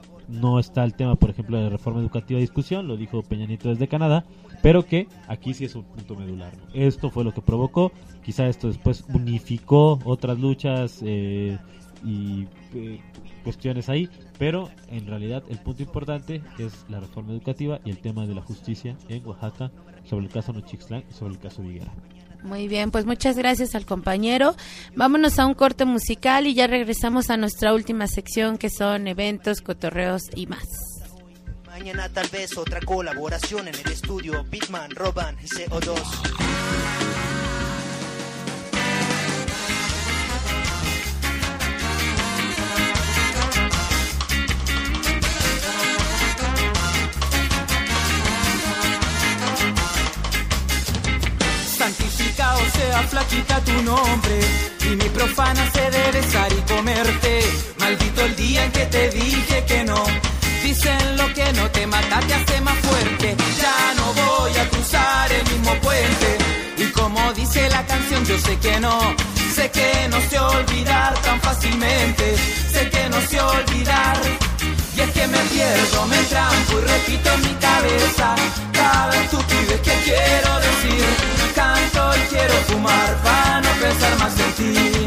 Speaker 15: no está el tema, por ejemplo, de la reforma educativa a discusión, lo dijo Peña Nieto desde Canadá, pero que aquí sí es un punto medular, ¿no? Esto fue lo que provocó, quizá esto después unificó otras luchas eh, y eh, cuestiones ahí, pero en realidad el punto importante es la reforma educativa y el tema de la justicia en Oaxaca sobre el caso Nochixtlán y sobre el caso de Higuera.
Speaker 4: Muy bien, pues muchas gracias al compañero. Vámonos a un corte musical y ya regresamos a nuestra última sección, que son eventos, cotorreos y más.
Speaker 1: Mañana tal vez otra colaboración en el estudio Bitman, Roban y C O dos.
Speaker 9: Santificado sea flaquita tu nombre, y mi profana se de besar y comerte. Maldito el día en que te dije que no. Dicen lo que no te mata te hace más fuerte. Ya no voy a cruzar el mismo puente. Y como dice la canción, yo sé que no. Sé que no sé olvidar tan fácilmente. Sé que no sé olvidar. Y es que me pierdo, me trampo y repito en mi cabeza cada estupidez que quiero decir. Canto y quiero fumar para no pensar más en ti.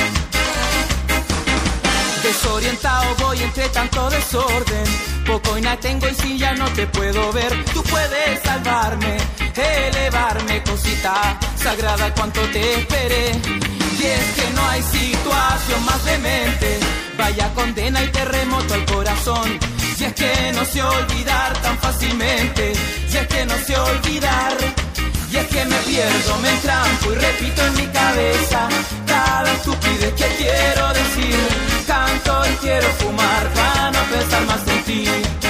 Speaker 9: Desorientado voy entre tanto desorden. Poco y nada tengo y si ya no te puedo ver. Tú puedes salvarme, elevarme, cosita sagrada, cuánto te esperé. Y es que no hay situación más demente. Vaya condena y terremoto al corazón. Y es que no sé olvidar tan fácilmente. Y es que no sé olvidar. Y es que me pierdo, me entrampo y repito en mi cabeza cada estupidez que quiero decir. Canto y quiero fumar para no pensar más en ti.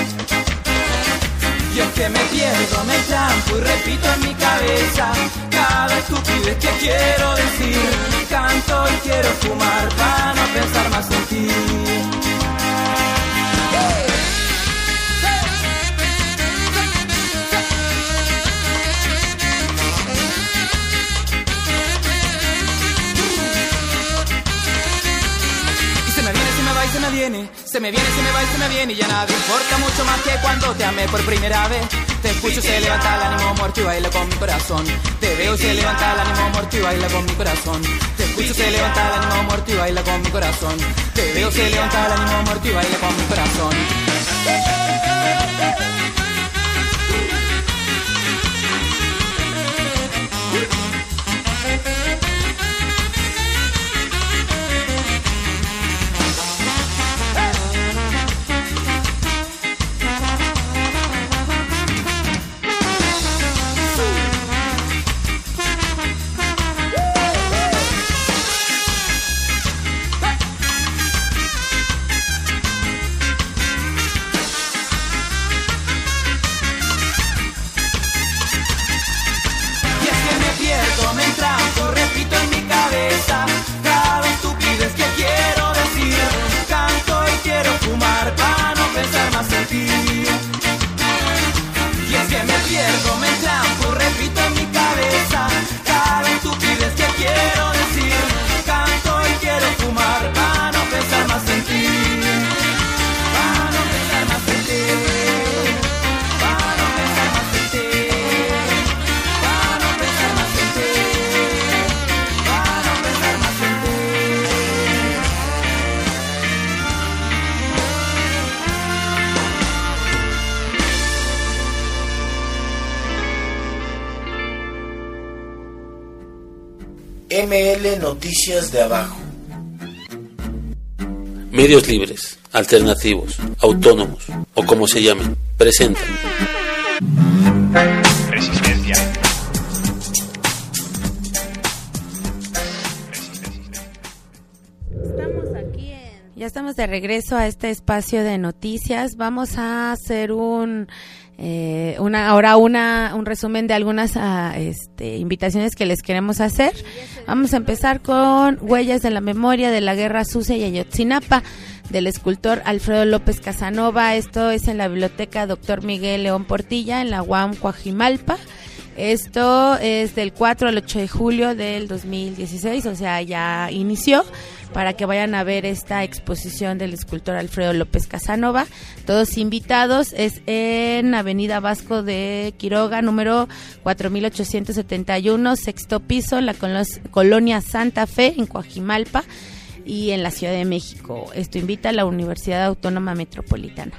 Speaker 9: Y es que me pierdo, me entrampo y repito en mi cabeza cada estupidez que quiero decir. Canto y quiero fumar para no pensar más en ti. Se me viene, se me viene, se me va y se me viene. Y ya nada importa mucho más que cuando te amé por primera vez. Te escucho, se levanta el ánimo muerto y baila con mi corazón. Te veo, se levanta el ánimo muerto y baila con mi corazón. Te escucho, se levanta el ánimo muerto y baila con mi corazón. Te veo, se levanta el ánimo muerto y baila con mi corazón.
Speaker 3: M L Noticias de Abajo.
Speaker 22: Medios libres, alternativos, autónomos o como se llamen, presentan
Speaker 2: Resistencia.
Speaker 4: Ya estamos de regreso a este espacio de noticias. Vamos a hacer un eh, una ahora una un resumen de algunas uh, este, invitaciones que les queremos hacer. Vamos a empezar con Huellas de la Memoria de la Guerra Sucia y Ayotzinapa, del escultor Alfredo López Casanova. Esto es en la Biblioteca Doctor Miguel León Portilla, en la U A M Coajimalpa. Esto es del cuatro al ocho de julio del dos mil dieciséis, o sea, ya inició, para que vayan a ver esta exposición del escultor Alfredo López Casanova. Todos invitados. Es en Avenida Vasco de Quiroga, número cuatro mil ochocientos setenta y uno, sexto piso, la colonia Santa Fe, en Coajimalpa y en la Ciudad de México. Esto invita a la Universidad Autónoma Metropolitana.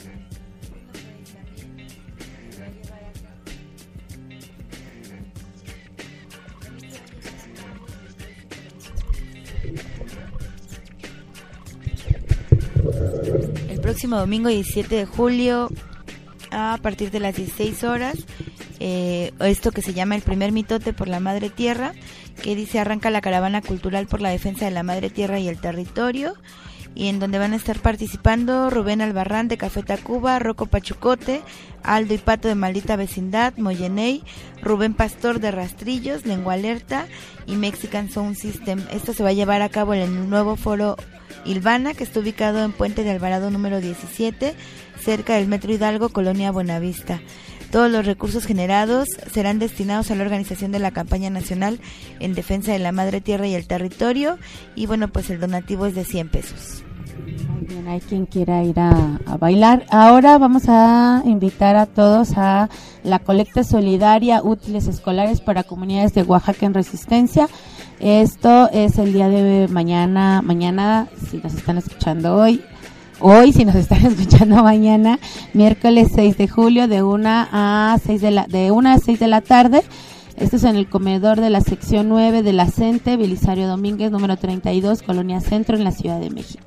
Speaker 6: El próximo domingo diecisiete de julio, a partir de las dieciséis horas, eh, esto que se llama el primer mitote por la Madre Tierra, que dice arranca la caravana cultural por la defensa de la Madre Tierra y el territorio, y en donde van a estar participando Rubén Albarrán de Café Tacuba, Rocco Pachucote, Aldo y Pato de Maldita Vecindad, Moyeney, Rubén Pastor de Rastrillos, Lengua Alerta y Mexican Sound System. Esto se va a llevar a cabo en el nuevo foro Ilvana, que está ubicado en Puente de Alvarado número diecisiete, cerca del Metro Hidalgo, Colonia Buenavista. Todos los recursos generados serán destinados a la organización de la campaña nacional en defensa de la Madre Tierra y el territorio, y bueno, pues el donativo es de cien pesos.
Speaker 4: Muy bien, hay quien quiera ir a, a bailar. Ahora vamos a invitar a todos a la colecta solidaria Útiles Escolares para Comunidades de Oaxaca en Resistencia. Esto es el día de mañana, mañana, si nos están escuchando hoy, hoy si nos están escuchando mañana, miércoles seis de julio, de una a seis de la, de una a seis de la tarde. Esto es en el comedor de la sección nueve de la CENTE, Belisario Domínguez, número treinta y dos, Colonia Centro, en la Ciudad de México.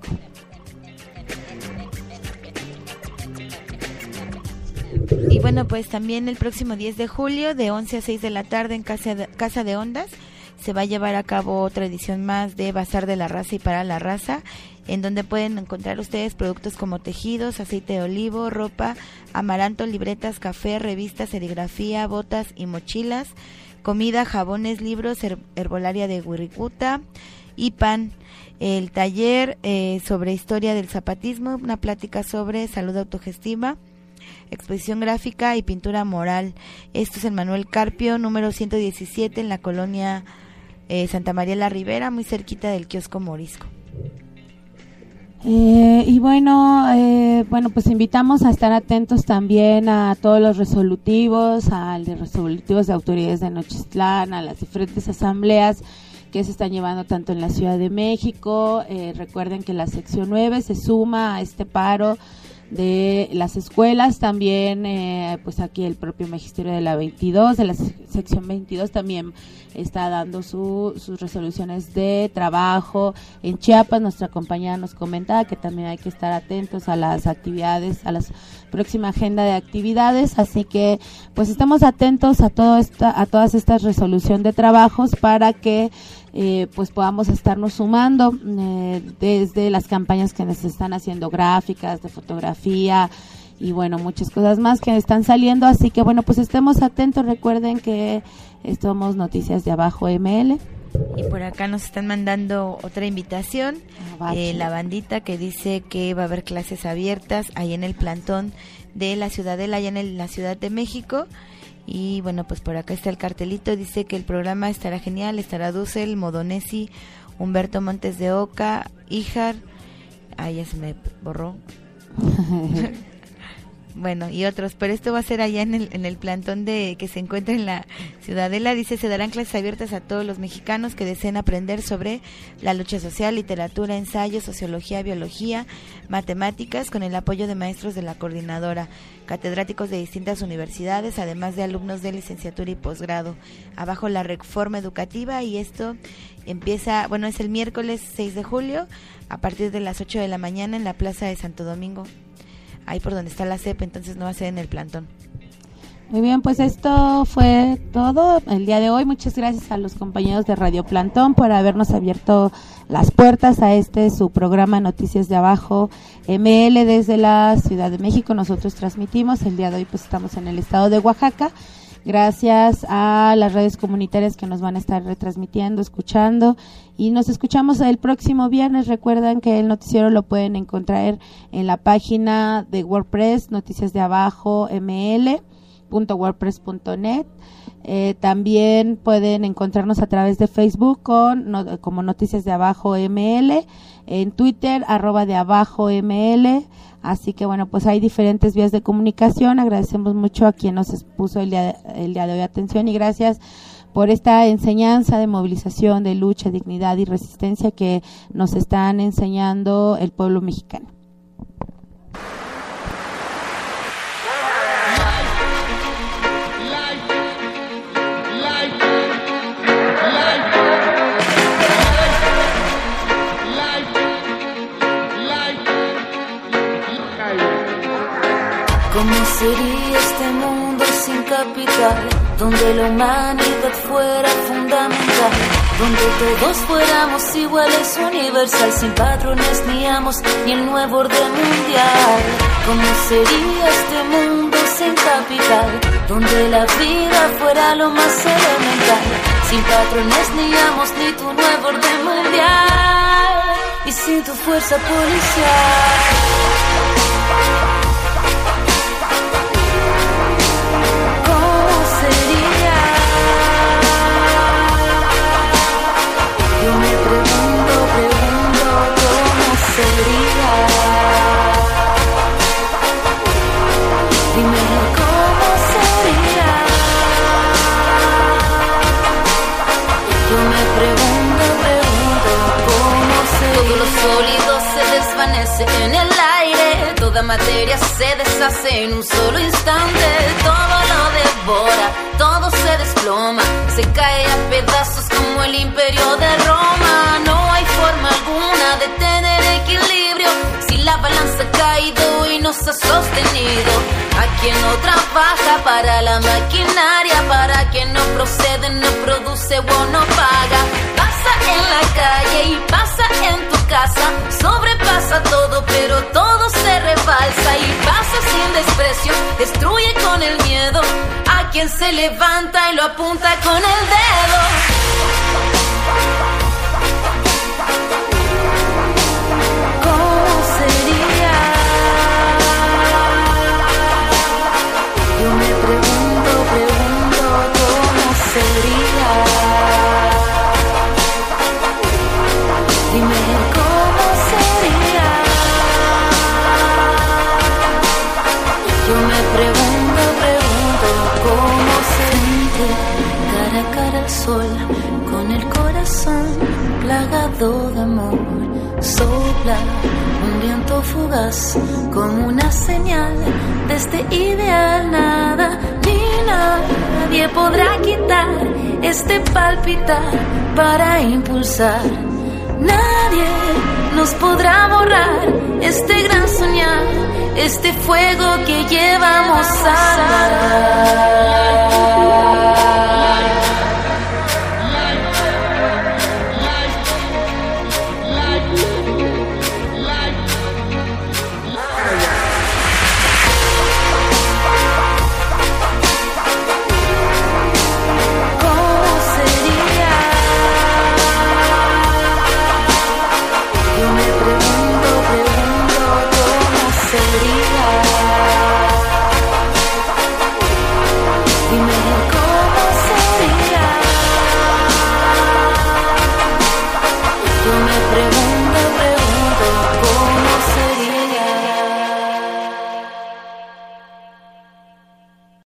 Speaker 6: Y bueno, pues también el próximo diez de julio, de once a seis de la tarde, en Casa de, Casa de Ondas, se va a llevar a cabo otra edición más de Bazar de la Raza y para la Raza, en donde pueden encontrar ustedes productos como tejidos, aceite de olivo, ropa, amaranto, libretas, café, revistas, serigrafía, botas y mochilas, comida, jabones, libros, her- herbolaria de Huiricuta y pan. El taller eh, sobre historia del zapatismo, una plática sobre salud autogestiva, exposición gráfica y pintura mural. Esto es en Manuel Carpio, número ciento diecisiete, en la colonia eh, Santa María la Ribera, muy cerquita del kiosco Morisco.
Speaker 4: Eh, y bueno, eh, bueno, pues invitamos a estar atentos también a todos los resolutivos, a los resolutivos de autoridades de Nochistlán, a las diferentes asambleas que se están llevando tanto en la Ciudad de México. Eh, recuerden que la sección nueve se suma a este paro de las escuelas, también eh, pues aquí el propio magisterio de la veintidós, de la sección veintidós, también está dando su, sus resoluciones de trabajo. En Chiapas nuestra compañera nos comentaba que también hay que estar atentos a las actividades, a la próxima agenda de actividades, así que pues estamos atentos a todo esta, a todas estas resoluciones de trabajos para que Eh, pues podamos estarnos sumando eh, desde las campañas que nos están haciendo, gráficas, de fotografía y bueno, muchas cosas más que están saliendo, así que bueno, pues estemos atentos. Recuerden que somos Noticias de Abajo M L.
Speaker 6: Y por acá nos están mandando otra invitación, eh, la bandita que dice que va a haber clases abiertas ahí en el plantón de la Ciudadela, allá en el, la Ciudad de México. Y bueno, pues por acá está el cartelito, dice que el programa estará genial, estará Dussel, Modonesi, Humberto Montes de Oca, Ijar, ay, ya se me borró, Bueno, y otros, pero esto va a ser allá en el, en el plantón de que se encuentra en la Ciudadela. Dice, se darán clases abiertas a todos los mexicanos que deseen aprender sobre la lucha social, literatura, ensayo, sociología, biología, matemáticas, con el apoyo de maestros de la coordinadora, catedráticos de distintas universidades, además de alumnos de licenciatura y posgrado. Abajo la reforma educativa, y esto empieza, bueno, es el miércoles seis de julio, a partir de las ocho de la mañana en la Plaza de Santo Domingo, ahí por donde está la C E P, entonces no va a ser en el plantón.
Speaker 2: Muy bien, pues esto fue todo el día de hoy. Muchas gracias a los compañeros de Radio Plantón por habernos abierto las puertas a este su programa Noticias de Abajo M L desde la Ciudad de México. Nosotros transmitimos, el día de hoy pues estamos en el estado de Oaxaca. Gracias a las redes comunitarias que nos van a estar retransmitiendo, escuchando, y nos escuchamos el próximo viernes. Recuerden que el noticiero lo pueden encontrar en la página de WordPress, Noticias de Abajo M L punto wordpress punto net. Eh, también pueden encontrarnos a través de Facebook con no, como Noticias de Abajo M L, en Twitter arroba de Abajo M L. Así que bueno, pues hay diferentes vías de comunicación. Agradecemos mucho a quien nos puso el día, el día de hoy atención, y gracias por esta enseñanza de movilización, de lucha, dignidad y resistencia que nos están enseñando el pueblo mexicano.
Speaker 7: ¿Cómo sería este mundo sin capital? Donde la humanidad fuera fundamental, donde todos fuéramos iguales, universal, sin patrones ni amos, ni el nuevo orden mundial. ¿Cómo sería este mundo sin capital? Donde la vida fuera lo más elemental, sin patrones ni amos, ni tu nuevo orden mundial, y sin tu fuerza policial. Yo me pregunto, pregunto cómo sería. Dime cómo sería. Yo me pregunto, pregunto cómo sería. Todo lo sólido se desvanece en el aire, toda materia se deshace en un solo instante, todo lo devora, todo se desploma, se cae a pedazos como el imperio de Roma. No hay forma alguna de tener equilibrio si la balanza ha caído y no se ha sostenido. A quien no trabaja para la maquinaria, para quien no procede, no produce o no paga. Pasa en la calle y pasa en tu casa, sobrepasa todo pero todo se rebalsa, y pasa sin desprecio, destruye con el miedo a quien se levanta y lo apunta con el dedo. ¿Cómo sería? Yo me pregunto, pregunto cómo sería. Dime cómo sería. Yo me pregunto, pregunto cómo sería. Cara a cara al sol, con el corazón plagado de amor, sopla un viento fugaz como una señal de este ideal. Nada ni nadie podrá quitar este palpitar para impulsar. Nadie nos podrá borrar este gran soñar, este fuego que llevamos a dar.